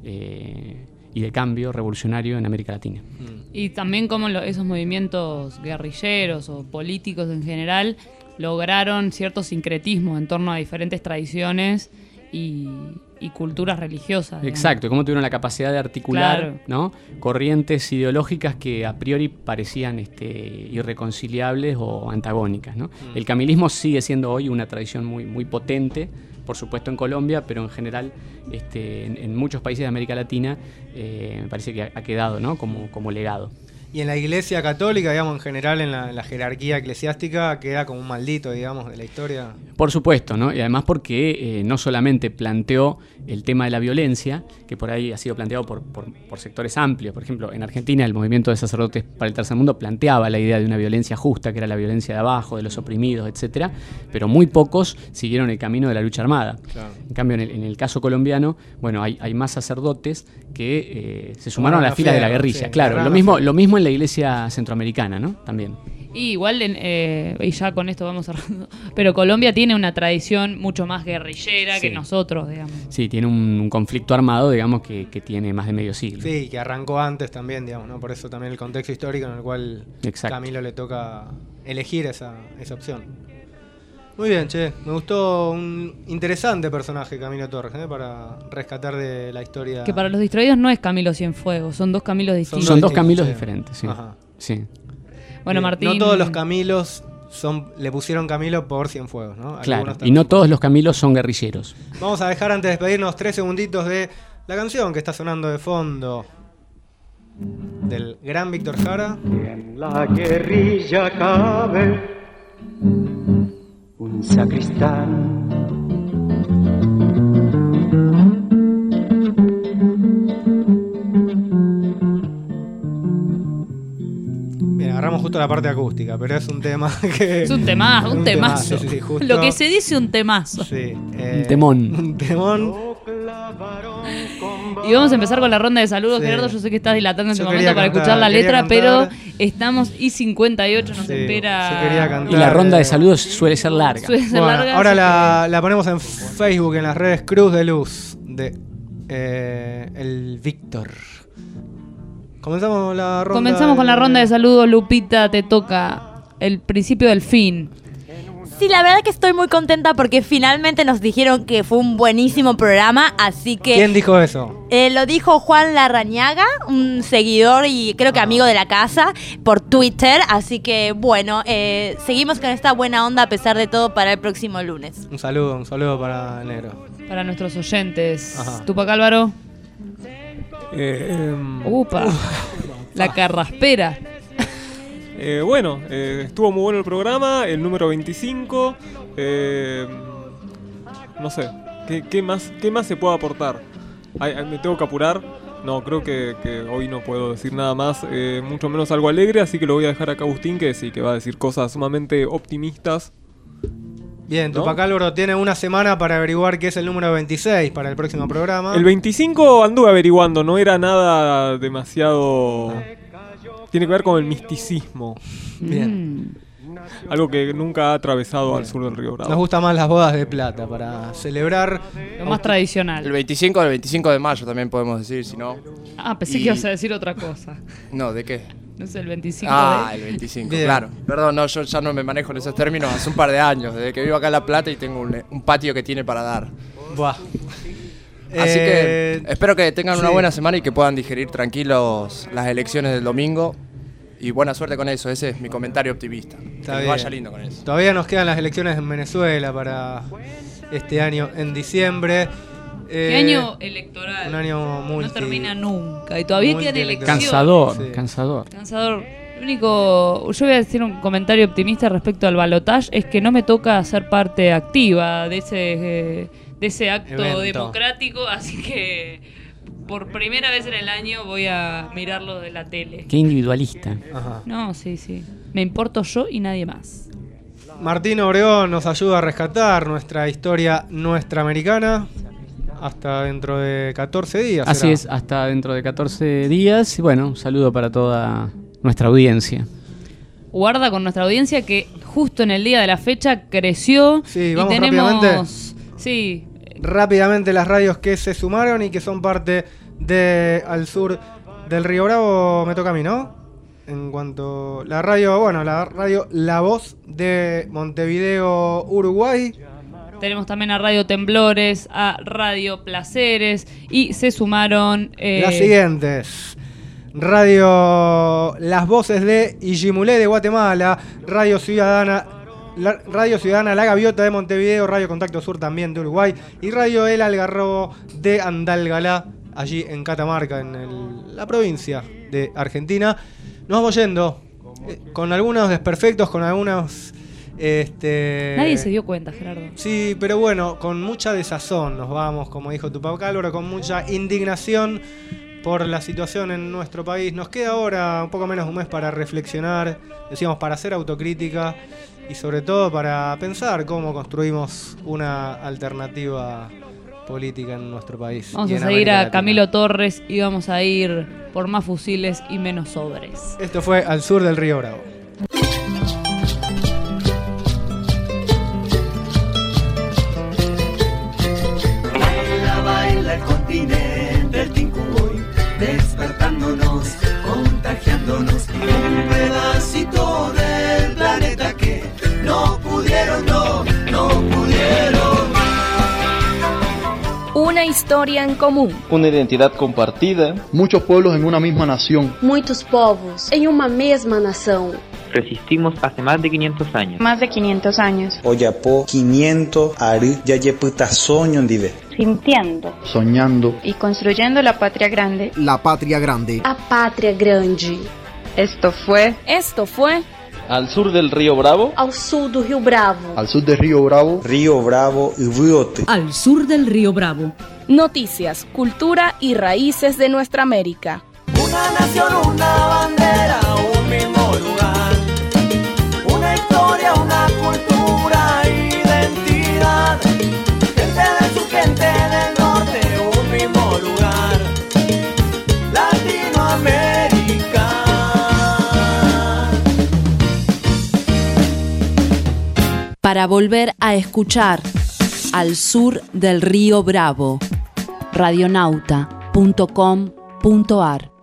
y de cambio revolucionario en América Latina. Y también cómo esos movimientos guerrilleros o políticos en general lograron cierto sincretismo en torno a diferentes tradiciones y culturas religiosas. digamos. Exacto, cómo tuvieron la capacidad de articular, Claro. ¿no? corrientes ideológicas que a priori parecían irreconciliables o antagónicas, ¿no? El camilismo sigue siendo hoy una tradición muy, muy potente, por supuesto en Colombia, pero en general en muchos países de América Latina me parece que ha quedado, ¿no? como legado. Y en la Iglesia Católica, digamos, en general, en la jerarquía eclesiástica, queda como un maldito, digamos, de la historia. Por supuesto, ¿no? Y además porque no solamente planteó el tema de la violencia, que por ahí ha sido planteado por sectores amplios. Por ejemplo, en Argentina el movimiento de sacerdotes para el tercer mundo planteaba la idea de una violencia justa, que era la violencia de abajo, de los oprimidos, etcétera, pero muy pocos siguieron el camino de la lucha armada. Claro. En cambio, en el caso colombiano, bueno, hay más sacerdotes que se sumaron a las filas de la guerrilla. sí, Claro, agarraron lo mismo en la iglesia centroamericana, ¿no? También. Y igual, y ya con esto vamos cerrando, pero Colombia tiene una tradición mucho más guerrillera que Sí. nosotros, digamos. Sí, tiene un conflicto armado, digamos, que tiene más de medio siglo. Sí, que arrancó antes también, digamos, ¿no? Por eso también el contexto histórico en el cual Exacto. Camilo le toca elegir esa opción. Muy bien, che. Me gustó un interesante personaje, Camilo Torres, para rescatar de la historia. Que para los distraídos no es Camilo Cienfuegos, son dos Camilos distintos. Son dos Camilos diferentes, sí. Ajá. Sí. Bueno, Martín. No todos los Camilos le pusieron Camilo por Cienfuegos, ¿no? Claro, Algunos y también. no todos los Camilos son guerrilleros. Vamos a dejar antes de despedirnos 3 segunditos de la canción que está sonando de fondo del gran Víctor Jara. En la guerrilla cabe un sacristán. Bien, agarramos justo la parte acústica, pero es un tema que... Es un temazo, un temazo. Sí, justo- Lo que se dice un temazo. Sí, Un temón. Un temón. Y vamos a empezar con la ronda de saludos, Sí. Gerardo. Yo sé que estás dilatando en Yo este quería momento para cantar, escuchar la quería letra, cantar. pero estamos y 58 nos Sí, espera. yo quería cantar. Y la ronda de saludos suele ser larga. Suele ser Bueno, larga, ahora así la ponemos en Facebook, en las redes Cruz de Luz de el Víctor. Comenzamos la ronda. Comenzamos con la ronda de saludos. Lupita, te toca el principio del fin. Sí, la verdad que estoy muy contenta porque finalmente nos dijeron que fue un buenísimo programa, así que... ¿Quién dijo eso? Lo dijo Juan Larrañaga, un seguidor y creo que amigo de la casa, por Twitter, así que bueno, seguimos con esta buena onda a pesar de todo para el próximo lunes. Un saludo para el negro. Para nuestros oyentes. Ajá. Tupac Álvaro. Upa. La carraspera. Bueno, estuvo muy bueno el programa, el número 25. No sé, ¿qué más se puede aportar? Me tengo que apurar. No, creo que hoy no puedo decir nada más, mucho menos algo alegre, así que lo voy a dejar acá a Agustín, que sí, que va a decir cosas sumamente optimistas. Bien, ¿no? Tupac Álvaro tiene una semana para averiguar qué es el número 26 para el próximo programa. El 25 anduve averiguando, no era nada demasiado... Tiene que ver con el misticismo. Bien. Algo que nunca ha atravesado al sur del Río Bravo. Nos gustan más las bodas de plata para celebrar... Lo más tradicional. El 25 de mayo también podemos decir, si no. Ah, pensé que ibas a decir otra cosa. No, ¿de qué? No sé, el 25 el 25, Bien. claro. Perdón, no, yo ya no me manejo en esos términos hace un par de años, desde que vivo acá en La Plata y tengo un patio que tiene para dar. Buah. Así que espero que tengan una sí. buena semana y que puedan digerir tranquilos las elecciones del domingo. Y buena suerte con eso, ese es mi comentario optimista. Está que bien. vaya lindo con eso. Todavía nos quedan las elecciones en Venezuela para este año en diciembre. ¿Qué año electoral? Un año No termina nunca y todavía quedan elecciones. Cansador. Lo único, yo voy a decir un comentario optimista respecto al balotaje, es que no me toca ser parte activa de ese acto Evento. democrático, así que por primera vez en el año voy a mirarlo de la tele. Qué individualista. Ajá. No, sí. Me importo yo y nadie más. Martín Obregón nos ayuda a rescatar nuestra historia nuestra americana hasta dentro de 14 días. Así será. es, hasta dentro de 14 días. Y bueno, un saludo para toda nuestra audiencia. Guarda con nuestra audiencia que justo en el día de la fecha creció. Sí, y vamos tenemos... rápidamente. Sí. Rápidamente las radios que se sumaron y que son parte de Al Sur del Río Bravo. Me toca a mí, ¿no? En cuanto la radio La Voz de Montevideo, Uruguay. Tenemos también a Radio Temblores, a Radio Placeres y se sumaron... Las siguientes. Radio Las Voces de Ijimulé de Guatemala, Radio Ciudadana La Gaviota de Montevideo, Radio Contacto Sur también de Uruguay y Radio El Algarrobo de Andalgalá, allí en Catamarca, en la provincia de Argentina. Nos vamos yendo con algunos desperfectos, con algunos... Nadie se dio cuenta, Gerardo. Sí, pero bueno, con mucha desazón nos vamos, como dijo Tupac Álvaro, con mucha indignación por la situación en nuestro país. Nos queda ahora un poco menos de un mes para reflexionar, decíamos, para hacer autocrítica y sobre todo para pensar cómo construimos una alternativa política en nuestro país. Vamos y a en seguir América a Latina. Camilo Torres y vamos a ir por más fusiles y menos sobres. Esto fue Al Sur del Río Bravo. Baila el continente, el Tincuboy, despertándonos, contagiándonos. Un pedacito del planeta que no pudieron. Una historia en común. Una identidad compartida. Muchos pueblos en una misma nación. Muitos povos em uma mesma nação. Resistimos hace más de 500 años. Más de 500 años. Oyapo 500 ari yayeputa soñondive. Sintiendo. Soñando. Y construyendo la patria grande. La patria grande. A pátria grande. Esto fue Al Sur del Río Bravo. Ao sul do Rio Bravo. Al sur del Río Bravo. Río Bravo y Viote. Al sur del Río Bravo. Noticias, cultura y raíces de nuestra América. Una nación, una bandera, un mismo lugar. Una historia, una cultura, identidad. Gente del sur, gente del norte, un mismo lugar. Latinoamérica. Para volver a escuchar Al Sur del Río Bravo, radionauta.com.ar